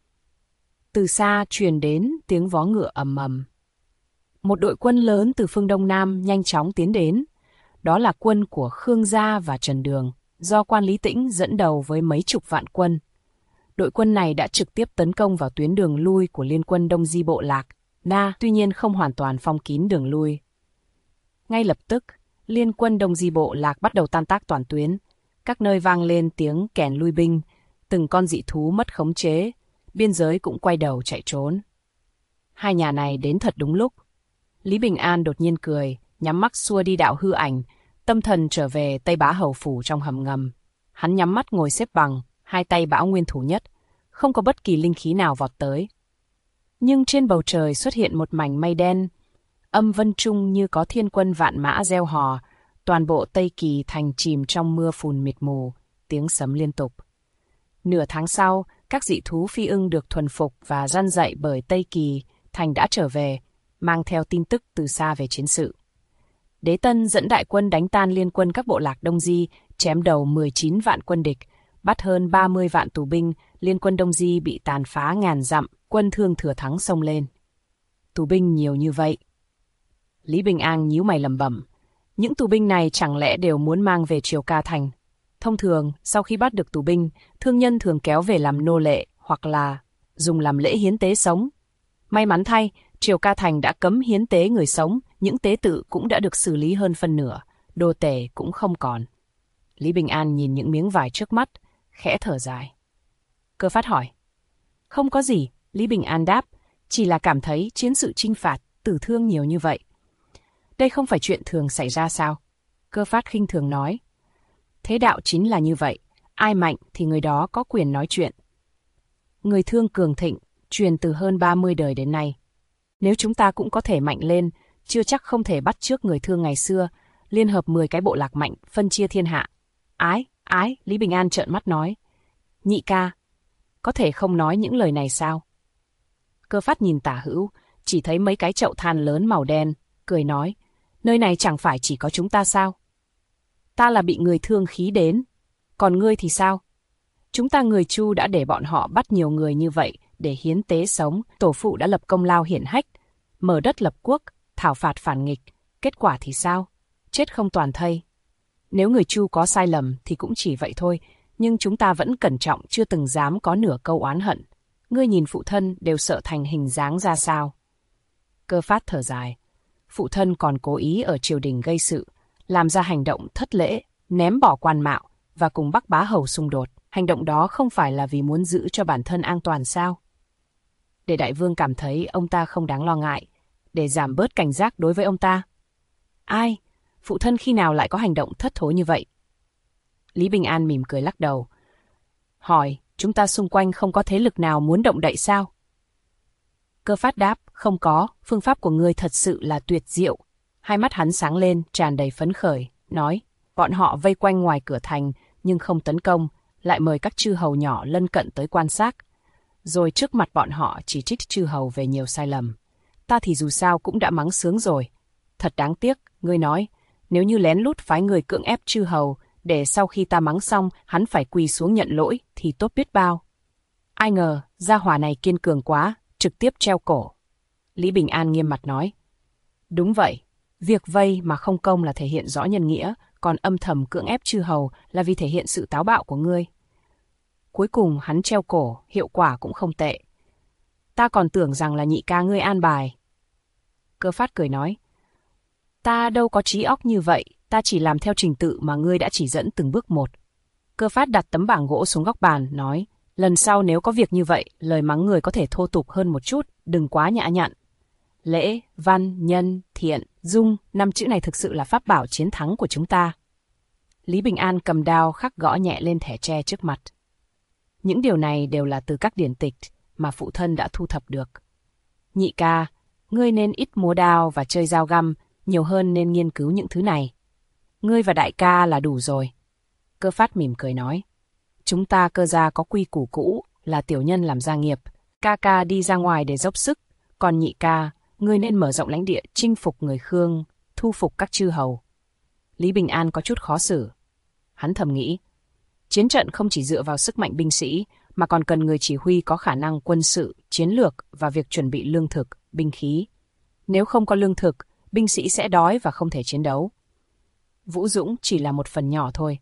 Từ xa truyền đến tiếng vó ngựa ầm ầm. Một đội quân lớn từ phương Đông Nam nhanh chóng tiến đến. Đó là quân của Khương Gia và Trần Đường, do quan Lý Tĩnh dẫn đầu với mấy chục vạn quân. Đội quân này đã trực tiếp tấn công vào tuyến đường lui của liên quân Đông Di Bộ Lạc, tuy nhiên không hoàn toàn phong kín đường lui. Ngay lập tức, liên quân Đông Di Bộ Lạc bắt đầu tan tác toàn tuyến. Các nơi vang lên tiếng kèn lui binh, từng con dị thú mất khống chế, biên giới cũng quay đầu chạy trốn. Hai nhà này đến thật đúng lúc. Lý Bình An đột nhiên cười, nhắm mắt xua đi đạo hư ảnh, tâm thần trở về Tây Bá Hầu Phủ trong hầm ngầm. Hắn nhắm mắt ngồi xếp bằng, hai tay bão nguyên thủ nhất, không có bất kỳ linh khí nào vọt tới. Nhưng trên bầu trời xuất hiện một mảnh mây đen, âm vân trung như có thiên quân vạn mã reo hò, toàn bộ Tây Kỳ thành chìm trong mưa phùn mịt mù, tiếng sấm liên tục. Nửa tháng sau, các dị thú phi ưng được thuần phục và răn dạy bởi Tây Kỳ thành đã trở về, mang theo tin tức từ xa về chiến sự. Đế Tân dẫn đại quân đánh tan liên quân các bộ lạc Đông Di, chém đầu 19 vạn quân địch, bắt hơn 30 vạn tù binh, liên quân Đông Di bị tàn phá ngàn dặm, quân Thương thừa thắng xông lên. Tù binh nhiều như vậy. Lý Bình An nhíu mày lẩm bẩm, những tù binh này chẳng lẽ đều muốn mang về Triều Ca thành? Thông thường, sau khi bắt được tù binh, thương nhân thường kéo về làm nô lệ hoặc là dùng làm lễ hiến tế sống. May mắn thay, Triều Ca thành đã cấm hiến tế người sống, những tế tự cũng đã được xử lý hơn phân nửa, đồ tể cũng không còn. Lý Bình An nhìn những miếng vải trước mắt, khẽ thở dài. Cơ Phát hỏi. Không có gì, Lý Bình An đáp, chỉ là cảm thấy chiến sự chinh phạt, tử thương nhiều như vậy. Đây không phải chuyện thường xảy ra sao? Cơ Phát khinh thường nói. Thế đạo chính là như vậy, ai mạnh thì người đó có quyền nói chuyện. Người Thương cường thịnh, truyền từ hơn 30 đời đến nay. Nếu chúng ta cũng có thể mạnh lên, chưa chắc không thể bắt chước người Thương ngày xưa, liên hợp 10 cái bộ lạc mạnh, phân chia thiên hạ. Ái, Lý Bình An trợn mắt nói. Nhị ca, có thể không nói những lời này sao? Cơ Phát nhìn tả hữu, chỉ thấy mấy cái chậu than lớn màu đen, cười nói, nơi này chẳng phải chỉ có chúng ta sao? Ta là bị người Thương khí đến, còn ngươi thì sao? Chúng ta người Chu đã để bọn họ bắt nhiều người như vậy để hiến tế sống, tổ phụ đã lập công lao hiển hách, mở đất lập quốc, thảo phạt phản nghịch, kết quả thì sao? Chết không toàn thây. Nếu người Chu có sai lầm thì cũng chỉ vậy thôi, nhưng chúng ta vẫn cẩn trọng chưa từng dám có nửa câu oán hận. Ngươi nhìn phụ thân đều sợ thành hình dáng ra sao? Cơ Phát thở dài. Phụ thân còn cố ý ở triều đình gây sự, làm ra hành động thất lễ, ném bỏ quan mạo và cùng Bắc Bá Hầu xung đột. Hành động đó không phải là vì muốn giữ cho bản thân an toàn sao? Để đại vương cảm thấy ông ta không đáng lo ngại, để giảm bớt cảnh giác đối với ông ta. Ai? Phụ thân khi nào lại có hành động thất thố như vậy? Lý Bình An mỉm cười lắc đầu. Hỏi, chúng ta xung quanh không có thế lực nào muốn động đậy sao? Cơ Phát đáp, không có, phương pháp của ngươi thật sự là tuyệt diệu. Hai mắt hắn sáng lên, tràn đầy phấn khởi, nói, bọn họ vây quanh ngoài cửa thành, nhưng không tấn công, lại mời các chư hầu nhỏ lân cận tới quan sát. Rồi trước mặt bọn họ chỉ trích chư hầu về nhiều sai lầm. Ta thì dù sao cũng đã mắng sướng rồi. Thật đáng tiếc, ngươi nói, nếu như lén lút phái người cưỡng ép chư hầu, để sau khi ta mắng xong, hắn phải quỳ xuống nhận lỗi, thì tốt biết bao. Ai ngờ, gia hỏa này kiên cường quá, trực tiếp treo cổ. Lý Bình An nghiêm mặt nói. Đúng vậy, việc vây mà không công là thể hiện rõ nhân nghĩa, còn âm thầm cưỡng ép chư hầu là vì thể hiện sự táo bạo của ngươi. Cuối cùng hắn treo cổ, hiệu quả cũng không tệ. Ta còn tưởng rằng là nhị ca ngươi an bài. Cơ Phát cười nói. Ta đâu có trí óc như vậy, ta chỉ làm theo trình tự mà ngươi đã chỉ dẫn từng bước một. Cơ Phát đặt tấm bảng gỗ xuống góc bàn, nói, lần sau nếu có việc như vậy, lời mắng người có thể thô tục hơn một chút, đừng quá nhã nhặn. Lễ, văn, nhân, thiện, dung, 5 chữ này thực sự là pháp bảo chiến thắng của chúng ta. Lý Bình An cầm đao khắc gõ nhẹ lên thẻ tre trước mặt. Những điều này đều là từ các điển tịch mà phụ thân đã thu thập được. Nhị ca, ngươi nên ít múa đao và chơi dao găm, nhiều hơn nên nghiên cứu những thứ này. Ngươi và đại ca là đủ rồi. Cơ Phát mỉm cười nói. Chúng ta Cơ gia có quy củ cũ là tiểu nhân làm gia nghiệp. Ca ca đi ra ngoài để dốc sức, còn nhị ca, ngươi nên mở rộng lãnh địa, chinh phục người Khương, thu phục các chư hầu. Lý Bình An có chút khó xử. Hắn thầm nghĩ, chiến trận không chỉ dựa vào sức mạnh binh sĩ, mà còn cần người chỉ huy có khả năng quân sự, chiến lược và việc chuẩn bị lương thực, binh khí. Nếu không có lương thực, binh sĩ sẽ đói và không thể chiến đấu. Vũ Dũng chỉ là một phần nhỏ thôi.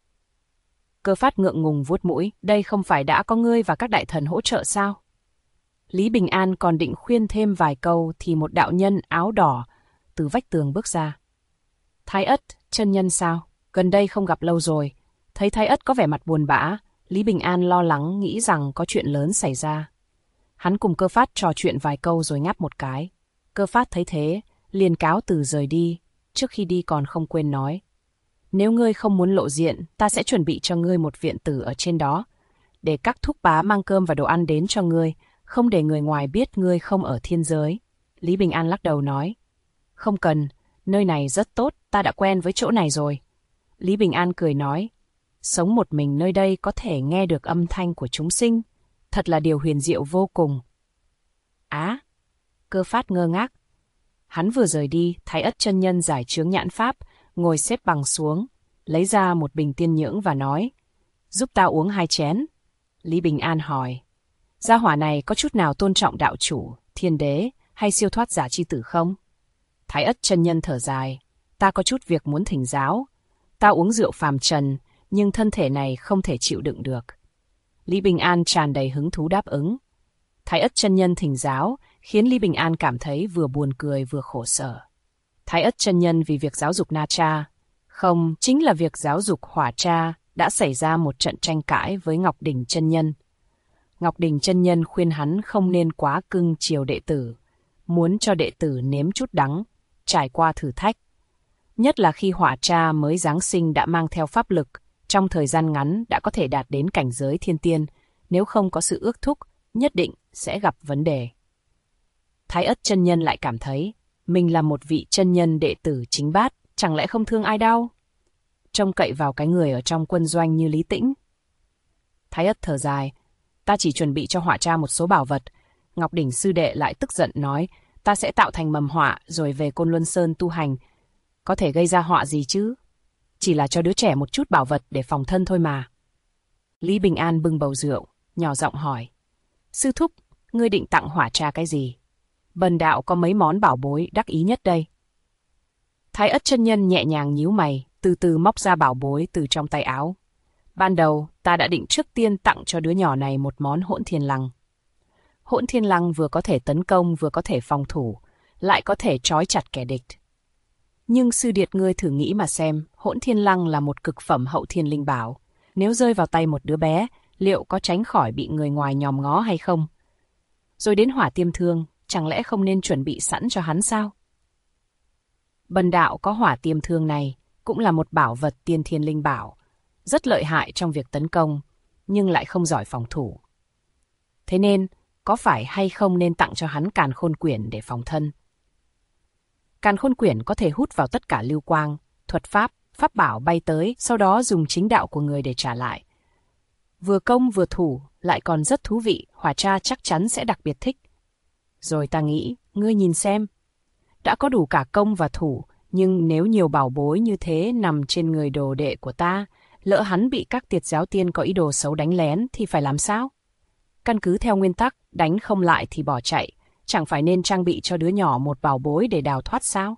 Cơ Phát ngượng ngùng vuốt mũi, đây không phải đã có ngươi và các đại thần hỗ trợ sao? Lý Bình An còn định khuyên thêm vài câu thì một đạo nhân áo đỏ từ vách tường bước ra. Thái Ất, chân nhân sao? Gần đây không gặp lâu rồi. Thấy Thái Ất có vẻ mặt buồn bã, Lý Bình An lo lắng nghĩ rằng có chuyện lớn xảy ra. Hắn cùng Cơ Phát trò chuyện vài câu rồi ngáp một cái. Cơ Phát thấy thế, liền cáo từ rời đi, trước khi đi còn không quên nói. Nếu ngươi không muốn lộ diện, ta sẽ chuẩn bị cho ngươi một viện tử ở trên đó, để các thúc bá mang cơm và đồ ăn đến cho ngươi, không để người ngoài biết ngươi không ở thiên giới. Lý Bình An lắc đầu nói. Không cần, nơi này rất tốt, ta đã quen với chỗ này rồi. Lý Bình An cười nói. Sống một mình nơi đây có thể nghe được âm thanh của chúng sinh, thật là điều huyền diệu vô cùng. Á, Cơ Phát ngơ ngác. Hắn vừa rời đi, Thái Ất chân nhân giải chướng nhãn pháp, ngồi xếp bằng xuống, lấy ra một bình tiên nhưỡng và nói, giúp ta uống 2 chén. Lý Bình An hỏi, gia hỏa này có chút nào tôn trọng đạo chủ, thiên đế hay siêu thoát giả chi tử không? Thái Ất chân nhân thở dài, ta có chút việc muốn thỉnh giáo. Ta uống rượu phàm trần, nhưng thân thể này không thể chịu đựng được. Lý Bình An tràn đầy hứng thú đáp ứng. Thái Ất chân nhân thỉnh giáo, khiến Lý Bình An cảm thấy vừa buồn cười vừa khổ sở. Thái Ất chân nhân vì việc giáo dục Na Cha, không, chính là việc giáo dục Hỏa Cha, đã xảy ra một trận tranh cãi với Ngọc Đỉnh chân nhân. Ngọc Đỉnh chân nhân khuyên hắn không nên quá cưng chiều đệ tử, muốn cho đệ tử nếm chút đắng, trải qua thử thách. Nhất là khi Hỏa Cha mới giáng sinh đã mang theo pháp lực, trong thời gian ngắn đã có thể đạt đến cảnh giới thiên tiên, nếu không có sự ước thúc, nhất định sẽ gặp vấn đề. Thái Ất chân nhân lại cảm thấy, mình là một vị chân nhân đệ tử chính bát, chẳng lẽ không thương ai đâu? Trông cậy vào cái người ở trong quân doanh như Lý Tĩnh. Thái Ất thở dài, ta chỉ chuẩn bị cho Hỏa Cha một số bảo vật. Ngọc Đỉnh sư đệ lại tức giận nói, ta sẽ tạo thành mầm họa rồi về Côn Luân Sơn tu hành. Có thể gây ra họa gì chứ? Chỉ là cho đứa trẻ một chút bảo vật để phòng thân thôi mà. Lý Bình An bưng bầu rượu, nhỏ giọng hỏi, sư thúc, ngươi định tặng Hỏa Cha cái gì? Bần đạo có mấy món bảo bối đắc ý nhất đây. Thái Ất chân nhân nhẹ nhàng nhíu mày, từ từ móc ra bảo bối từ trong tay áo. Ban đầu, ta đã định trước tiên tặng cho đứa nhỏ này một món Hỗn Thiên Lăng. Hỗn Thiên Lăng vừa có thể tấn công vừa có thể phòng thủ, lại có thể trói chặt kẻ địch. Nhưng sư điệt ngươi thử nghĩ mà xem, Hỗn Thiên Lăng là một cực phẩm hậu thiên linh bảo. Nếu rơi vào tay một đứa bé, liệu có tránh khỏi bị người ngoài nhòm ngó hay không? Rồi đến Hỏa Tiêm Thương, chẳng lẽ không nên chuẩn bị sẵn cho hắn sao? Bần đạo có Hỏa Tiêm Thương này, cũng là một bảo vật tiên thiên linh bảo, rất lợi hại trong việc tấn công, nhưng lại không giỏi phòng thủ. Thế nên, có phải hay không nên tặng cho hắn Càn Khôn Quyển để phòng thân? Càn Khôn Quyển có thể hút vào tất cả lưu quang, thuật pháp, pháp bảo bay tới, sau đó dùng chính đạo của người để trả lại. Vừa công vừa thủ, lại còn rất thú vị, Hỏa Cha chắc chắn sẽ đặc biệt thích. Rồi ta nghĩ, ngươi nhìn xem. Đã có đủ cả công và thủ, nhưng nếu nhiều bảo bối như thế nằm trên người đồ đệ của ta, lỡ hắn bị các tiệt giáo tiên có ý đồ xấu đánh lén thì phải làm sao? Căn cứ theo nguyên tắc, đánh không lại thì bỏ chạy, chẳng phải nên trang bị cho đứa nhỏ một bảo bối để đào thoát sao?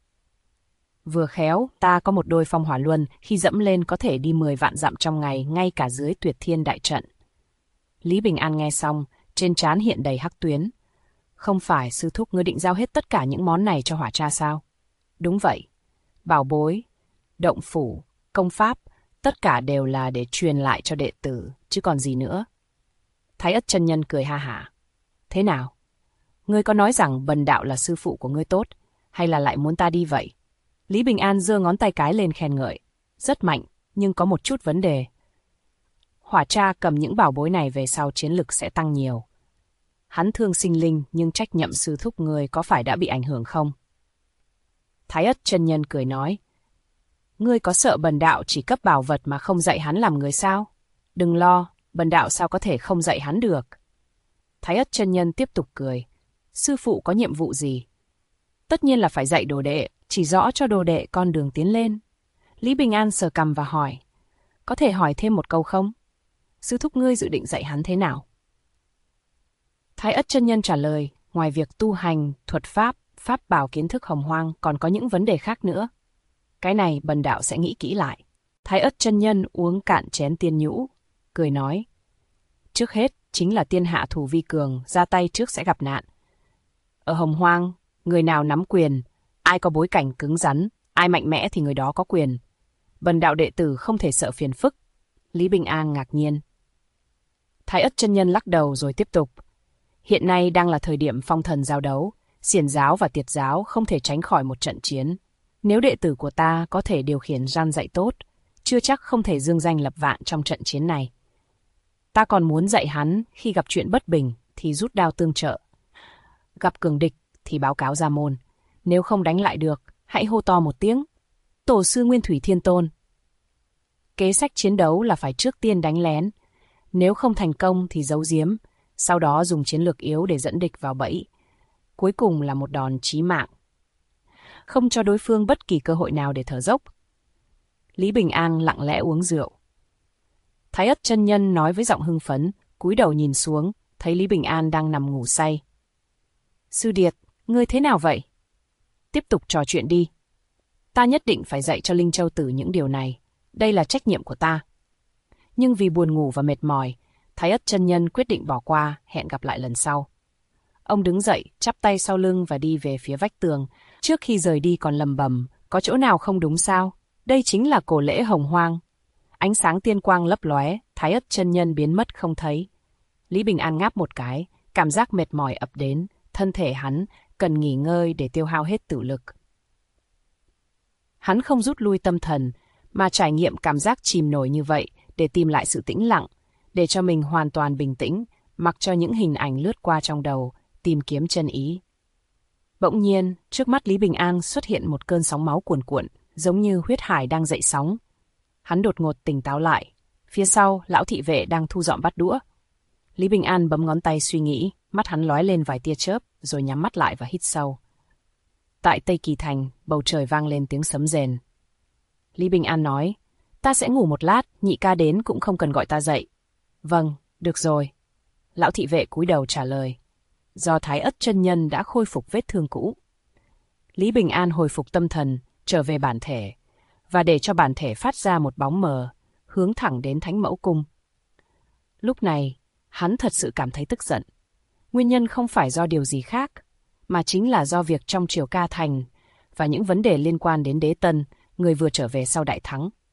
Vừa khéo, ta có một đôi phong hỏa luân, khi dẫm lên có thể đi 10 vạn dặm trong ngày, ngay cả dưới Tuyệt Thiên đại trận. Lý Bình An nghe xong, trên trán hiện đầy hắc tuyến. Không phải sư thúc ngươi định giao hết tất cả những món này cho Hỏa Cha sao? Đúng vậy. Bảo bối, động phủ, công pháp, tất cả đều là để truyền lại cho đệ tử, chứ còn gì nữa. Thái Ất chân nhân cười ha hả. Thế nào? Ngươi có nói rằng bần đạo là sư phụ của ngươi tốt, hay là lại muốn ta đi vậy? Lý Bình An giơ ngón tay cái lên khen ngợi. rất mạnh, nhưng có một chút vấn đề. Hỏa Tra cầm những bảo bối này về sau chiến lực sẽ tăng nhiều. Hắn thương sinh linh nhưng trách nhậm sư thúc người có phải đã bị ảnh hưởng không? Thái Ất chân nhân cười nói. Ngươi có sợ bần đạo chỉ cấp bảo vật mà không dạy hắn làm người sao? Đừng lo, bần đạo sao có thể không dạy hắn được? Thái Ất chân nhân tiếp tục cười. Sư phụ có nhiệm vụ gì? Tất nhiên là phải dạy đồ đệ, chỉ rõ cho đồ đệ con đường tiến lên. Lý Bình An sờ cằm và hỏi. Có thể hỏi thêm một câu không? Sư thúc ngươi dự định dạy hắn thế nào? Thái Ất chân nhân trả lời, ngoài việc tu hành, thuật pháp, pháp bảo kiến thức hồng hoang còn có những vấn đề khác nữa. Cái này bần đạo sẽ nghĩ kỹ lại. Thái Ất chân nhân uống cạn chén tiên nhũ, cười nói. Trước hết chính là tiên hạ thủ vi cường, ra tay trước sẽ gặp nạn. Ở hồng hoang, người nào nắm quyền, ai có bối cảnh cứng rắn, ai mạnh mẽ thì người đó có quyền. Bần đạo đệ tử không thể sợ phiền phức. Lý Bình An ngạc nhiên. Thái Ất chân nhân lắc đầu rồi tiếp tục. Hiện nay đang là thời điểm phong thần giao đấu, xiển giáo và tiệt giáo không thể tránh khỏi một trận chiến. Nếu đệ tử của ta có thể điều khiển gian dạy tốt, chưa chắc không thể dương danh lập vạn trong trận chiến này. Ta còn muốn dạy hắn khi gặp chuyện bất bình thì rút đao tương trợ. Gặp cường địch thì báo cáo ra môn. Nếu không đánh lại được, hãy hô to một tiếng. Tổ sư Nguyên Thủy Thiên Tôn. Kế sách chiến đấu là phải trước tiên đánh lén. Nếu không thành công thì giấu giếm, sau đó dùng chiến lược yếu để dẫn địch vào bẫy. Cuối cùng là một đòn chí mạng. Không cho đối phương bất kỳ cơ hội nào để thở dốc. Lý Bình An lặng lẽ uống rượu. Thái Ất chân nhân nói với giọng hưng phấn, cúi đầu nhìn xuống, thấy Lý Bình An đang nằm ngủ say. Sư Điệt, ngươi thế nào vậy? Tiếp tục trò chuyện đi. Ta nhất định phải dạy cho Linh Châu Tử những điều này. Đây là trách nhiệm của ta. Nhưng vì buồn ngủ và mệt mỏi, Thái Ất chân nhân quyết định bỏ qua, hẹn gặp lại lần sau. Ông đứng dậy, chắp tay sau lưng và đi về phía vách tường. Trước khi rời đi còn lầm bầm, có chỗ nào không đúng sao? Đây chính là cổ lễ hồng hoang. Ánh sáng tiên quang lấp lóe, Thái Ất chân nhân biến mất không thấy. Lý Bình An ngáp một cái, cảm giác mệt mỏi ập đến, thân thể hắn cần nghỉ ngơi để tiêu hao hết tử lực. Hắn không rút lui tâm thần, mà trải nghiệm cảm giác chìm nổi như vậy để tìm lại sự tĩnh lặng, để cho mình hoàn toàn bình tĩnh, mặc cho những hình ảnh lướt qua trong đầu, tìm kiếm chân ý. Bỗng nhiên, trước mắt Lý Bình An xuất hiện một cơn sóng máu cuồn cuộn, giống như huyết hải đang dậy sóng. Hắn đột ngột tỉnh táo lại. Phía sau, lão thị vệ đang thu dọn bát đũa. Lý Bình An bấm ngón tay suy nghĩ, mắt hắn lóe lên vài tia chớp, rồi nhắm mắt lại và hít sâu. Tại Tây Kỳ Thành, bầu trời vang lên tiếng sấm rền. Lý Bình An nói, ta sẽ ngủ một lát, nhị ca đến cũng không cần gọi ta dậy. Vâng, được rồi. Lão thị vệ cúi đầu trả lời. Do Thái Ất chân nhân đã khôi phục vết thương cũ. Lý Bình An hồi phục tâm thần, trở về bản thể, và để cho bản thể phát ra một bóng mờ, hướng thẳng đến Thánh Mẫu Cung. Lúc này, hắn thật sự cảm thấy tức giận. Nguyên nhân không phải do điều gì khác, mà chính là do việc trong Triều Ca Thành và những vấn đề liên quan đến Đế Tân, người vừa trở về sau đại thắng.